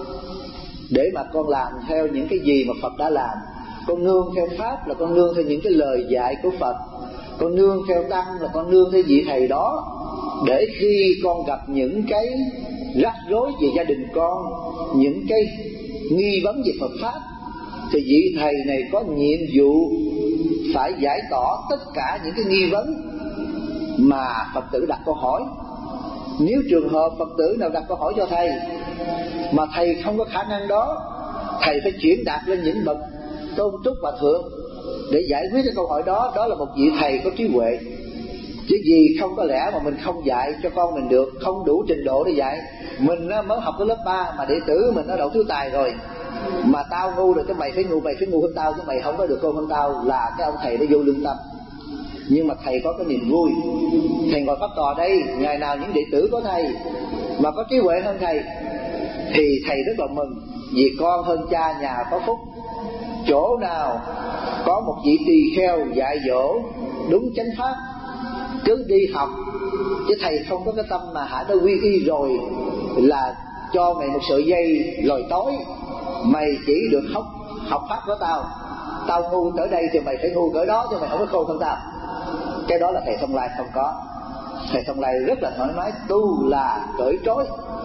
S1: để mà con làm theo những cái gì mà Phật đã làm. Con nương theo Pháp là con nương theo những cái lời dạy của Phật. Con nương theo Tăng là con nương theo vị thầy đó, để khi con gặp những cái rắc rối về gia đình con, những cái nghi vấn về Phật Pháp, thì vị thầy này có nhiệm vụ phải giải tỏ tất cả những cái nghi vấn mà Phật tử đặt câu hỏi. Nếu trường hợp Phật tử nào đặt câu hỏi cho thầy mà thầy không có khả năng đó, thầy phải chuyển đạt lên những bậc tôn túc và thượng để giải quyết cái câu hỏi đó. Đó là một vị thầy có trí huệ. Chứ gì không có lẽ mà mình không dạy cho con mình được, không đủ trình độ để dạy. Mình mới học tới lớp ba mà đệ tử mình nó đậu thiếu tài rồi, mà tao ngu rồi, cái mày phải ngu, mày phải ngu hơn tao, chứ mày không có được cô hơn tao, là cái ông thầy đó vô lương tâm. Nhưng mà thầy có cái niềm vui, thầy ngồi pháp tòa đây, ngày nào những đệ tử của thầy mà có trí huệ hơn thầy thì thầy rất là mừng, vì con hơn cha nhà có phúc. Chỗ nào có một vị tỳ kheo dạy dỗ đúng chánh pháp, cứ đi học, chứ thầy không có cái tâm mà hả nó quy y rồi là cho mày một sợi dây lòi tối, mày chỉ được học học pháp của tao, tao ngu tới đây thì mày phải ngu cỡ đó, chứ mày không có khôn hơn tao. Cái đó là thầy Thông Lai không có. Thầy Thông Lai rất là thoải mái. Tu là cởi trói,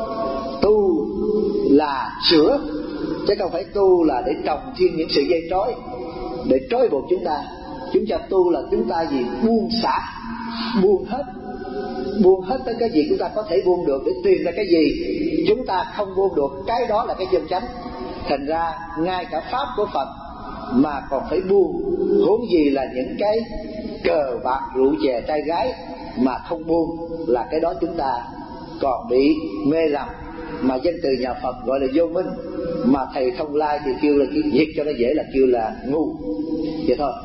S1: tu là sửa, chứ không phải tu là để trồng thêm những sợi dây trói để trói buộc chúng ta. Chúng ta tu là chúng ta gì? Buông xả, buông hết, buông hết tới cái gì chúng ta có thể buông được để tìm ra cái gì chúng ta không buông được. Cái đó là cái chân chánh. Thành ra ngay cả pháp của Phật mà còn phải buông, huống gì là những cái cờ bạc rượu chè trai gái mà không buông, là cái đó chúng ta còn bị mê lầm. Mà danh từ nhà Phật gọi là vô minh, mà thầy Thông Lai thì kêu là cái việc cho nó dễ là kêu là ngu. Vậy thôi.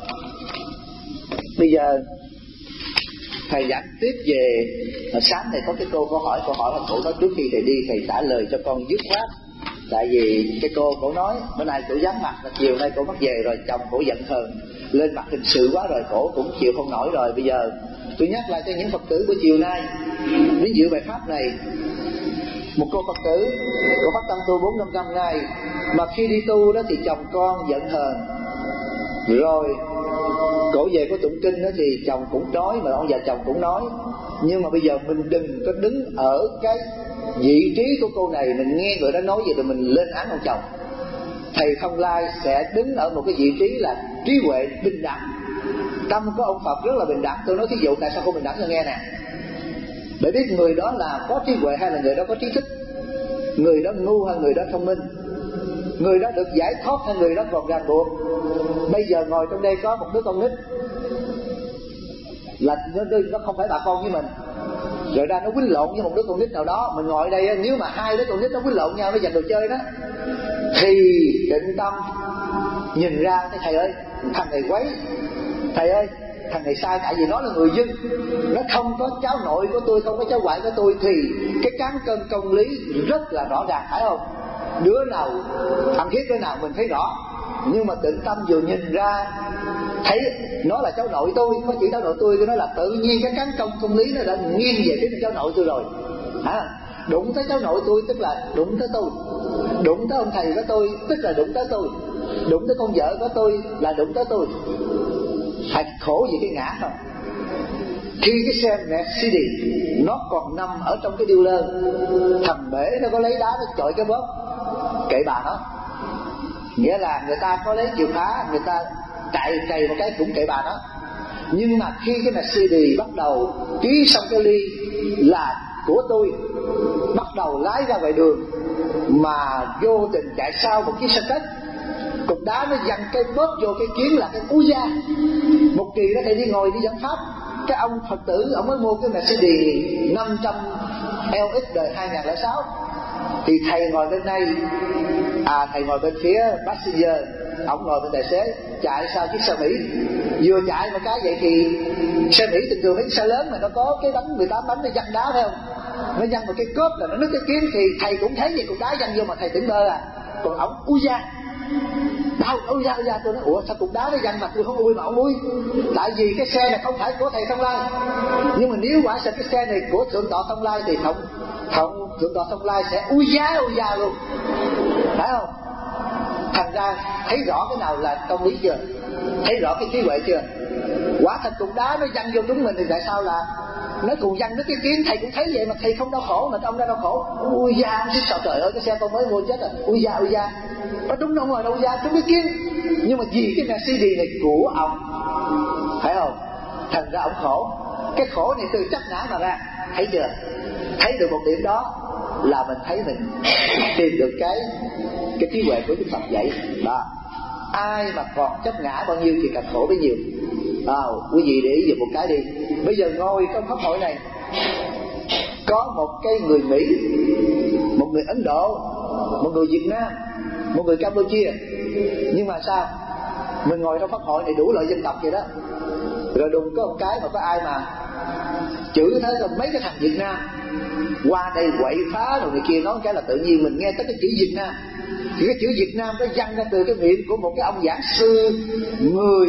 S1: Bây giờ thầy giảng tiếp về, sáng này có cái cô có hỏi câu hỏi mà cổ nói trước khi thầy đi thầy trả lời cho con dứt khoát. Tại vì cái cô cổ nói bữa nay cổ vắng mặt, là chiều nay cổ mất về rồi, chồng cổ giận hờn lên mặt hình sự quá rồi, cổ cũng chịu không nổi rồi. Bây giờ tôi nhắc lại cho những Phật tử buổi chiều nay đến dự bài pháp này. Một cô Phật tử, cô phát tâm tu bốn năm trăm ngày, mà khi đi tu đó thì chồng con giận hờn, rồi cổ về có tụng kinh đó thì chồng cũng nói, mà ông già chồng cũng nói. Nhưng mà bây giờ mình đừng có đứng ở cái vị trí của cô này, mình nghe người đó nói vậy rồi mình lên án ông chồng. Thầy Thông Lai sẽ đứng ở một cái vị trí là trí huệ bình đẳng. Tâm của ông Phật rất là bình đẳng. Tôi nói thí dụ tại sao không bình đẳng cho nghe nè. Để biết người đó là có trí huệ hay là người đó có trí thức, người đó ngu hay người đó thông minh, người đó được giải thoát hay người đó còn ràng buộc. Bây giờ ngồi trong đây có một đứa con nít, là nó, nó không phải bà con với mình, rồi ra nó quýnh lộn với một đứa con nít nào đó. Mình ngồi đây, nếu mà hai đứa con nít nó quýnh lộn nhau, nó giành đồ chơi đó, thì định tâm nhìn ra thấy thầy ơi, thằng này quấy, thầy ơi thằng này sai, tại vì nó là người dân, nó không có cháu nội của tôi, không có cháu ngoại của tôi, thì cái cán cân công lý rất là rõ ràng, phải không? Đứa nào thằng thiết đứa nào mình thấy rõ, nhưng mà tịnh tâm vừa nhìn ra thấy nó là cháu nội tôi, có chỉ cháu nội tôi, tôi nói là tự nhiên cái cán công công lý nó đã nghiêng về phía cháu nội tôi rồi. Hả? Đụng tới cháu nội tôi tức là đụng tới tôi, đụng tới ông thầy của tôi tức là đụng tới tôi, đụng tới con vợ của tôi là đụng tới tôi. Phải khổ gì cái ngã không? Khi cái xe Mercedes nó còn nằm ở trong cái điêu lơ, thằng bể nó có lấy đá nó chọi cái bóp kệ bà nó, nghĩa là người ta có lấy chìa khóa, người ta chạy cày một cái cũng kệ bà nó. Nhưng mà khi cái Mercedes bắt đầu ký xong cái ly là của tôi, bắt đầu lái ra ngoài đường, mà vô tình chạy sau một chiếc xe Tết, cục đá nó văng cái bóp vô cái kiến là cái cú da. Một kỳ đó thầy đi ngồi đi giảng pháp, cái ông Phật tử ông mới mua cái Mercedes năm trăm L X đời hai không không sáu, Thì thầy ngồi bên đây, à thầy ngồi bên phía passenger, ông ngồi bên tài xế, chạy sau chiếc xe Mỹ. Vừa chạy một cái vậy thì xe Mỹ thường thường mấy xe lớn mà nó có cái bánh mười tám bánh nó văng đá phải không? Nó văng một cái cốp là nó nứt cái kiến, thì thầy cũng thấy vậy, cục đá văng vô mà thầy tỉnh bơ à. Còn ổng ui da, đau, ui da, ui da. Tôi nói ủa sao cục đá nó văng mà tôi không ui mà ổng ui? Tại vì cái xe này không phải của thầy Thông Lai. Nhưng mà nếu quả sao cái xe này của thượng tọa Thông Lai thì thông thông thượng tọa Thông Lai sẽ ui da, ui da luôn, phải không? Thành ra thấy rõ cái nào là công lý chưa? Thấy rõ cái trí huệ chưa? Quả thật cục đá nó văng vô chúng mình thì tại sao là nó cùng văng đứt cái kiến? Thầy cũng thấy vậy mà thầy không đau khổ, mà ông ra đau khổ. Ui da, chứ sao trời ơi, cái xe tôi mới mua chết rồi. Ui da, ui da. Nó đúng đâu rồi, đâu da, trúng cái kiến. Nhưng mà vì cái Mercedes này của ông, phải không? Thành ra ông khổ. Cái khổ này từ chấp ngã mà ra. Thấy chưa? Thấy được một điểm đó là mình thấy mình tìm được cái cái trí huệ của Đức Phật dạy đó. Ai mà còn chấp ngã bao nhiêu thì càng khổ bấy nhiêu. À, quý vị để ý về một cái đi. Bây giờ ngồi trong pháp hội này có một cái người Mỹ, một người Ấn Độ, một người Việt Nam, một người Campuchia. Nhưng mà sao? Mình ngồi trong pháp hội này đủ loại dân tộc vậy đó. Rồi đùng có một cái mà có ai mà chửi thế rồi mấy cái thằng Việt Nam qua đây quậy phá rồi người kia nói cái là tự nhiên mình nghe tới cái chữ Việt Nam. Thì cái chữ Việt Nam nó văng ra từ cái miệng của một cái ông giảng sư người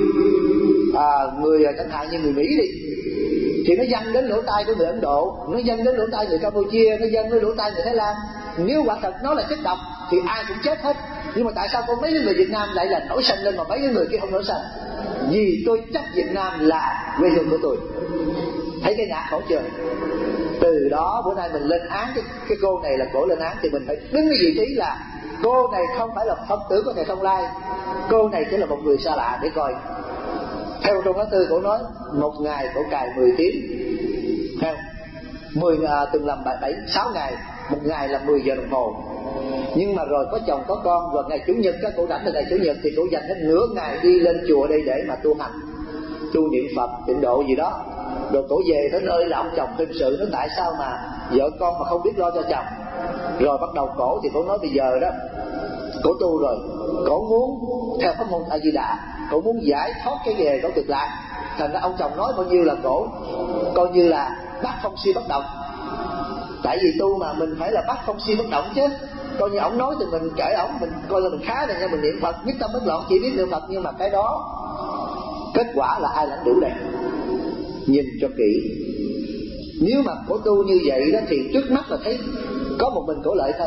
S1: à, người chẳng hạn như người Mỹ đi, thì nó văng đến lỗ tai của người Ấn Độ, nó văng đến lỗ tai người Campuchia, nó văng đến lỗ tai người Thái Lan. Nếu quả thật nó là chất độc thì ai cũng chết hết. Nhưng mà tại sao có mấy người Việt Nam lại là nổi sanh lên mà mấy cái người kia không nổi sanh? Vì tôi chấp Việt Nam là quê hương của tôi. Thấy cái ngã khổ chưa? Từ đó bữa nay mình lên án cái, cái cô này là cổ lên án, thì mình phải đứng cái vị trí là cô này không phải là Phật tử của thầy Thông Lai, cô này chỉ là một người xa lạ để coi. Theo trong lá thư cổ nói một ngày cổ cài mười tiếng, theo mười à, từng làm bảy bảy sáu ngày, một ngày là mười giờ đồng hồ. Nhưng mà rồi có chồng có con, và ngày chủ nhật các cổ rảnh là ngày chủ nhật thì cổ dành hết nửa ngày đi lên chùa đây để mà tu hành, tu niệm Phật, tịnh độ gì đó. Rồi cổ về tới nơi là ông chồng tâm sự nói tại sao mà vợ con mà không biết lo cho chồng. Rồi bắt đầu cổ thì cổ nói bây giờ đó cổ tu rồi, cổ muốn theo pháp môn A Di Đà, cổ muốn giải thoát cái nghề cổ Cực Lạc. Thành ra ông chồng nói bao nhiêu là cổ coi như là bắt không si bất động. Tại vì tu mà mình phải là bắt không si bất động chứ. Coi như ổng nói thì mình kể ổng, mình coi là mình khá rồi nha, mình niệm Phật nhất tâm bất loạn chỉ biết niệm Phật. Nhưng mà cái đó kết quả là ai lãnh đủ đây? Nhìn cho kỹ. Nếu mà cổ tu như vậy đó thì trước mắt là thấy có một mình cổ lợi thôi.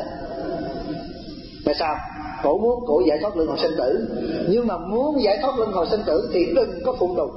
S1: Tại sao? Cổ muốn cổ giải thoát luân hồi sinh tử. Nhưng mà muốn giải thoát luân hồi sinh tử thì đừng có phụ tùng.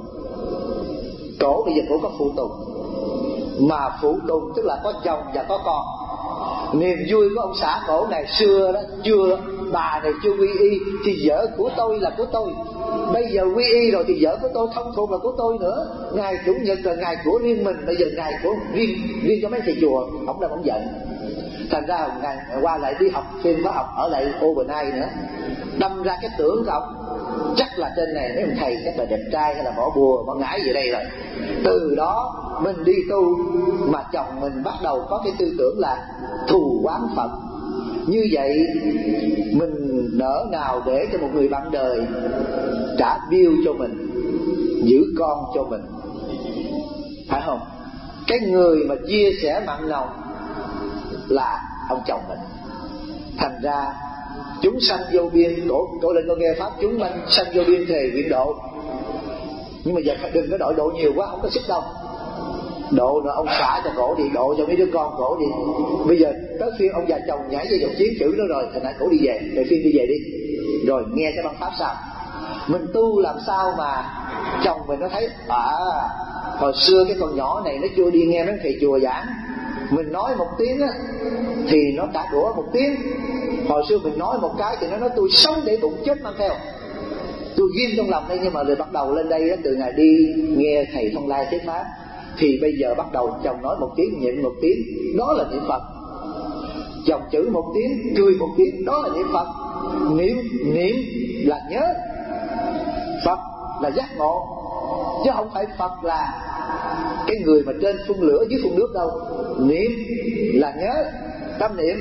S1: Cổ bây giờ cổ có phụ tùng, mà phụ tùng tức là có chồng và có con. Niềm vui của ông xã cổ ngày xưa đó, chưa bà này chưa quy y thì vợ của tôi là của tôi. Bây giờ quy y rồi thì vợ của tôi thông thuộc là của tôi nữa. Ngày chủ nhật là ngày của riêng mình, bây giờ ngày của riêng riêng cho mấy thầy chùa. Ông đang ông giận. Thành ra ngày qua lại đi học thêm khóa học ở lại overnight nữa, đâm ra cái tưởng của ông chắc là trên này mấy ông thầy chắc là đẹp trai hay là bỏ bùa bỏ ngải gì đây rồi. Từ đó mình đi tu mà chồng mình bắt đầu có cái tư tưởng là thù oán Phật. Như vậy mình nỡ nào để cho một người bạn đời trả bill cho mình, giữ con cho mình, phải không? Cái người mà chia sẻ mặn nồng là ông chồng mình. Thành ra chúng sanh vô biên, cổ, cổ lên con nghe pháp chúng sanh vô biên thề nguyện độ. Nhưng mà giờ đừng có độ độ nhiều quá, không có sức đâu. Độ nữa ông xả cho cổ đi, độ cho mấy đứa con cổ đi. Bây giờ tới phiên ông già chồng nhảy vô dòng chiến chữ nữa rồi, thành ra cổ đi về, để phiên đi về đi. Rồi nghe cái băng pháp sao? Mình tu làm sao mà chồng mình nó thấy à hồi xưa cái con nhỏ này nó chưa đi nghe mấy thầy chùa giảng, mình nói một tiếng á thì nó trả đũa một tiếng. Hồi xưa mình nói một cái thì nó nói tôi sống để bụng chết mang theo, tôi ghim trong lòng đây. Nhưng mà rồi bắt đầu lên đây á, từ ngày đi nghe thầy Thông Lai thuyết pháp thì bây giờ bắt đầu chồng nói một tiếng nhịn một tiếng, đó là niệm Phật. Chồng chửi một tiếng cười một tiếng, đó là niệm Phật. Niệm niệm là nhớ, Phật là giác ngộ, chứ không phải Phật là cái người mà trên phun lửa dưới phun nước đâu. Niệm là nhớ, tâm niệm,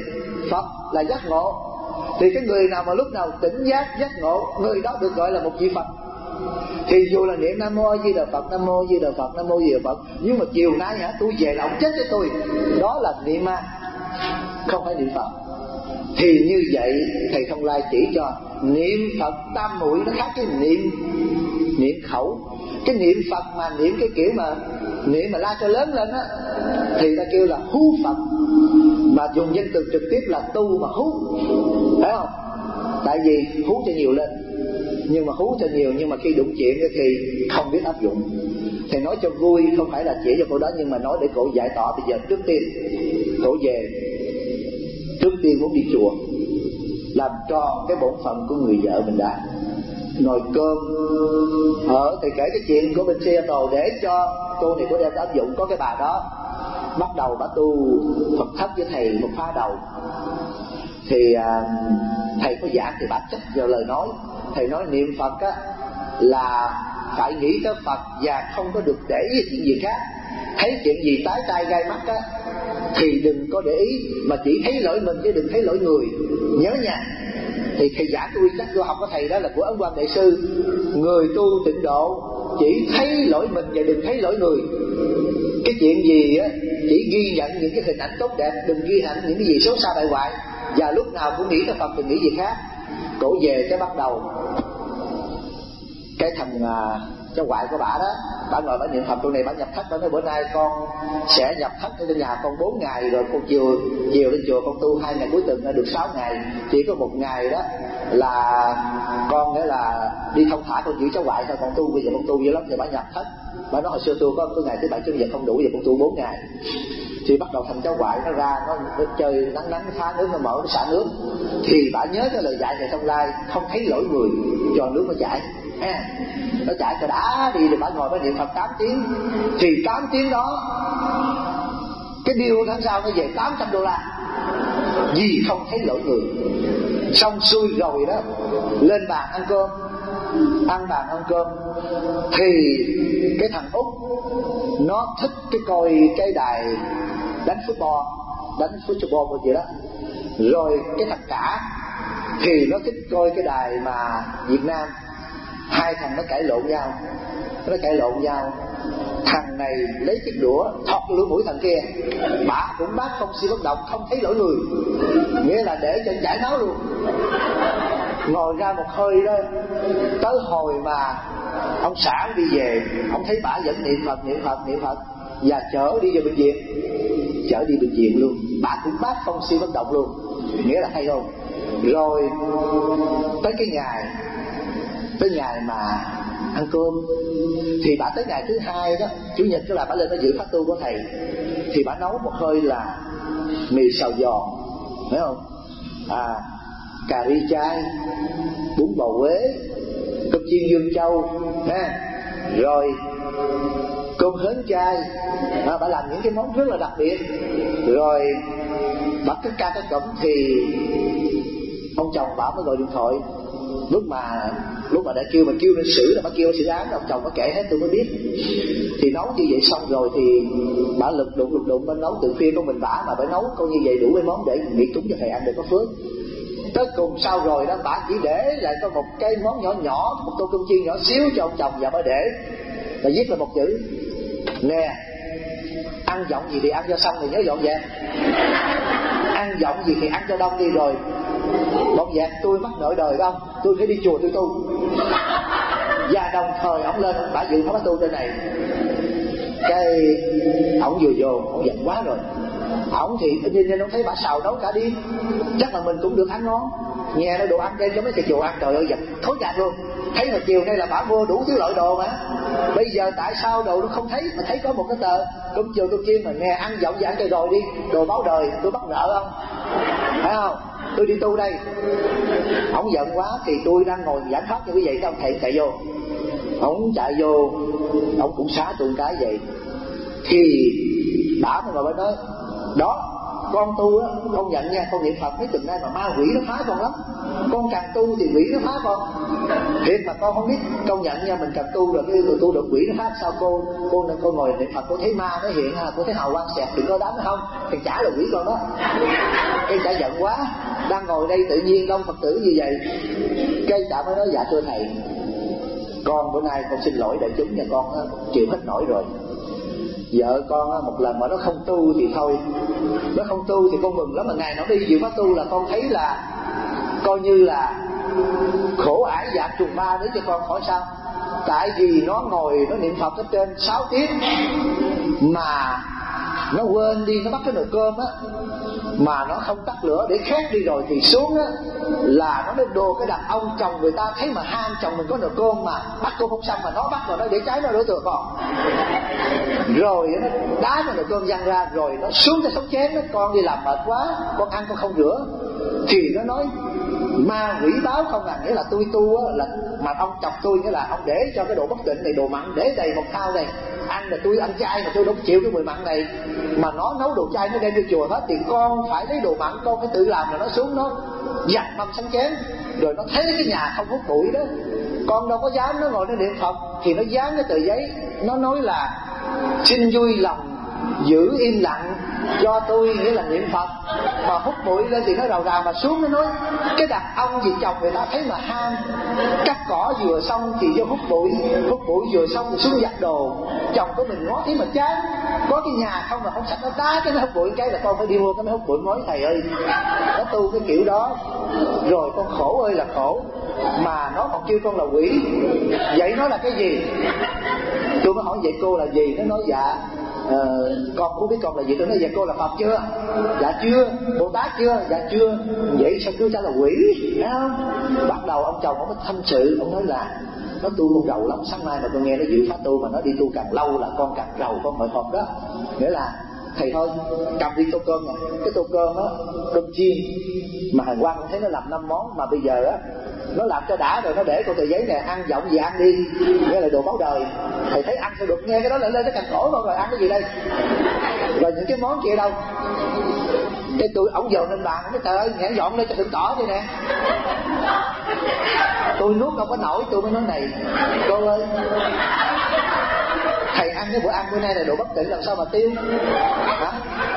S1: Phật là giác ngộ. Thì cái người nào mà lúc nào tỉnh giác giác ngộ, người đó được gọi là một vị Phật. Thì dù là niệm Nam Mô A Di Đà Phật, Nam Mô A Di Đà Phật, Nam Mô A Di Đà Phật, nhưng mà chiều nay hả tôi về là ông chết với tôi, đó là niệm ma, không phải niệm Phật. Thì như vậy thầy Thông Lai chỉ cho niệm Phật tam muội nó khác cái niệm niệm khẩu. Cái niệm Phật mà niệm cái kiểu mà niệm mà la cho lớn lên á thì ta kêu là hú Phật, mà dùng danh từ trực tiếp là tu mà hú, phải không? Tại vì hú cho nhiều lên, nhưng mà hú cho nhiều nhưng mà khi đụng chuyện thì không biết áp dụng. Thầy nói cho vui, không phải là chỉ cho cô đó, nhưng mà nói để cổ giải tỏa. Bây giờ trước tiên cổ về, trước tiên muốn đi chùa làm tròn cái bổn phận của người vợ mình đã. Nồi cơm ở thầy kể cái chuyện của bên Seattle để cho cô này có đem áp dụng. Có cái bà đó bắt đầu bà tu Phật thất với thầy một khóa đầu, thì à, thầy có giảng thì bà chấp vào lời nói. Thầy nói niệm Phật á là phải nghĩ tới Phật và không có được để ý chuyện gì khác. Thấy chuyện gì tái tai gai mắt á thì đừng có để ý, mà chỉ thấy lỗi mình chứ đừng thấy lỗi người, nhớ nha. Thì thầy giảng tôi chắc tôi học của thầy đó là của Ấn Quang Đại Sư, người tu tịnh độ chỉ thấy lỗi mình và đừng thấy lỗi người. Cái chuyện gì á chỉ ghi nhận những cái hình ảnh tốt đẹp, đừng ghi nhận những cái gì xấu xa bại hoại, và lúc nào cũng nghĩ tới Phật đừng nghĩ gì khác. Cổ về cái bắt đầu cái thằng à, cháu ngoại của bà đó, bà ngồi bà niệm Phật. Chỗ này bà nhập thất, bà nói bữa nay con sẽ nhập thất ở nhà con bốn ngày rồi, con chiều chiều lên chùa con tu hai ngày cuối tuần được sáu ngày, chỉ có một ngày đó là con nghĩa là đi thông thả con giữ cháu ngoại thôi, con tu bây giờ con tu dữ lắm. Thì bà nhập thất, bà nói hồi xưa tu có có ngày thứ bảy chủ nhật không đủ, giờ con tu bốn ngày. Thì bắt đầu thành cháu ngoại nó ra nó, nó chơi nắng nắng phá nước, nó mở nó xả nước. Thì bà nhớ cái lời dạy thầy Thông Lai, không thấy lỗi người cho nước nó chảy à, nó chạy cho đã đi. Rồi bà ngồi bà niệm Phật tám tiếng. Thì tám tiếng đó cái bill tháng sau nó về tám trăm đô la, vì không thấy lỗi người. Xong xuôi rồi đó, lên bàn ăn cơm, ăn bàn ăn cơm thì cái thằng Út nó thích cái coi cái đài đánh football, đánh football một gì đó. Rồi cái thằng Cả thì nó thích coi cái đài mà Việt Nam. Hai thằng nó cãi lộn nhau, nó cãi lộn nhau. Thằng này lấy chiếc đũa thọc vô lưỡi mũi thằng kia. Bả cũng bác không si bất động, không thấy lỗi người, nghĩa là để cho chảy máu luôn. Ngồi ra một hơi đó, tới hồi mà ông xã đi về, ông thấy bả vẫn niệm Phật niệm Phật niệm Phật và chở đi về bệnh viện, chở đi bệnh viện luôn. Bả cũng bác không si bất động luôn, nghĩa là hay không. Rồi tới cái ngày tới ngày mà ăn cơm thì bà tới ngày thứ hai đó, chủ nhật đó là bà lên bà dự pháp tu của thầy. Thì bà nấu một hơi là mì xào giò, phải không, à, cà ri chay, bún bò Huế, cơm chiên Dương Châu ha, rồi cơm hến chay à, bà làm những cái món rất là đặc biệt. Rồi bà cất ca cái cổng thì ông chồng bà mới gọi điện thoại. Lúc mà lúc mà đã kêu mà kêu lên xử là bà kêu xử án, ông chồng nó kể hết tôi mới biết. Thì nấu như vậy xong rồi thì bà lực đụng lực đụng bà nấu từ khuya của mình bả mà bà nấu coi như vậy đủ mấy món để miễn cúng cho thầy ăn để có phước. Tới cùng sau rồi đó bà chỉ để lại có một cái món nhỏ nhỏ, một tô cơm chiên nhỏ xíu cho ông chồng, và bà để bà viết là một chữ nè, ăn giọng gì thì ăn cho xong rồi nhớ dọn dẹp, ăn giọng gì thì ăn cho đông đi rồi dọn dẹp. Tôi mắc nợ đời không, tôi phải đi chùa tôi tu. Và đồng thời ông lên bả dự pháp tu trên này, cái ổng vừa vô ổng giận quá rồi. Ổng thì nhìn nhìn ông thấy bà xào nấu cả đi, chắc là mình cũng được ăn ngon. Nghe nó đồ ăn đem cho mấy thầy chùa ăn, trời ơi giật thối nhạt luôn. Thấy mà chiều nay là bà mua đủ thứ loại đồ mà, bây giờ tại sao đồ nó không thấy mà thấy có một cái tờ cơm chiều cơm chiên mà nghe ăn giọng gì ăn cho rồi đi, đồ báo đời tôi bắt nợ không, phải không, tôi đi tu đây. Ổng giận quá thì tôi đang ngồi giảng pháp như vậy, ông thầy chạy vô, ổng chạy vô ổng cũng xá tôi cái vậy. Thì bả mới ngồi bên nói đó, con tu á, con nhận nha, con niệm Phật mấy tuần nay mà ma quỷ nó phá con lắm. Con càng tu thì quỷ nó phá con. Thiệt mà con không biết, công nhận nha, mình càng tu rồi cái tu được quỷ nó phá. Sao cô cô nên cô ngồi niệm Phật cô thấy ma nó hiện ha, cô thấy hào quang xẹt thì có đám nó không? Thì chả là quỷ con đó. Cái chả giận quá, đang ngồi đây tự nhiên đông Phật tử như vậy, cái chả mới nói dạ thưa thầy, con bữa nay con xin lỗi đại chúng nha, con á, chịu hết nổi rồi. Vợ con á, một lần mà nó không tu thì thôi, nó không tu thì con mừng lắm, mà ngày nó đi chịu pháp tu là con thấy là coi như là khổ ải dạng trùng ma nữa cho con khỏi sao. Tại vì nó ngồi nó niệm Phật ở trên sáu tiếng mà nó quên đi, nó bắt cái nồi cơm á mà nó không tắt lửa để khét đi rồi thì xuống á là nó được đồ cái đàn ông chồng người ta thấy mà ham chồng mình có nồi cơm mà bắt cơm không xong mà nó bắt vào nó để cháy nó đổ thừa con, rồi nó đá cái nồi cơm văng ra, rồi nó xuống cái sống chén nó, con đi làm mệt quá con ăn con không rửa thì nó nói ma quỷ báo không à, nghĩa là tôi tu á là mà ông chọc tôi, nghĩa là ông để cho cái đồ bất tịnh này, đồ mặn để đầy một thao này, ăn là tôi ăn chay mà tôi đâu chịu cái mùi mặn này, mà nó nấu đồ chay nó đem đi chùa hết thì con phải lấy đồ mặn con phải tự làm, là nó xuống nó giặt mâm sánh chén, rồi nó thấy cái nhà không hút bụi đó, con đâu có dám, nó ngồi nó niệm Phật thì nó dán cái tờ giấy, nó nói là xin vui lòng giữ im lặng cho tôi, nghĩa là niệm Phật, mà hút bụi lên thì nó rào rào mà xuống nó nói cái đàn ông gì chồng người ta thấy mà ham, cắt cỏ vừa xong thì vô hút bụi, hút bụi vừa xong thì xuống giặt đồ, chồng của mình ngó thấy mà chán, có cái nhà không mà không sạch nó đá cái nó hút bụi cái là con phải đi mua cái nó hút bụi mới. Thầy ơi, nó tu cái kiểu đó rồi con khổ ơi là khổ, mà nó còn kêu con là quỷ. Vậy nó là cái gì? Tôi mới hỏi vậy cô là gì? Nó nói dạ Ờ, con cũng biết con là gì. Tôi nói dạ cô là Phật chưa? Dạ chưa. Bồ Tát chưa? Dạ chưa. Vậy sao cứ trả là quỷ, thấy không? Bắt đầu ông chồng ông mới tâm sự, ông nói là nó tu con rầu lắm, sáng nay mà con nghe nó dự pháp tu mà nó đi tu càng lâu là con càng rầu, con mệt hộp đó. Nghĩa là thầy thôi cầm đi tô cơm nè, cái tô cơm á cơm chiên mà Hàn Quang thấy nó làm năm món, mà bây giờ á nó làm cho đã rồi nó để con tờ giấy này ăn giọng gì ăn đi, nghe là đồ báo đời. Thầy thấy ăn sao được, nghe cái đó lại lên nó càng khổ con, rồi ăn cái gì đây, rồi những cái món kia đâu. Cái tôi ổng dồn lên bàn, cái trời ơi nhãn dọn lên cho đừng tỏ đi nè. Tôi nuốt không có nổi, tôi mới nói này cô ơi, thầy ăn cái bữa ăn bữa nay là đồ bất tịnh làm sao mà tiêu hả?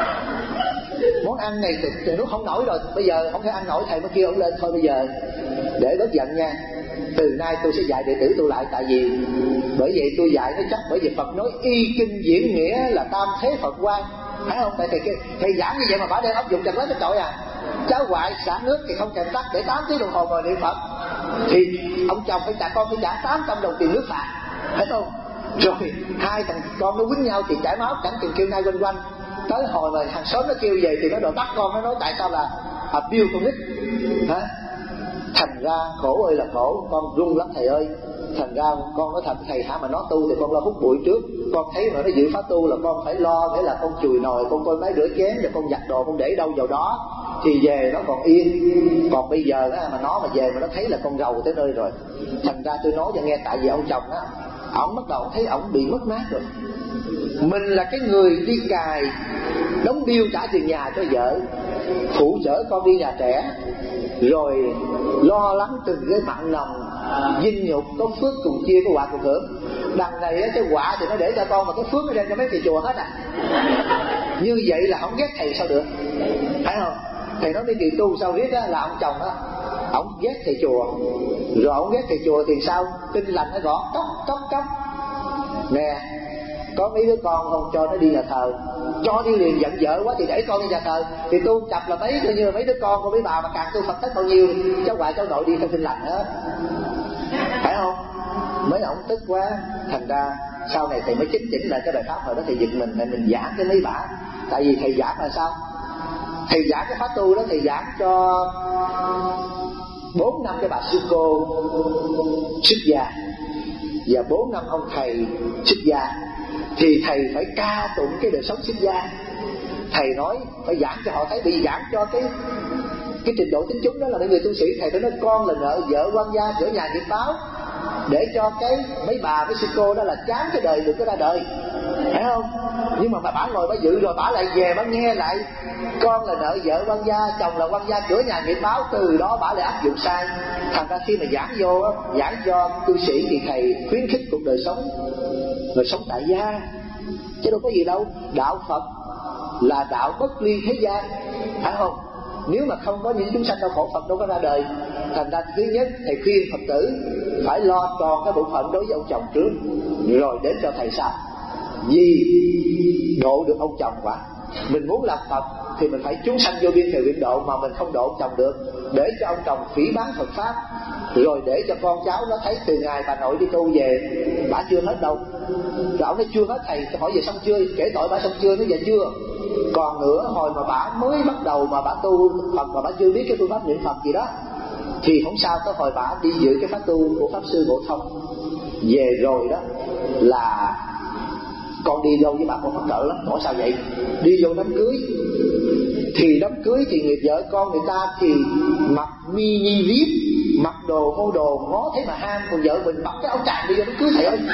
S1: Món ăn này thì, thì nuốt không nổi rồi, bây giờ không thể ăn nổi, thầy mới kêu ông lên thôi bây giờ để bớt giận nha, từ nay tôi sẽ dạy đệ tử tôi lại. Tại vì bởi vậy tôi dạy nó chắc bởi vì Phật nói y kinh diễn nghĩa là tam thế Phật quan, thấy không? Tại thầy, thầy, thầy giảng như vậy mà bả đem áp dụng chặt lấy cái trội à. Cháu ngoại xả nước thì không kèm tắt để tám tiếng đồng hồ ngồi niệm Phật, thì ông chồng phải trả con phải trả tám trăm đồng tiền nước phạt, thấy không? Rồi hai thằng con nó quýnh nhau thì chảy máu chẳng chừng kêu nay quanh quanh, tới hồi mà hàng xóm nó kêu về thì nó đòi bắt con, nó nói tại sao là abuse con nít hả? Thành ra khổ ơi là khổ, con run lắm thầy ơi. Thành ra con nói thật thầy hả, mà nó tu thì con lo hút bụi trước, con thấy mà nó giữ pháp tu là con phải lo, nghĩa là con chùi nồi, con coi máy rửa chén, rồi con giặt đồ, con để đâu vào đó thì về nó còn yên. Còn bây giờ đó, mà nó mà về mà nó thấy là con rầu tới nơi rồi. Thành ra tôi nói cho nghe, tại vì ông chồng á, ổng bắt đầu thấy ổng bị mất mát rồi. Mình là cái người đi cài đóng bill trả tiền nhà cho vợ, phụ chở con đi nhà trẻ, rồi lo lắng từng cái mặn nồng dinh nhục, có phước cùng chia, có quả cùng hưởng. Đằng này á, cái quả thì nó để cho con, mà cái phước nó đem cho mấy thầy chùa hết à. Như vậy là không ghét thầy sao được, phải không? Thầy nói mấy kỳ tu sao biết á, là ông chồng á, ổng ghét thầy chùa, rồi ổng ghét thầy chùa thì sao? Tin lành nó gõ cốc cốc cốc nè, có mấy đứa con không cho nó đi nhà thờ, cho đi liền, giận vợ quá thì để con đi nhà thờ, thì tu chập là mấy coi như là mấy đứa con của mấy bà, mà càng tu Phật thích bao nhiêu cháu ngoại cháu nội đi theo tin lành hết, phải không? Mấy ổng tức quá, thành ra sau này thầy mới chỉnh chỉnh lại cái bài pháp hồi đó thầy giật mình, tại mình giảng cái mấy bả. Tại vì thầy giảng là sao? Thầy giảng cái pháp tu đó, thầy giảng cho bốn năm cái bà sư cô xuất gia và bốn năm ông thầy xuất gia, thì thầy phải ca tụng cái đời sống xuất gia. Thầy nói phải giảng cho họ thấy, bị giảng cho cái cái trình độ tín chúng đó là mấy người tu sĩ. Thầy phải nói con là nợ vợ quan gia, giữa nhà niệm báo, để cho cái mấy bà với sư cô đó là chán cái đời được cái ra đời. phải không? Nhưng mà bà ngồi bà dự rồi bà lại về bà nghe lại con là nợ vợ quan gia, chồng là quan gia, cửa nhà nghiệp báo, từ đó bà lại áp dụng sai. Thành ra khi mà giảng vô giảng cho cư sĩ thì thầy khuyến khích cuộc đời sống, rồi sống tại gia, chứ đâu có gì đâu. Đạo Phật là đạo bất ly thế gian, phải không? Nếu mà không có những chúng sanh đau khổ, Phật đâu có ra đời. Thành ra thứ nhất thầy khuyên Phật tử phải lo tròn cái bổn phận đối với ông chồng trước, rồi đến cho thầy sau. Vì độ được ông chồng quả. Mình muốn làm Phật thì mình phải chúng sanh vô biên thời biên độ, mà mình không độ ông chồng được, để cho ông chồng phỉ báng Phật pháp, rồi để cho con cháu nó thấy từ ngày bà nội đi tu về bà chưa hết đâu. Rồi ông nói chưa hết, thầy hỏi về xong chưa, kể tội bà xong chưa, nó về chưa. Còn nữa, hồi mà bà mới bắt đầu mà bà tu Phật mà bà chưa biết cái phương pháp niệm Phật gì đó thì không sao. Tới hồi bà đi dự cái pháp tu của Pháp Sư Ngộ Thông về rồi đó là con đi đâu với bà con mắc cỡ lắm. Hỏi sao vậy? Đi vô đám cưới thì đám cưới thì người vợ con người ta thì mặc mini vip, mặc đồ mô đồ ngó thấy mà ham, còn vợ mình mặc cái áo tràng đi vô đám cưới thầy ơi.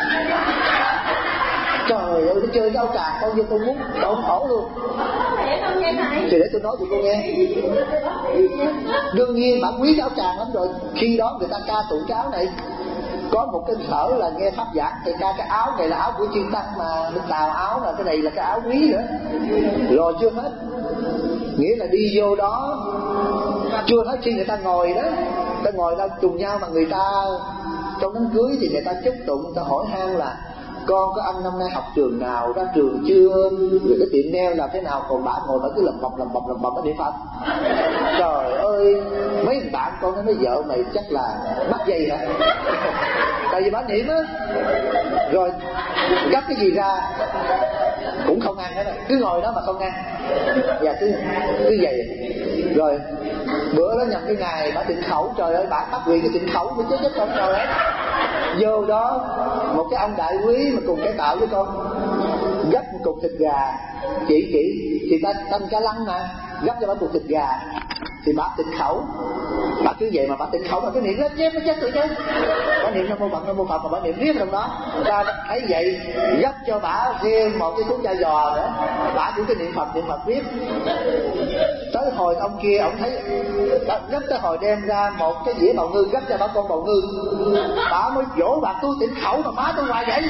S1: Trời ơi, nó chơi cái áo tràng bao nhiêu tôi muốn đau khổ luôn. Thì để tôi nói cho cô nghe. Đương nhiên bà quý cái áo tràng lắm rồi. Khi đó người ta ca tụng cái áo này. Có một cái thở là nghe pháp giảng thì ca cái áo này là áo của Chư Tăng mà mình tào áo là cái này là cái áo quý nữa. Rồi chưa hết, nghĩa là đi vô đó chưa hết khi người ta ngồi đó, người ta ngồi đâu trùng nhau mà người ta trong đám cưới thì người ta chúc tụng, người ta hỏi han là con có anh năm nay học trường nào, ra trường chưa, rồi cái tiệm nail làm thế nào. Còn bà ngồi bà cứ lầm bầm lầm bầm lầm bầm ở niệm Phật. Trời ơi, mấy bạn con nó nói vợ mày chắc là mắc dây hả? Tại vì bà niệm á, rồi gấp cái gì ra cũng không ăn hết rồi, cứ ngồi đó mà không ăn, và cứ cứ vậy. Rồi bữa đó nhằm cái ngày bà tịnh khẩu, trời ơi bà bắt quyền cái tịnh khẩu mới chết chết con. Trời ơi, vô đó một cái ông đại quý mà cùng cái tạo với con gấp một cục thịt gà, chỉ chỉ thì ta tâm cá lăng mà gấp cho bà cục thịt gà thì bà tịnh khẩu. Bà cứ vậy mà bà tịnh khẩu mà cứ niệm hết chết nó chết tôi chứ. Bà niệm Nam Mô Phật Nam Mô Phật mà bà niệm riết trong đó. Ta thấy vậy gấp cho bà thêm một cái cuốn chai giò nữa, bà cũng cứ niệm Phật niệm Phật riết. Tới hồi ông kia ông thấy gấp tới hồi đem ra một cái dĩa bào ngư gấp cho bà con bào ngư, bà mới dỗ bà tôi tịnh khẩu mà má tôi hoài vậy.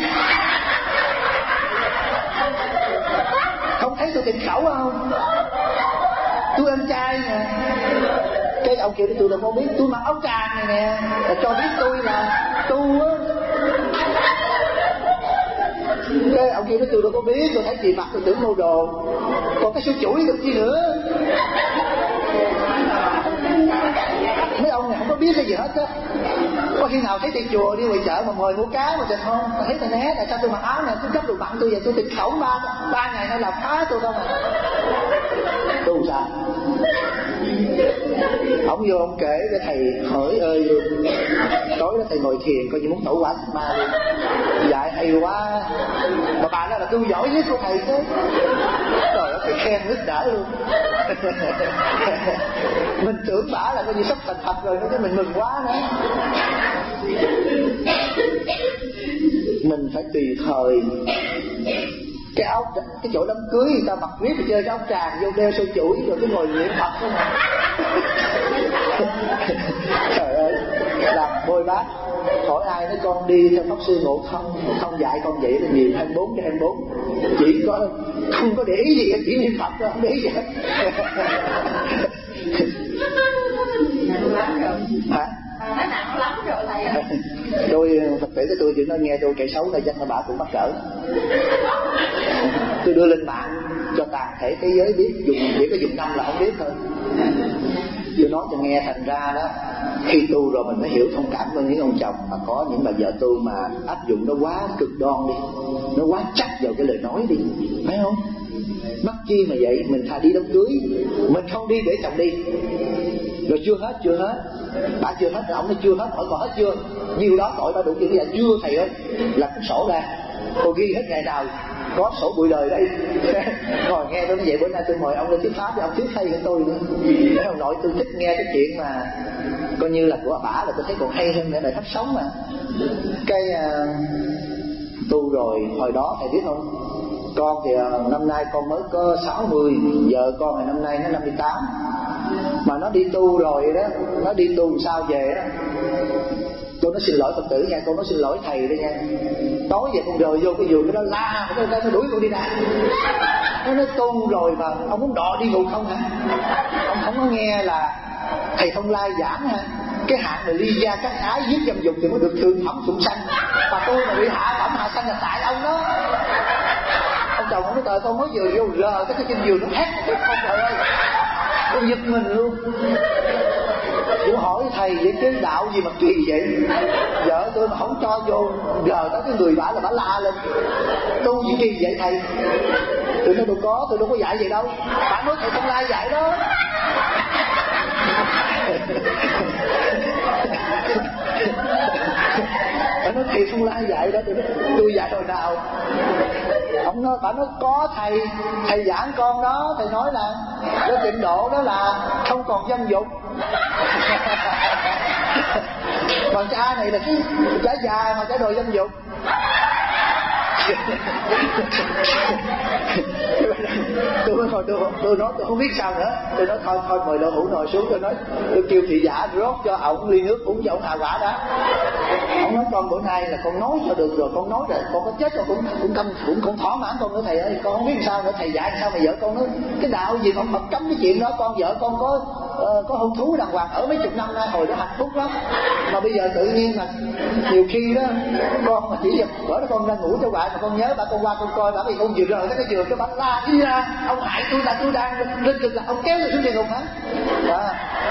S1: Không thấy tôi tịnh khẩu không? Tôi ăn chay nè. Cái ông kia tôi đâu có biết, tôi mặc áo tràng này nè là cho biết tôi là tu á. Cái ông kia nói tôi đâu có biết, tôi thấy chị mặc tôi tưởng mô đồ, còn cái số chuỗi được chi nữa. Mấy ông này không có biết cái gì hết á. Có khi nào thấy tiền chùa đi ngoài chợ mà mời mua cá mà thịt không? Thấy tôi né, tại sao tôi mặc áo này, tôi cấp đồ mặn tôi về tôi tịnh khẩu ba ba ngày nay làm phá tôi không à. Tu sao? Ông vô ông kể cho thầy hỏi ơi luôn. Tối đó thầy ngồi thiền coi như muốn tẩu quả ma luôn. Dạy hay quá. Mà bà nói là tu giỏi nhất của thầy chứ. Trời ơi, thầy khen nứt đỡ luôn. Mình tưởng bà là coi như sắp thành Phật rồi, chứ mình mừng quá nữa. Mình phải tùy thời. Cái áo, cái chỗ đám cưới người ta mặc riết rồi chơi cái áo tràng vô đeo sôi chuỗi rồi cứ ngồi niệm Phật thôi mà. Trời ơi, làm bôi bát. Hỏi ai nói con đi theo Pháp Sư Ngộ Thông, Ngộ Thông dạy con vậy là nhiều hai mươi bốn trên hai mươi bốn, chỉ có không có để ý gì hết, chỉ niệm Phật thôi, không để ý gì hết. Hả?
S2: Nó nặng lắm rồi thầy.
S1: Tôi Phật tử của tôi chỉ nói nghe tôi kể xấu này chắc là bà cũng mắc cỡ. Tôi đưa lên mạng cho toàn thể thế giới biết, dùng chỉ có dùng năm là không biết thôi. Tôi nói cho nghe, thành ra đó khi tu rồi mình mới hiểu thông cảm với những ông chồng mà có những bà vợ tu mà áp dụng nó quá cực đoan đi, nó quá chắc vào cái lời nói đi, phải không? Mắc chi mà vậy, mình thà đi đám cưới, mình không đi để chồng đi. Rồi chưa hết, chưa hết, bà chưa hết, ông nói chưa hết, hỏi còn hết chưa? Nhiều đó tội bà đủ chuyện là chưa thầy ơi, lập cái sổ ra, tôi ghi hết ngày nào, có sổ bụi đời đây. Rồi nghe tôi nói vậy, bữa nay tôi mời ông lên thuyết pháp, ông thuyết hay hơn tôi nữa. Để ông nội tôi thích nghe cái chuyện mà coi như là của bà là tôi thấy còn hay hơn nữa, là thắp sống mà. Cái uh, tu rồi hồi đó thầy biết không, Con thì năm nay con mới có sáu mươi, vợ con thì năm nay nó năm mươi tám. Mà nó đi tu rồi đó, nó đi tu sao về đó, tôi nói xin lỗi Phật tử nha, con nói xin lỗi thầy đây nha. Tối về con rời vô cái giường cái đó la, cái đó nó đuổi con đi ra. Nó nói tu rồi mà ông muốn đọ đi ngục không hả? Ông không có nghe là thầy Thông Lai giảng hả? Cái hạng mà ly gia các ái giết dâm dục thì mới được thượng phẩm sủng sanh. Mà tôi mà bị hạ phẩm hạ sanh là tại ông đó. Ông chồng ông nói trời, con mới vừa vô rờ cái trên giường nó hét một không, trời ơi, con giật mình luôn. Tôi hỏi thầy vậy cái đạo gì mà kỳ vậy? Vợ tôi mà không cho vô rờ tới cái người bả là bả la lên. Tu gì kỳ vậy thầy? Tôi nói tôi có, tôi đâu có dạy vậy đâu. Bả nói thầy Thông Lai dạy đó. Bả nói thầy Thông Lai dạy đó. Tôi nói tôi dạy hồi nào? Ông nói, bà nói có thầy, thầy giảng con đó, thầy nói là cái tịnh độ đó là không còn dâm dục. Còn cha này là cái cha già mà cha đồ dâm dục. tôi nói thôi tôi, tôi nói tôi không biết sao nữa. Tôi nói thôi thôi mời đội hữu ngồi xuống. Tôi nói tôi kêu thị giả rót cho ổng ly nước uống cho ổng hạ quả đó. Ông nói con bữa nay là con nói cho được rồi, con nói rồi con có chết rồi cũng cũng căm cũng cũng thỏa mãn con nữa thầy ơi. Con không biết sao nữa thầy dạy sao mà vợ con nói cái đạo gì con Phật cấm cái chuyện đó. Con vợ con có uh, có hôn thú đàng hoàng ở mấy chục năm nay, hồi đó hạnh phúc lắm. Mà bây giờ tự nhiên là nhiều khi đó con mà chỉ giờ bữa đó con đang ngủ cho bạn mà con nhớ bà con qua con coi bà bị con vừa rời tới cái giường cái bà la đi ra, ông hại tôi là tôi đang lên cực là ông kéo tôi xuống địa ngục hả? Đó.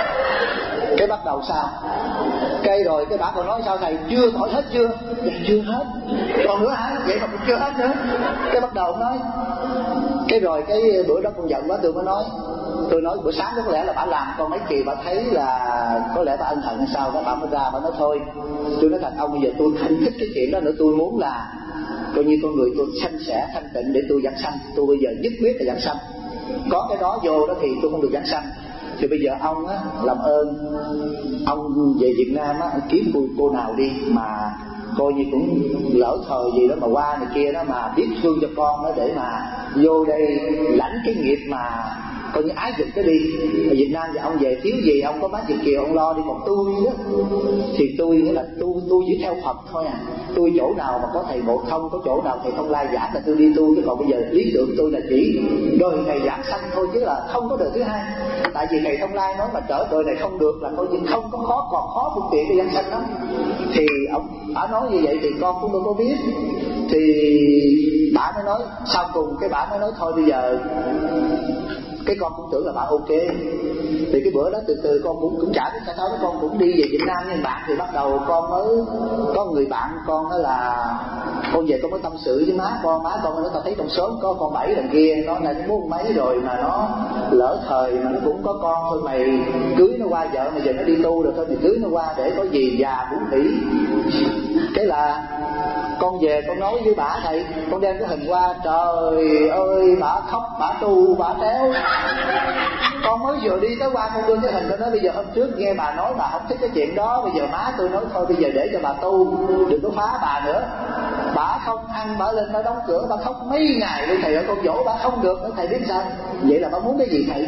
S1: Cái bắt đầu sao? Cây rồi cái bà còn nói sao thầy chưa hỏi hết chưa? Dạ chưa hết. Còn nữa hả? Vậy mà cũng chưa hết nữa. Cái bắt đầu nói. Cái rồi cái bữa đó con giận quá tôi mới nói. Tôi nói bữa sáng đó có lẽ là bà làm con mấy kỳ bà thấy là có lẽ bà ân hận hay sao đó, bà mới ra bà nói thôi. Tôi nói thành ông bây giờ tôi không thích cái chuyện đó nữa, tôi muốn là coi như con người tôi sanh sẻ thanh tịnh để tôi giảng sanh. Tôi bây giờ nhất quyết là giảng sanh. Có cái đó vô đó thì tôi không được giảng sanh. Thì bây giờ ông á làm ơn ông về Việt Nam á, ông kiếm cô, cô nào đi mà coi như cũng lỡ thời gì đó mà qua này kia đó mà biết thương cho con đó, để mà vô đây lãnh cái nghiệp mà coi như ái dục cái đi. Ở Việt Nam thì ông về thiếu gì ông có bán Việt kiều ông lo đi. Còn tôi đó thì tôi nghĩa là tôi tôi chỉ theo Phật thôi à. Tôi chỗ nào mà có thầy Bộ Thông, có chỗ nào thầy Thông Lai giảng là tôi đi tu. Chứ còn bây giờ lý tưởng tôi là chỉ đời này giảng sanh thôi chứ là không có đời thứ hai. Tại vì thầy Thông Lai nói mà trở đời này không được là coi như không có khó, còn khó phương tiện để giảng sanh lắm. Thì ông bà nói như vậy thì con cũng đâu có biết. Thì bà mới nói sau cùng cái bà mới nói thôi bây giờ cái con cũng tưởng là bà ok. Thì cái bữa đó từ từ con cũng cũng chả biết sao đó con cũng đi về Việt Nam với bạn. Thì bắt đầu con mới có người bạn con đó là con về con mới tâm sự với má con. Má con nói tao thấy trong xóm có con Bảy đằng kia nó này nó bốn mấy rồi mà nó lỡ thời mà nó cũng có con thôi, mày cưới nó qua vợ mà giờ nó đi tu rồi thôi thì cưới nó qua để có gì già cũng hỷ. Cái là con về con nói với bà thầy, con đem cái hình qua, trời ơi bà khóc bà tu bà téo. Con mới vừa đi tới qua con đưa cái hình cho nó. Bây giờ hôm trước nghe bà nói bà không thích cái chuyện đó, bây giờ má tôi nói thôi bây giờ để cho bà tu, đừng có phá bà nữa. Bà không ăn, bà lên bà đóng cửa, bà khóc mấy ngày luôn. Thầy ơi con dỗ bà không được nữa, thầy biết sao? Vậy là bà muốn cái gì thầy?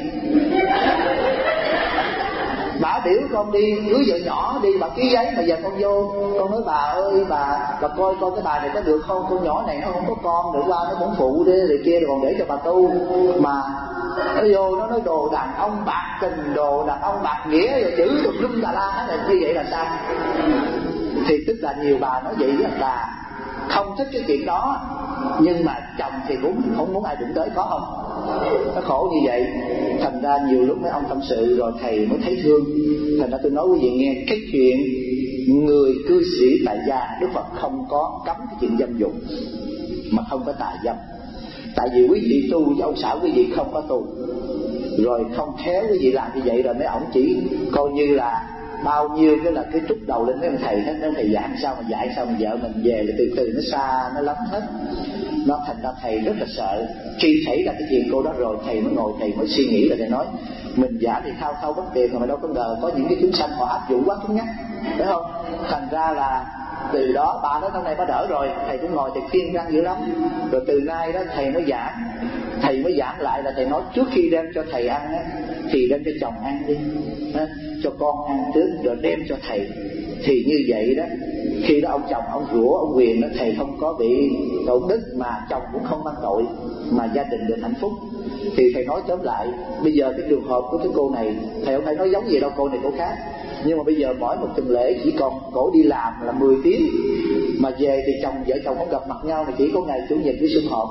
S1: Bà biểu con đi cưới vợ nhỏ đi, bà ký giấy mà giờ con vô. Con nói bà ơi bà bà coi coi cái bà này có được không? Con nhỏ này nó không có con nữa, qua nó cũng phụ đi rồi kia, rồi còn để cho bà tu. Mà nó vô nó nói đồ đàn ông bạc tình, đồ đàn ông bạc nghĩa, rồi chữ tùm lum tà la hết. Như vậy là sao? Thì tức là nhiều bà nói vậy là bà không thích cái chuyện đó, nhưng mà chồng thì cũng không muốn ai đụng tới, có không? Nó khổ như vậy. Thành ra nhiều lúc mấy ông tâm sự rồi thầy mới thấy thương. Thành ra tôi nói quý vị nghe cái chuyện người cư sĩ tại gia, Đức Phật không có cấm cái chuyện dâm dục mà không có tà dâm. Tại vì quý vị tu với ông xã quý vị không có tu, rồi không khéo quý vị làm như vậy rồi mấy ổng chỉ coi như là bao nhiêu cái là cái trút đầu lên mấy ông thầy hết. Mấy thầy giảng sao mà dạy sao mà vợ mình về là từ từ nó xa nó lắm hết. Nó thành ra thầy rất là sợ. Khi xảy ra cái chuyện cô đó rồi thầy mới ngồi thầy mới suy nghĩ là thầy nói mình giả thì thao thao bất tiền mà đâu có ngờ có những cái chúng sanh họ áp dụng quá cứng nhắc, phải không? Thành ra là từ đó bà nói hôm nay bà đỡ rồi, thầy cũng ngồi thầy khuyên răng dữ lắm. Rồi từ nay đó thầy mới giảng, thầy mới giảng lại là thầy nói trước khi đem cho thầy ăn á, thì đem cho chồng ăn đi, á, cho con ăn trước rồi đem cho thầy. Thì như vậy đó, khi đó ông chồng ông rủa ông quyền đó, thầy không có bị tội đức mà chồng cũng không mang tội, mà gia đình được hạnh phúc. Thì thầy nói tóm lại, bây giờ cái trường hợp của cái cô này, thầy không phải nói giống gì đâu, cô này cô khác. Nhưng mà bây giờ mỗi một tuần lễ chỉ còn cổ đi làm là mười tiếng, mà về thì chồng vợ chồng không gặp mặt nhau, mà chỉ có ngày chủ nhật với sum họp.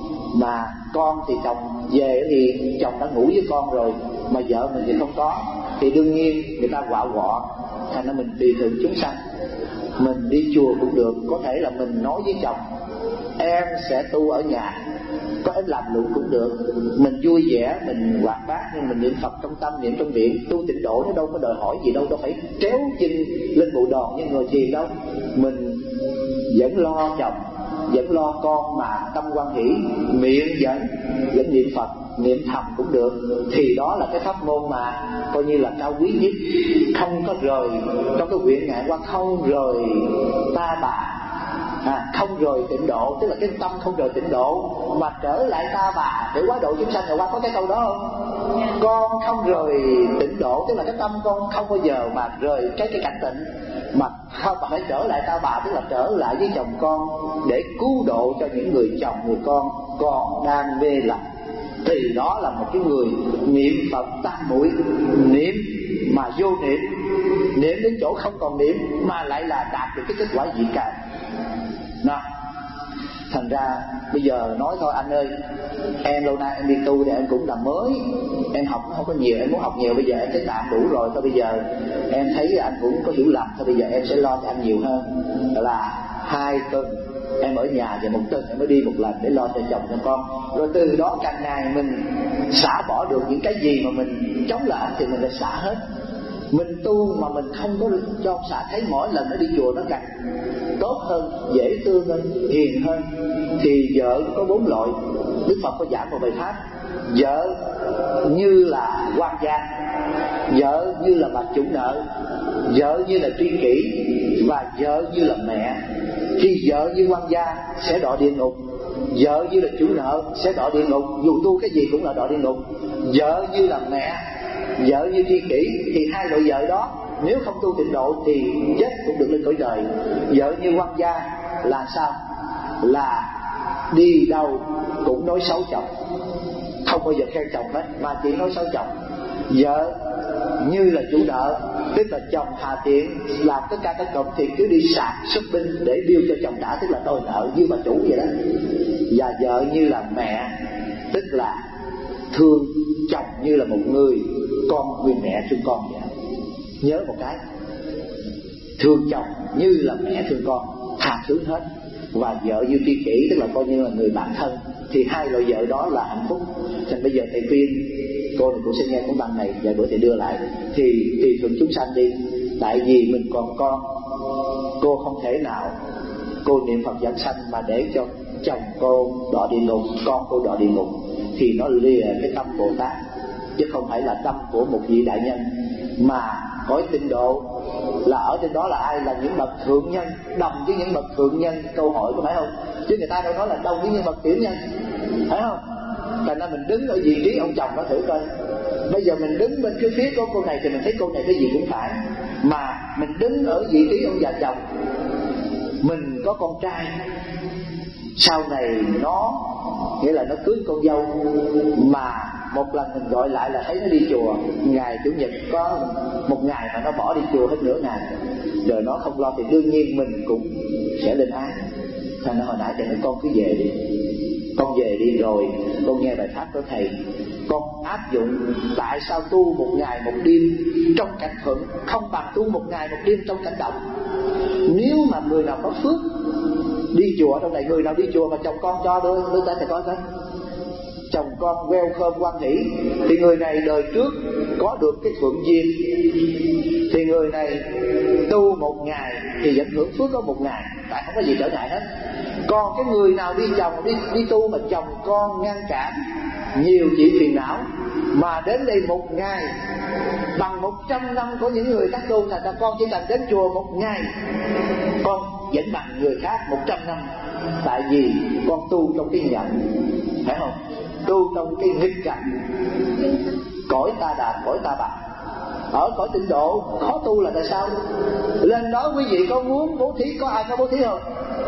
S1: Mà con thì chồng về thì chồng đã ngủ với con rồi, mà vợ mình thì không có. Thì đương nhiên người ta quạo quọ, thành ra mình tùy thuận chúng sanh. Mình đi chùa cũng được, có thể là mình nói với chồng em sẽ tu ở nhà, có em làm lụng cũng được. Mình vui vẻ, mình hoạt bát, nhưng mình niệm Phật trong tâm, niệm trong miệng. Tu tịnh độ nó đâu có đòi hỏi gì đâu, đâu phải tréo chân lên bộ đòn như người thiền đâu. Mình vẫn lo chồng, vẫn lo con mà tâm hoan hỷ, miệng vẫn vẫn niệm Phật, niệm thầm cũng được. Thì đó là cái pháp môn mà coi như là cao quý nhất. Không có rời trong cái nguyện ngại qua, không rời ta bà, à, không rời tịnh độ, tức là cái tâm không rời tịnh độ mà trở lại ta bà để quá độ chúng sanh. Rồi qua có cái câu đó không? Con không rời tịnh độ, tức là cái tâm con không bao giờ mà rời cái cái cảnh tịnh, mà không phải trở lại ta bà, tức là trở lại với chồng con để cứu độ cho những người chồng người con còn đang mê lầm. Thì đó là một cái người niệm Phật tam muội, niệm mà vô niệm, niệm đến chỗ không còn niệm mà lại là đạt được cái kết quả dị cao. Nào, thành ra bây giờ nói thôi anh ơi, em lâu nay em đi tu thì em cũng là mới, em học không có nhiều, em muốn học nhiều, bây giờ em thấy tạm đủ rồi. Thôi bây giờ em thấy anh cũng có hiểu lầm, thôi bây giờ em sẽ lo cho anh nhiều hơn, là hai tuần em ở nhà và một tuần em mới đi một lần để lo cho chồng cho con. Rồi từ đó càng ngày mình xả bỏ được những cái gì mà mình chống lại thì mình lại xả hết. Mình tu mà mình không có cho ông xã thấy mỗi lần nó đi chùa nó càng tốt hơn, dễ thương hơn, hiền hơn. Thì vợ có bốn loại, Đức Phật có giảng một bài pháp. Vợ như là quan gia, vợ như là bà chủ nợ, vợ như là tri kỷ, và vợ như là mẹ. Khi vợ như quan gia sẽ đọa địa ngục, vợ như là chủ nợ sẽ đọa địa ngục, dù tu cái gì cũng là đọa địa ngục. Vợ như là mẹ, vợ như tri kỷ, thì hai loại vợ đó nếu không tu tịnh độ thì chết cũng được lên cõi trời. Vợ như quan gia là sao? Là đi đâu cũng nói xấu chồng, không bao giờ khen chồng hết mà chỉ nói xấu chồng. Vợ như là chủ nợ, tức là chồng hà tiện làm tất cả các cộng thì cứ đi sạc shopping để bill cho chồng trả, tức là đòi nợ như bà chủ vậy đó. Và vợ như là mẹ, tức là thương chồng như là một người con, người mẹ thương con vậy. Nhớ một cái, thương chồng như là mẹ thương con, tha thứ hết. Và vợ như tri kỷ, tức là coi như là người bạn thân. Thì hai loại vợ đó là hạnh phúc. Thành bây giờ thầy khuyên cô này cũng sẽ nghe cuốn băng này, vài bữa thầy đưa lại. Thì tùy thuận chúng sanh đi. Tại vì mình còn con, cô không thể nào cô niệm Phật giảng sanh mà để cho chồng cô đọa địa ngục, con cô đọa địa ngục. Thì nó lìa cái tâm Bồ Tát, chứ không phải là tâm của một vị đại nhân. Mà cõi tịnh độ là ở trên đó là ai? Là những bậc thượng nhân, đồng với những bậc thượng nhân. Câu hỏi có phải không? Chứ người ta đâu nói là đồng với những bậc tiểu nhân, phải không? Thành ra mình đứng ở vị trí ông chồng nó thử coi. Bây giờ mình đứng bên cái phía của cô này thì mình thấy cô này cái gì cũng phải. Mà mình đứng ở vị trí ông già chồng, mình có con trai, sau này nó nghĩa là nó cưới con dâu, mà một lần mình gọi lại là thấy nó đi chùa, ngày chủ nhật có một ngày mà nó bỏ đi chùa hết nửa ngày, rồi nó không lo, thì đương nhiên mình cũng sẽ lên án. Thành ra hồi nãy thầy nói con cứ về đi, con về đi rồi con nghe bài pháp của thầy, con áp dụng. Tại sao tu một ngày một đêm trong cảnh thuận không bằng tu một ngày một đêm trong cảnh động? Nếu mà người nào có phước đi chùa trong này, người nào đi chùa mà chồng con cho đưa đưa tới thầy coi coi, chồng con welcome quan hỷ, thì người này đời trước có được cái thuận duyên, thì người này tu một ngày thì vẫn hưởng phước có một ngày, tại không có gì trở ngại hết. Còn cái người nào đi chồng đi đi tu mà chồng con ngăn cản nhiều chuyện phiền não, mà đến đây một ngày bằng một trăm năm của những người các tu, thành ra con chỉ cần đến chùa một ngày, con vẫn bằng người khác một trăm năm. Tại vì con tu trong cái nhận, phải không? Tu trong cái nghịch cảnh, cõi ta đà, cõi ta bà. Ở cõi tịnh độ khó tu là tại sao? Lên đó quý vị có muốn bố thí, có ai có bố thí không?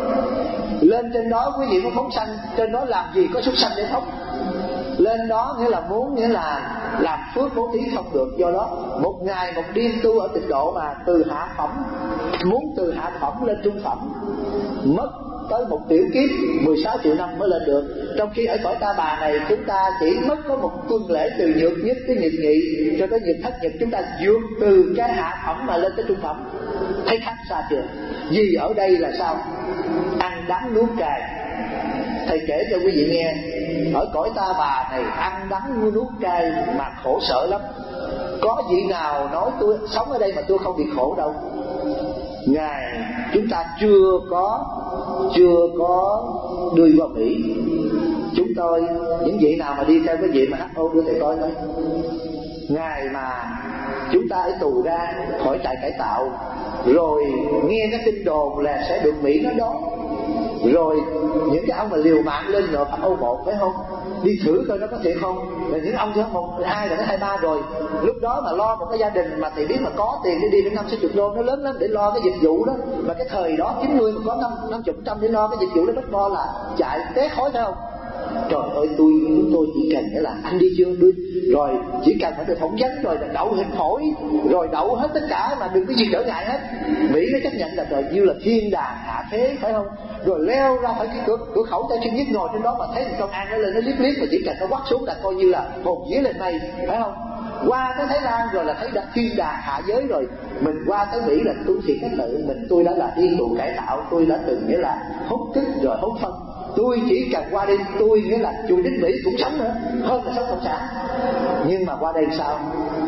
S1: Lên trên đó quý vị muốn phóng sanh, trên đó làm gì có súc sanh để phóng. Lên đó nghĩa là muốn, nghĩa là làm phước bố thí không được. Do đó một ngày một đêm tu ở tịnh độ mà từ hạ phẩm, muốn từ hạ phẩm lên trung phẩm mất tới một tiểu kiếp mười sáu triệu năm mới lên được. Trong khi ở cõi ta bà này chúng ta chỉ mất có một tuần lễ, từ nhược nhất tới nhược nhị cho tới nhược thất nhật, chúng ta vượt từ cái hạ phẩm mà lên tới trung phẩm. Thấy khác xa chưa? Vì ở đây là sao? Ăn đắng nuốt cay. Thầy kể cho quý vị nghe, ở cõi ta bà này ăn đắng nuốt cay mà khổ sở lắm. Có vị nào nói tôi sống ở đây mà tôi không bị khổ đâu. Ngài chúng ta chưa có chưa có đưa qua Mỹ. Chúng tôi, những vị nào mà đi theo cái vị mà hát ô đưa thầy coi coi, Ngài mà chúng ta ở tù ra khỏi trại cải tạo, rồi nghe cái tin đồn là sẽ được Mỹ nó đón, rồi những cái ông mà liều mạng lên nộp Âu một, phải không? Đi thử coi nó có thiệt không. Rồi những ông thứ một, hai, rồi hai ba, rồi lúc đó mà lo một cái gia đình mà thầy biết mà có tiền để đi đến năm sáu chục đô, nó lớn lắm để lo cái dịch vụ đó. Mà cái thời đó chín mươi mà có năm năm chục trăm để lo cái dịch vụ đó, rất bo là chạy té khói, phải không? Trời ơi, tôi chúng tôi chỉ cần nghĩa là anh đi chưa đi, rồi chỉ cần phải được phỏng vấn, rồi đậu hình phổi, rồi đậu hết tất cả mà đừng có gì trở ngại hết. Mỹ nó chấp nhận là trời như là thiên đàng hạ thế, phải không? Rồi leo ra khỏi cái cửa cửa khẩu tay chân nhất, ngồi trên đó mà thấy công an nó lên nó liếc liếc, mà chỉ cần nó quắt xuống là coi như là hồn vía lên mây, phải không? Qua tới Thái Lan rồi là thấy đặt thiên đàng hạ giới rồi. Mình qua tới Mỹ là tôi thiệt cái tự mình, tôi đã là đi tù cải tạo, tôi đã từng nghĩa là hút kích rồi hút phân. Tôi chỉ cần qua đây, tôi nghĩa là chui đến Mỹ cũng sống nữa, hơn là sống cộng sản. Nhưng mà qua đây sao?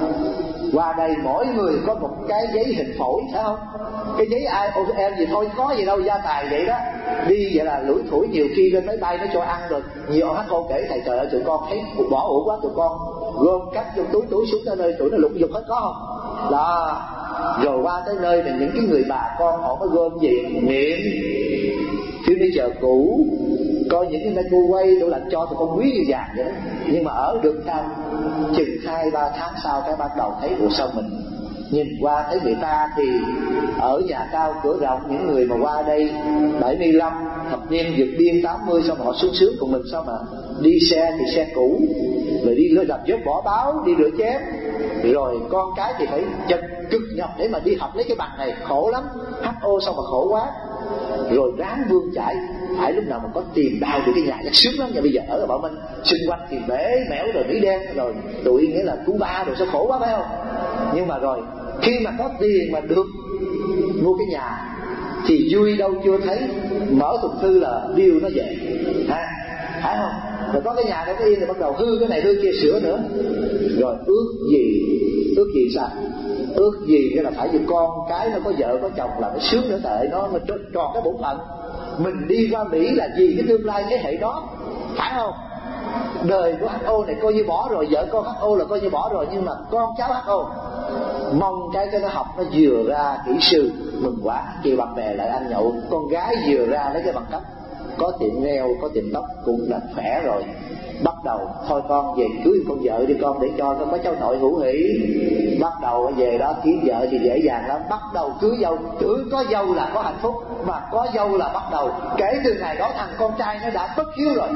S1: Qua đây mỗi người có một cái giấy hình phổi, phải không? Cái giấy i o em gì thôi, có gì đâu, gia tài vậy đó. Đi vậy là lủi thủi, nhiều khi lên máy bay nó cho ăn rồi. Nhiều hát cô kể thầy, trời ơi tụi con thấy bỏ ủ quá, tụi con gom cắt trong túi túi xuống tới nơi tụi nó lục dục hết, có không? Đó. Rồi qua tới nơi thì những cái người bà con họ mới gom gì miệng phim đi chợ cũ, coi những cái microwave đồ lạnh cho tụi con quý như vàng vậy đó. Nhưng mà ở được sao chừng hai ba tháng sau cái bắt đầu thấy ủa sao mình nhìn qua thấy người ta thì ở nhà cao cửa rộng, những người mà qua đây bảy mươi lăm thập niên vượt biên tám mươi sao mà họ sung sướng, còn mình sao mà đi xe thì xe cũ, rồi đi đập vớt bỏ báo, đi rửa chén, rồi con cái thì phải chật cực nhọc để mà đi học lấy cái bằng này, khổ lắm. hát o sao mà khổ quá. Rồi ráng vươn chải, phải lúc nào mà có tiền đào được cái nhà chắc sướng lắm. Nhà bây giờ ở Bảo Minh xung quanh thì bể mẻo rồi Mỹ đen, rồi tụi nghĩa là cú ba rồi sao khổ quá, phải không? Nhưng mà rồi khi mà có tiền mà được mua cái nhà thì vui đâu chưa thấy, mở thùng thư là điều nó về, ha, phải không? Rồi có cái nhà đâu có yên thì bắt đầu hư cái này hư kia sửa nữa. Rồi ước gì, ước gì sao? Ước gì cái là phải vì con cái nó có vợ có chồng là nó sướng nữa, tại nó nó tròn cái bổn phận. Mình đi qua Mỹ là vì cái tương lai thế hệ đó, phải không? Đời của hát o này coi như bỏ rồi, vợ con hát o là coi như bỏ rồi, nhưng mà con cháu hát o mong cái cho nó học, nó vừa ra kỹ sư mừng quá, kêu bạn bè lại ăn nhậu. Con gái vừa ra lấy cái bằng cấp, có tiệm nail, có tiệm tóc cũng là khỏe rồi. Bắt đầu thôi con về cưới con vợ đi con, để cho nó có cháu nội hữu hỷ. Bắt đầu về đó kiếm vợ thì dễ dàng lắm. Bắt đầu cưới dâu, tưởng có dâu là có hạnh phúc, mà có dâu là bắt đầu kể từ ngày đó thằng con trai nó đã bất hiếu rồi.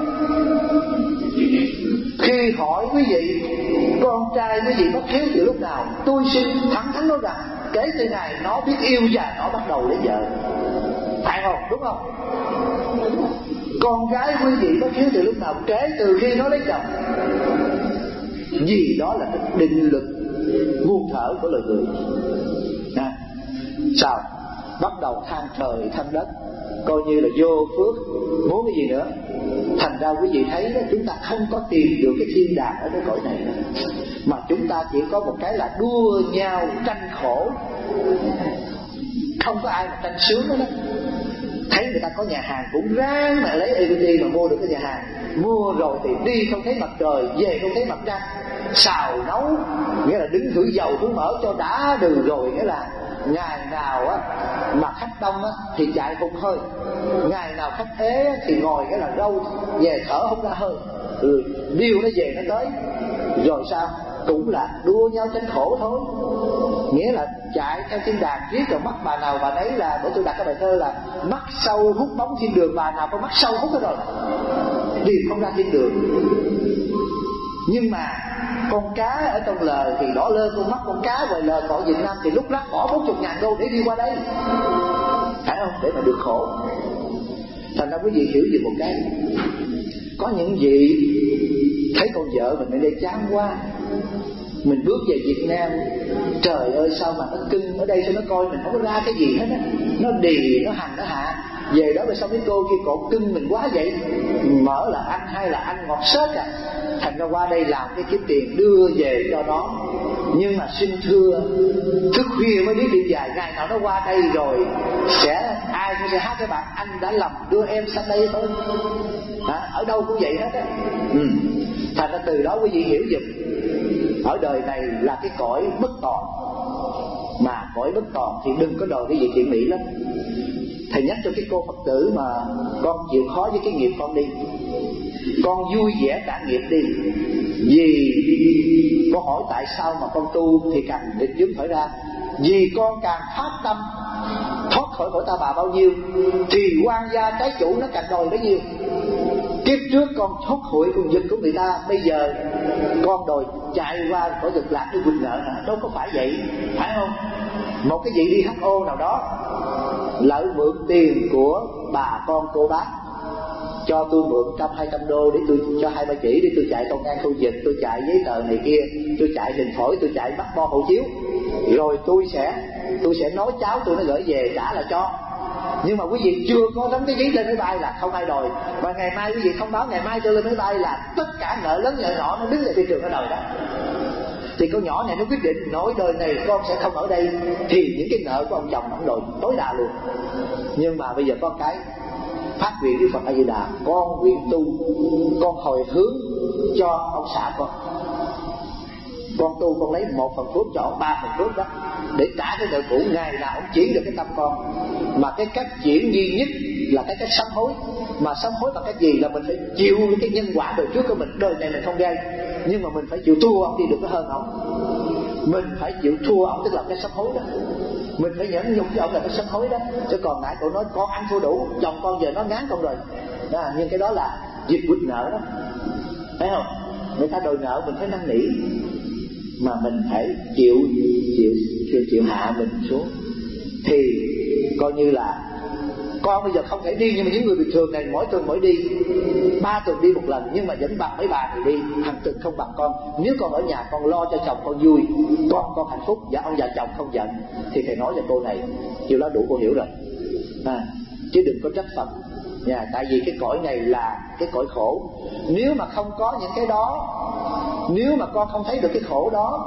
S1: Khi hỏi quý vị con trai quý vị bất hiếu từ lúc nào, tôi xin thẳng thắn nói rằng kể từ ngày nó biết yêu và nó bắt đầu lấy vợ, phải không? Đúng không? Con gái quý vị bất hiếu từ lúc nào? Kể từ khi nó lấy chồng. Vì đó là cái định lực nguồn thở của loài người. À, sao? Bắt đầu than trời than đất, coi như là vô phước, muốn cái gì nữa. Thành ra quý vị thấy đó, chúng ta không có tìm được cái thiên đàng ở cái cõi này nữa, mà chúng ta chỉ có một cái là đua nhau tranh khổ, không có ai mà tranh sướng nữa đó. Thấy người ta có nhà hàng cũng ráng mà lấy e bê tê mà mua được cái nhà hàng, mua rồi thì đi không thấy mặt trời, về không thấy mặt trăng, xào nấu, nghĩa là đứng thử dầu thử mỡ cho đã đừ rồi, nghĩa là ngày nào á mà khách đông á thì chạy hụt hơi, ngày nào khách ế á, thì ngồi cái là râu về thở không ra hơi. Ừ, điêu nó về nó tới rồi sao cũng là đua nhau tranh khổ thôi. Nghĩa là chạy theo thiên đàng riết rồi mắt bà nào bà nấy là, bởi tôi đặt cái bài thơ là mắt sâu hút bóng thiên đường, bà nào có mắt sâu hút hết rồi điền không ra thiên đường. Nhưng mà con cá ở trong lờ thì đỏ lơ con mắt con cá ngoài lờ cõi Việt Nam thì lúc lắc bỏ bốn mươi ngàn đô để đi qua đây, phải không, để mà được khổ. Thành ra quý vị hiểu gì một cái, có những vị thấy con vợ mình ở đây chán quá, mình bước về Việt Nam, trời ơi sao mà nó cưng ở đây, sao nó coi mình không có ra cái gì hết á, nó đì nó hành nó hạ. Về đó rồi xong cái cô kia cổ cưng mình quá vậy, mở là ăn hay là ăn ngọt sết à. Thành ra qua đây làm cái kiếm tiền đưa về cho nó. Nhưng mà xin thưa, thức khuya mới biết đi dài, ngày nào nó qua đây rồi sẽ ai cũng sẽ hát cái bạn anh đã lầm đưa em sang đây thôi. Hả? Ở đâu cũng vậy hết á. Ừ. Thành ra từ đó quý vị hiểu giùm, ở đời này là cái cõi bất toàn, mà cõi bất toàn thì đừng có đòi cái gì thiện mỹ lắm. Thầy nhắc cho cái cô Phật tử mà con chịu khó với cái nghiệp con đi, con vui vẻ trả nghiệp đi. Vì con hỏi tại sao mà con tu thì càng định dướng khỏi ra, vì con càng phát tâm thoát khỏi cõi ta bà bao nhiêu thì quan gia trái chủ nó càng đòi bấy nhiêu. Kiếp trước con thoát khỏi con giật của người ta, bây giờ con đòi chạy qua cõi Cực Lạc để quỵt nợ hả? Đâu có phải vậy, phải không? Một cái vị đi hát ô nào đó lỡ mượn tiền của bà con cô bác, cho tôi mượn trăm hai trăm đô để tôi cho hai ba chỉ để tôi chạy công an khu dịch, tôi chạy giấy tờ này kia, tôi chạy hình phổi, tôi chạy bắt bo hộ chiếu, rồi tôi sẽ tôi sẽ nói cháu tôi nó gửi về trả lại cho. Nhưng mà quý vị chưa có đóng cái giấy lên máy bay là không ai đòi, và ngày mai quý vị thông báo ngày mai cho lên máy bay là tất cả nợ lớn nợ nhỏ nó đứng ở thị trường nó đòi đó. Thì con nhỏ này nó quyết định nói đời này con sẽ không ở đây, thì những cái nợ của ông chồng ông đòi tối đa luôn. Nhưng mà bây giờ có cái phát nguyện với Phật A Di Đà, con nguyện tu, con hồi hướng cho ông xã con, con tu con lấy một phần phước cho ông, ba phần phước đó để trả cái nợ cũ. Ngày nào ông chuyển được cái tâm con, mà cái cách chuyển duy nhất là cái cách sám hối. Mà sám hối bằng cách gì? Là mình phải chịu cái nhân quả đời trước của mình, đời này mình không gây, nhưng mà mình phải chịu thua ông đi được có hơn ông. Mình phải chịu thua ông, tức là cái sám hối đó. Mình phải nhẫn nhục với ông là cái sám hối đó. Chứ còn nãy cậu nói con ăn thua đủ, chồng con giờ nó ngán con rồi đó, nhưng cái đó là việc quỵt nợ đó, thấy không? Người ta đòi nợ mình phải năn nỉ, mà mình phải chịu chịu chịu, chịu hạ mình xuống. Thì coi như là con bây giờ không thể đi, nhưng mà những người bình thường này mỗi tuần mỗi đi, ba tuần đi một lần, nhưng mà vẫn bằng mấy bà thì đi, hàng tuần không bằng con. Nếu con ở nhà con lo cho chồng con vui, con con hạnh phúc, và ông già chồng không giận, thì thầy nói cho cô này chiều đó đủ cô hiểu rồi à, chứ đừng có trách Phật nha. Tại vì cái cõi này là cái cõi khổ. Nếu mà không có những cái đó, nếu mà con không thấy được cái khổ đó,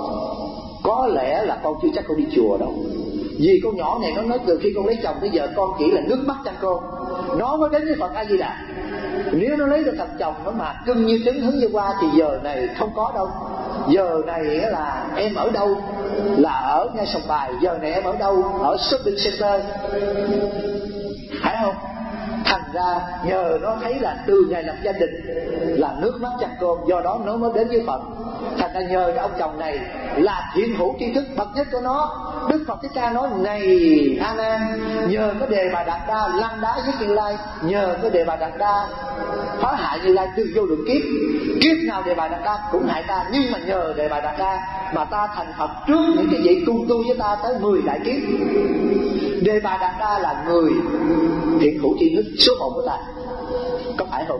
S1: có lẽ là con chưa chắc con đi chùa đâu. Vì con nhỏ này nó nói từ khi con lấy chồng tới giờ con chỉ là nước mắt chăn con, nó mới đến với Phật A Di Đà. Nếu nó lấy được thằng chồng nó mà cưng như trứng hứng như qua thì giờ này không có đâu. Giờ này là em ở đâu? Là ở ngay Sòng Bài. Giờ này em ở đâu? Ở shopping center, phải không? Thành ra nhờ nó thấy là từ ngày lập gia đình là nước mắt chăn con, do đó nó mới đến với Phật. Thành ra nhờ cái ông chồng này là thiện hữu tri thức bậc nhất của nó. Đức Phật Thích Ca nói: này A Nan, nhờ cái Đề Bà Đạt Đa lăn đá với Như Lai, nhờ cái Đề Bà Đạt Đa phá hại Như Lai từ vô lượng kiếp, kiếp nào Đề Bà Đạt Đa cũng hại ta, nhưng mà nhờ Đề Bà Đạt Đa mà ta thành Phật trước những cái vị cùng tu với ta tới mười đại kiếp. Đề Bà Đạt Đa là người thiện hữu tri thức số một của ta, có phải không?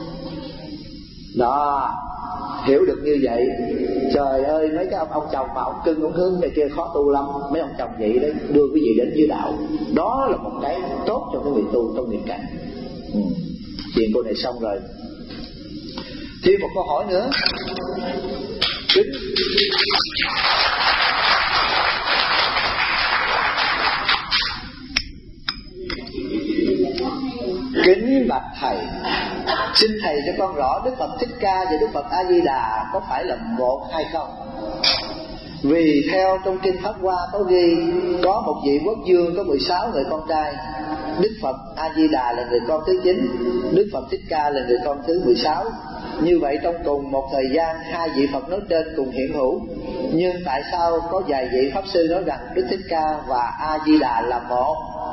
S1: Đó, hiểu được như vậy. Trời ơi, mấy cái ông, ông chồng mà ông cưng ông hương này kia khó tu lắm. Mấy ông chồng vậy đấy, đưa quý vị đến với đạo. Đó là một cái tốt cho cái người tu trong nghiệp cảnh. ừ. Chuyện cô này xong rồi. Thêm một câu hỏi nữa. Kính Kính bạch thầy, xin thầy cho con rõ Đức Phật Thích Ca và Đức Phật A Di Đà có phải là một hay không? Vì theo trong kinh Pháp Hoa có ghi có một vị quốc vương có mười sáu người con trai. Đức Phật A Di Đà là người con thứ chín, Đức Phật Thích Ca là người con thứ mười sáu. Như vậy trong cùng một thời gian hai vị Phật nói trên cùng hiện hữu. Nhưng tại sao có vài vị Pháp Sư nói rằng Đức Thích Ca và A Di Đà là một?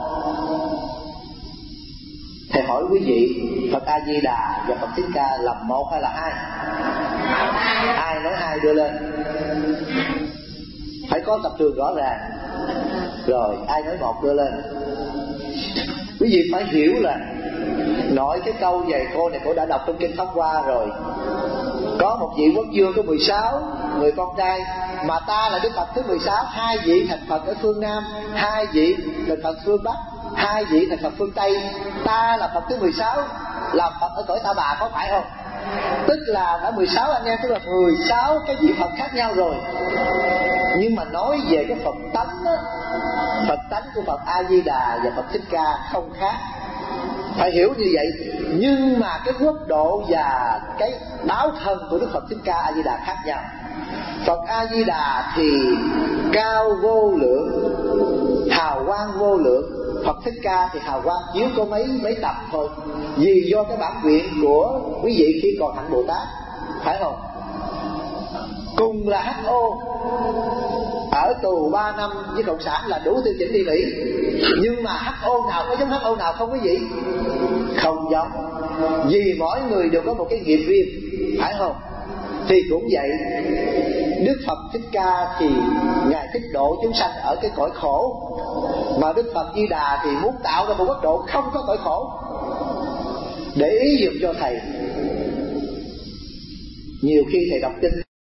S1: Thầy hỏi quý vị, Phật A Di Đà và Phật Thích Ca là một hay là hai? Ai nói hai đưa lên? Phải có tập trường rõ ràng. Rồi ai nói một đưa lên? Quý vị phải hiểu là nói cái câu về cô này cô đã đọc trong kinh Pháp Hoa rồi. Có một vị quốc vương có mười sáu người con trai, mà ta là Đức Phật thứ mười sáu. Hai vị thành Phật ở phương Nam, hai vị thành Phật phương Bắc, hai vị thành Phật phương Tây. Ta là Phật thứ mười sáu, làm Phật ở cõi Ta Bà, có phải không? Tức là đã mười sáu anh em, tức là mười sáu cái vị Phật khác nhau rồi. Nhưng mà nói về cái Phật tánh đó, Phật tánh của Phật A Di Đà và Phật Thích Ca không khác, phải hiểu như vậy. Nhưng mà cái quốc độ và cái báo thân của Đức Phật Thích Ca A Di Đà khác nhau. Phật A Di Đà thì cao vô lượng, hào quang vô lượng. Phật Thích Ca thì hào quang chiếu có mấy mấy tập thôi. Vì do cái bản nguyện của quý vị khi còn hạnh Bồ Tát, phải không? Cùng là hát ô, ở tù ba năm với cộng sản là đủ tiêu chuẩn đi Mỹ. Nhưng mà hát ô nào có giống hát ô nào không quý vị? Không giống. Vì mỗi người đều có một cái nghiệp riêng, phải không? Thì cũng vậy, Đức Phật Thích Ca thì Ngài thích độ chúng sanh ở cái cõi khổ, mà Đức Phật Di Đà thì muốn tạo ra một quốc độ không có cõi khổ. Để ý dùm cho thầy. Nhiều khi thầy đọc kinh